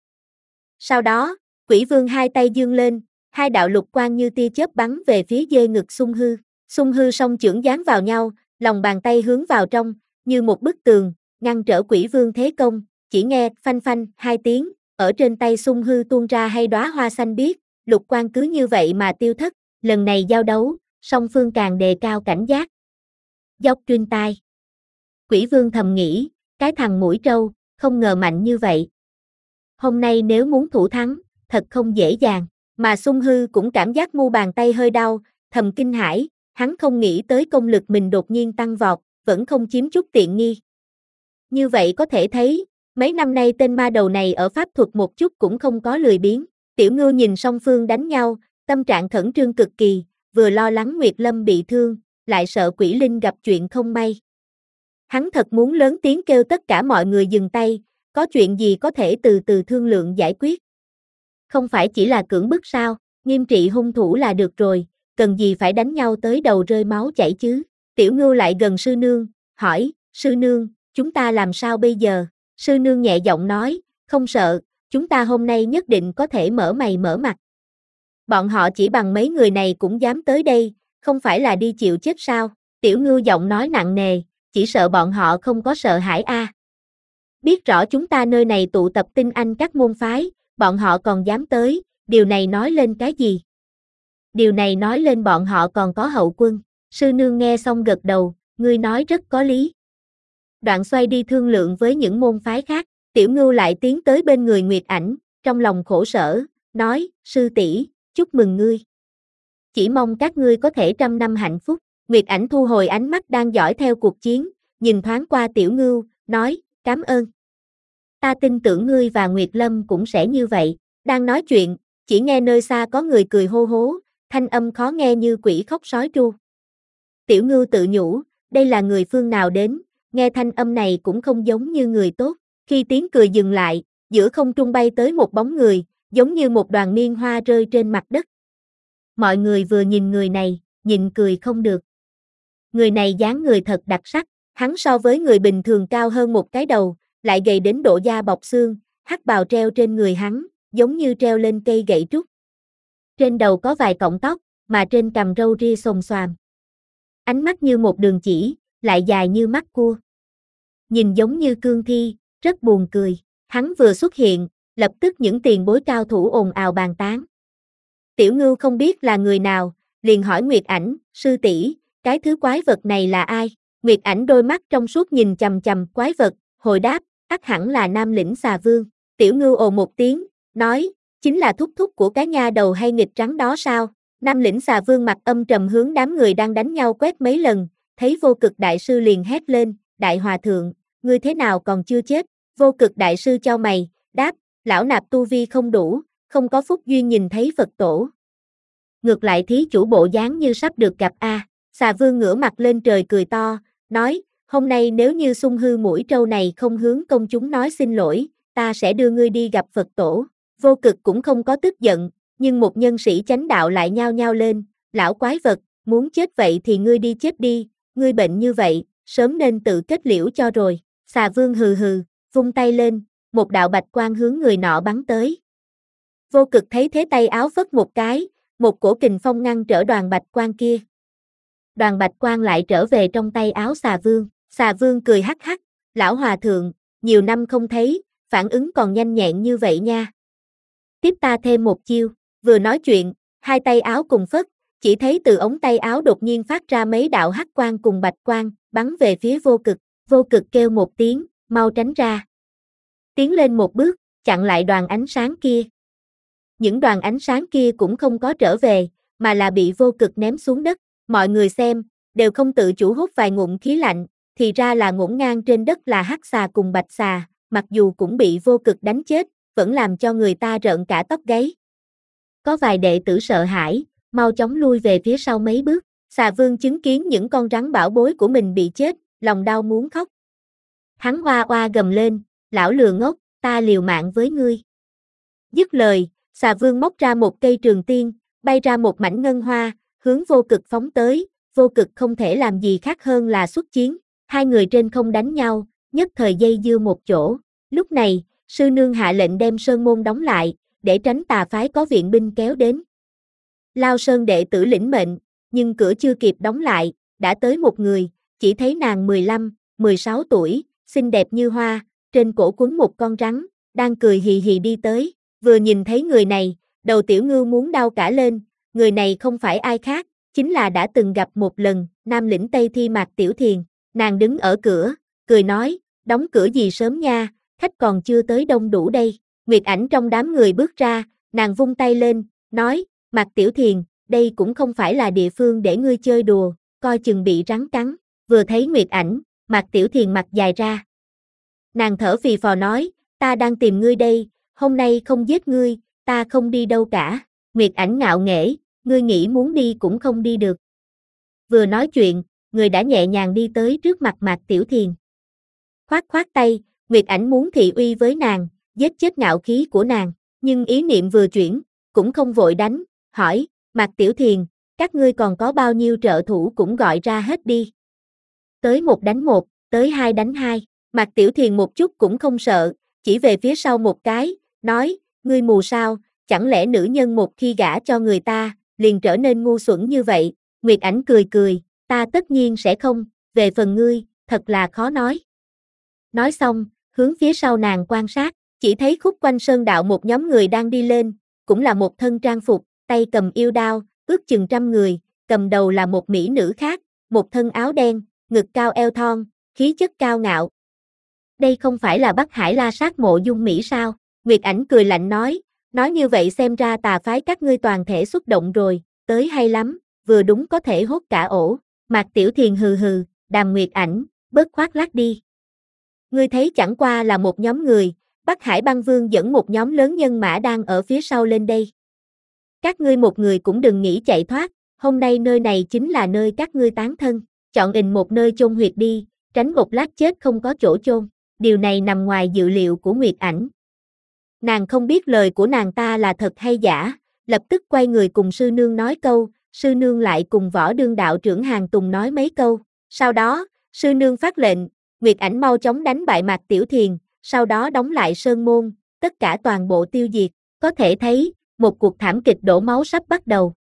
Sau đó, Quỷ Vương hai tay giương lên, hai đạo lục quang như tia chớp bắn về phía dê ngực Xung Hư. Xung Hư song chưởng dán vào nhau, lòng bàn tay hướng vào trong, như một bức tường, ngăn trở Quỷ Vương thế công, chỉ nghe phanh phanh 2 tiếng, ở trên tay Xung Hư tuôn ra hay đóa hoa xanh biếc, lục quang cứ như vậy mà tiêu thất. Lần này giao đấu, song phương càng đề cao cảnh giác. Dốc truyền tai. Quỷ Vương thầm nghĩ, cái thằng mũi trâu, không ngờ mạnh như vậy. Hôm nay nếu muốn thủ thắng, thật không dễ dàng, mà Xung Hư cũng cảm giác mu bàn tay hơi đau, thầm kinh hãi, hắn không nghĩ tới công lực mình đột nhiên tăng vọt, vẫn không chiếm chút tiện nghi. Như vậy có thể thấy, mấy năm nay tên ma đầu này ở pháp thuật một chút cũng không có lười biếng. Tiểu Ngưu nhìn song phương đánh nhau, tâm trạng khẩn trương cực kỳ, vừa lo lắng Nguyệt Lâm bị thương, lại sợ Quỷ Linh gặp chuyện không may. Hắn thật muốn lớn tiếng kêu tất cả mọi người dừng tay, có chuyện gì có thể từ từ thương lượng giải quyết. Không phải chỉ là cưỡng bức sao, nghiêm trị hung thủ là được rồi, cần gì phải đánh nhau tới đầu rơi máu chảy chứ. Tiểu Ngưu lại gần sư nương, hỏi, sư nương, chúng ta làm sao bây giờ? Sư nương nhẹ giọng nói, không sợ, chúng ta hôm nay nhất định có thể mở mày mở mặt. Bọn họ chỉ bằng mấy người này cũng dám tới đây, không phải là đi chịu chết sao? Tiểu Ngưu giọng nói nặng nề, chỉ sợ bọn họ không có sợ hãi a. Biết rõ chúng ta nơi này tụ tập tinh anh các môn phái, bọn họ còn dám tới, điều này nói lên cái gì? Điều này nói lên bọn họ còn có hậu quân. Sư nương nghe xong gật đầu, ngươi nói rất có lý. Đoạn xoay đi thương lượng với những môn phái khác, Tiểu Ngưu lại tiến tới bên người Nguyệt Ảnh, trong lòng khổ sở, nói, sư tỷ, chúc mừng ngươi. Chỉ mong các ngươi có thể 100 năm hạnh phúc. Nguyệt Ảnh thu hồi ánh mắt đang dõi theo cuộc chiến, nhìn thoáng qua Tiểu Ngưu, nói, cảm ơn. Ta tin tưởng ngươi và Nguyệt Lâm cũng sẽ như vậy. Đang nói chuyện, chỉ nghe nơi xa có người cười hô hố, thanh âm khó nghe như quỷ khóc sói tru. Tiểu Ngưu tự nhủ, đây là người phương nào đến, nghe thanh âm này cũng không giống như người tốt. Khi tiếng cười dừng lại, giữa không trung bay tới một bóng người, giống như một đoàn miên hoa rơi trên mặt đất. Mọi người vừa nhìn người này, nhịn cười không được. Người này dáng người thật đặc sắc, hắn so với người bình thường cao hơn một cái đầu, lại gầy đến độ da bọc xương, hắc bào treo trên người hắn, giống như treo lên cây gậy trúc. Trên đầu có vài cọng tóc, mà trên cằm râu ria xồm xoàm. Ánh mắt như một đường chỉ, lại dài như mắt cua. Nhìn giống như cương thi, rất buồn cười. Hắn vừa xuất hiện, lập tức những tiền bối cao thủ ồn ào bàn tán. Tiểu Ngưu không biết là người nào, liền hỏi Nguyệt Ảnh, sư tỷ, cái thứ quái vật này là ai? Nguyệt Ảnh đôi mắt trong suốt nhìn chằm chằm quái vật, hồi đáp, ắt hẳn là Nam Lĩnh Xà Vương. Tiểu Ngưu ồ một tiếng, nói, chính là thúc thúc của cái nha đầu hay nghịch trắng đó sao? Nam Lĩnh Xà Vương mặt âm trầm hướng đám người đang đánh nhau quét mấy lần, thấy Vô Cực đại sư liền hét lên, đại hòa thượng, ngươi thế nào còn chưa chết? Vô Cực đại sư cho mày, đáp, lão nạp tu vi không đủ, không có phúc duyên nhìn thấy Phật tổ. Ngược lại thí chủ bộ dáng như sắp được gặp a. Xà Vương ngửa mặt lên trời cười to, nói, hôm nay nếu như sung hư mũi trâu này không hướng công chúng nói xin lỗi, ta sẽ đưa ngươi đi gặp Phật tổ. Vô Cực cũng không có tức giận, nhưng một nhân sĩ chánh đạo lại nhao nhao lên, lão quái vật, muốn chết vậy thì ngươi đi chết đi, ngươi bệnh như vậy, sớm nên tự kết liễu cho rồi. Xà Vương hừ hừ, vung tay lên, một đạo bạch quang hướng người nọ bắn tới. Vô Cực thấy thế tay áo phất một cái, một cổ kình phong ngăn trở đoàn bạch quang kia. Đoàn bạch quang lại trở về trong tay áo Xà Vương. Xà Vương cười hắc hắc, lão hòa thượng, nhiều năm không thấy, phản ứng còn nhanh nhẹn như vậy nha. Tiếp ta thêm một chiêu, vừa nói chuyện, hai tay áo cùng phất, chỉ thấy từ ống tay áo đột nhiên phát ra mấy đạo hắc quang cùng bạch quang, bắn về phía Vô Cực. Vô Cực kêu một tiếng, mau tránh ra. Tiến lên một bước, chặn lại đoàn ánh sáng kia. Những đoàn ánh sáng kia cũng không có trở về, mà là bị Vô Cực ném xuống đất. Mọi người xem, đều không tự chủ hút vài ngụm khí lạnh, thì ra là ngổn ngang trên đất là hắc xà cùng bạch xà, mặc dù cũng bị Vô Cực đánh chết, vẫn làm cho người ta rợn cả tóc gáy. Có vài đệ tử sợ hãi, mau chóng lui về phía sau mấy bước. Xà Vương chứng kiến những con rắn bảo bối của mình bị chết, lòng đau muốn khóc. Hắn oa oa gầm lên, lão lừa ngốc, ta liều mạng với ngươi. Dứt lời, Xà Vương móc ra một cây trường tiên, bay ra một mảnh ngân hoa, hướng Vô Cực phóng tới. Vô Cực không thể làm gì khác hơn là xuất chiến. Hai người trên không đánh nhau, nhất thời dây dưa một chỗ. Lúc này, sư nương hạ lệnh đem sơn môn đóng lại, để tránh tà phái có viện binh kéo đến. Lao Sơn đệ tử lĩnh mệnh, nhưng cửa chưa kịp đóng lại, đã tới một người, chỉ thấy nàng 15, 16 tuổi, xinh đẹp như hoa, trên cổ quấn một con rắn, đang cười hì hì đi tới. Vừa nhìn thấy người này, đầu Tiểu Ngưu muốn đau cả lên, người này không phải ai khác, chính là đã từng gặp một lần, Nam Lĩnh Tây Thi Mạc Tiểu Thiền. Nàng đứng ở cửa, cười nói, đóng cửa gì sớm nha, khách còn chưa tới đông đủ đây. Nguyệt Ảnh trong đám người bước ra, nàng vung tay lên, nói, Mạc Tiểu Thiền, đây cũng không phải là địa phương để ngươi chơi đùa, coi chừng bị rắn cắn. Vừa thấy Nguyệt Ảnh, Mạc Tiểu Thiền mặt dài ra. Nàng thở phì phò nói, ta đang tìm ngươi đây, hôm nay không giết ngươi, ta không đi đâu cả. Nguyệt Ảnh ngạo nghễ, ngươi nghĩ muốn đi cũng không đi được. Vừa nói chuyện, người đã nhẹ nhàng đi tới trước mặt Mạc Tiểu Thiền. Khoát khoát tay, Nguyệt Ảnh muốn thị uy với nàng, giết chết ngạo khí của nàng, nhưng ý niệm vừa chuyển, cũng không vội đánh, hỏi, Mạc Tiểu Thiền, các ngươi còn có bao nhiêu trợ thủ cũng gọi ra hết đi. Tới một đánh một, tới hai đánh hai, Mạc Tiểu Thiền một chút cũng không sợ, chỉ về phía sau một cái, nói, ngươi mù sao, chẳng lẽ nữ nhân một khi gả cho người ta, liền trở nên ngu xuẩn như vậy. Nguyệt Ảnh cười cười, ta tất nhiên sẽ không, về phần ngươi, thật là khó nói. Nói xong, hướng phía sau nàng quan sát, chỉ thấy khúc quanh sơn đạo một nhóm người đang đi lên, cũng là một thân trang phục, tay cầm yêu đao, ước chừng 100 người, cầm đầu là một mỹ nữ khác, một thân áo đen, ngực cao eo thon, khí chất cao ngạo. Đây không phải là Bắc Hải La Sát Mộ Dung Mỹ sao? Nguyệt Ảnh cười lạnh nói như vậy xem ra tà phái các ngươi toàn thể xuất động rồi, tới hay lắm, vừa đúng có thể hốt cả ổ. Mạc Tiểu Thiền hừ hừ, Đàm Nguyệt Ảnh, bớt khoác lác đi. Ngươi thấy chẳng qua là một nhóm người, Bắc Hải Băng Vương dẫn một nhóm lớn nhân mã đang ở phía sau lên đây. Các ngươi một người cũng đừng nghĩ chạy thoát, hôm nay nơi này chính là nơi các ngươi tán thân, chọn một nơi chôn huyệt đi, tránh một lát chết không có chỗ chôn. Điều này nằm ngoài dự liệu của Nguyệt Ảnh. Nàng không biết lời của nàng ta là thật hay giả, lập tức quay người cùng sư nương nói câu, sư nương lại cùng Võ Đương đạo trưởng Hàn Tùng nói mấy câu. Sau đó, sư nương phát lệnh, Nguyệt Ảnh mau chóng đánh bại Mạc Tiểu Thiền, sau đó đóng lại sơn môn, tất cả toàn bộ tiêu diệt. Có thể thấy, một cuộc thảm kịch đổ máu sắp bắt đầu.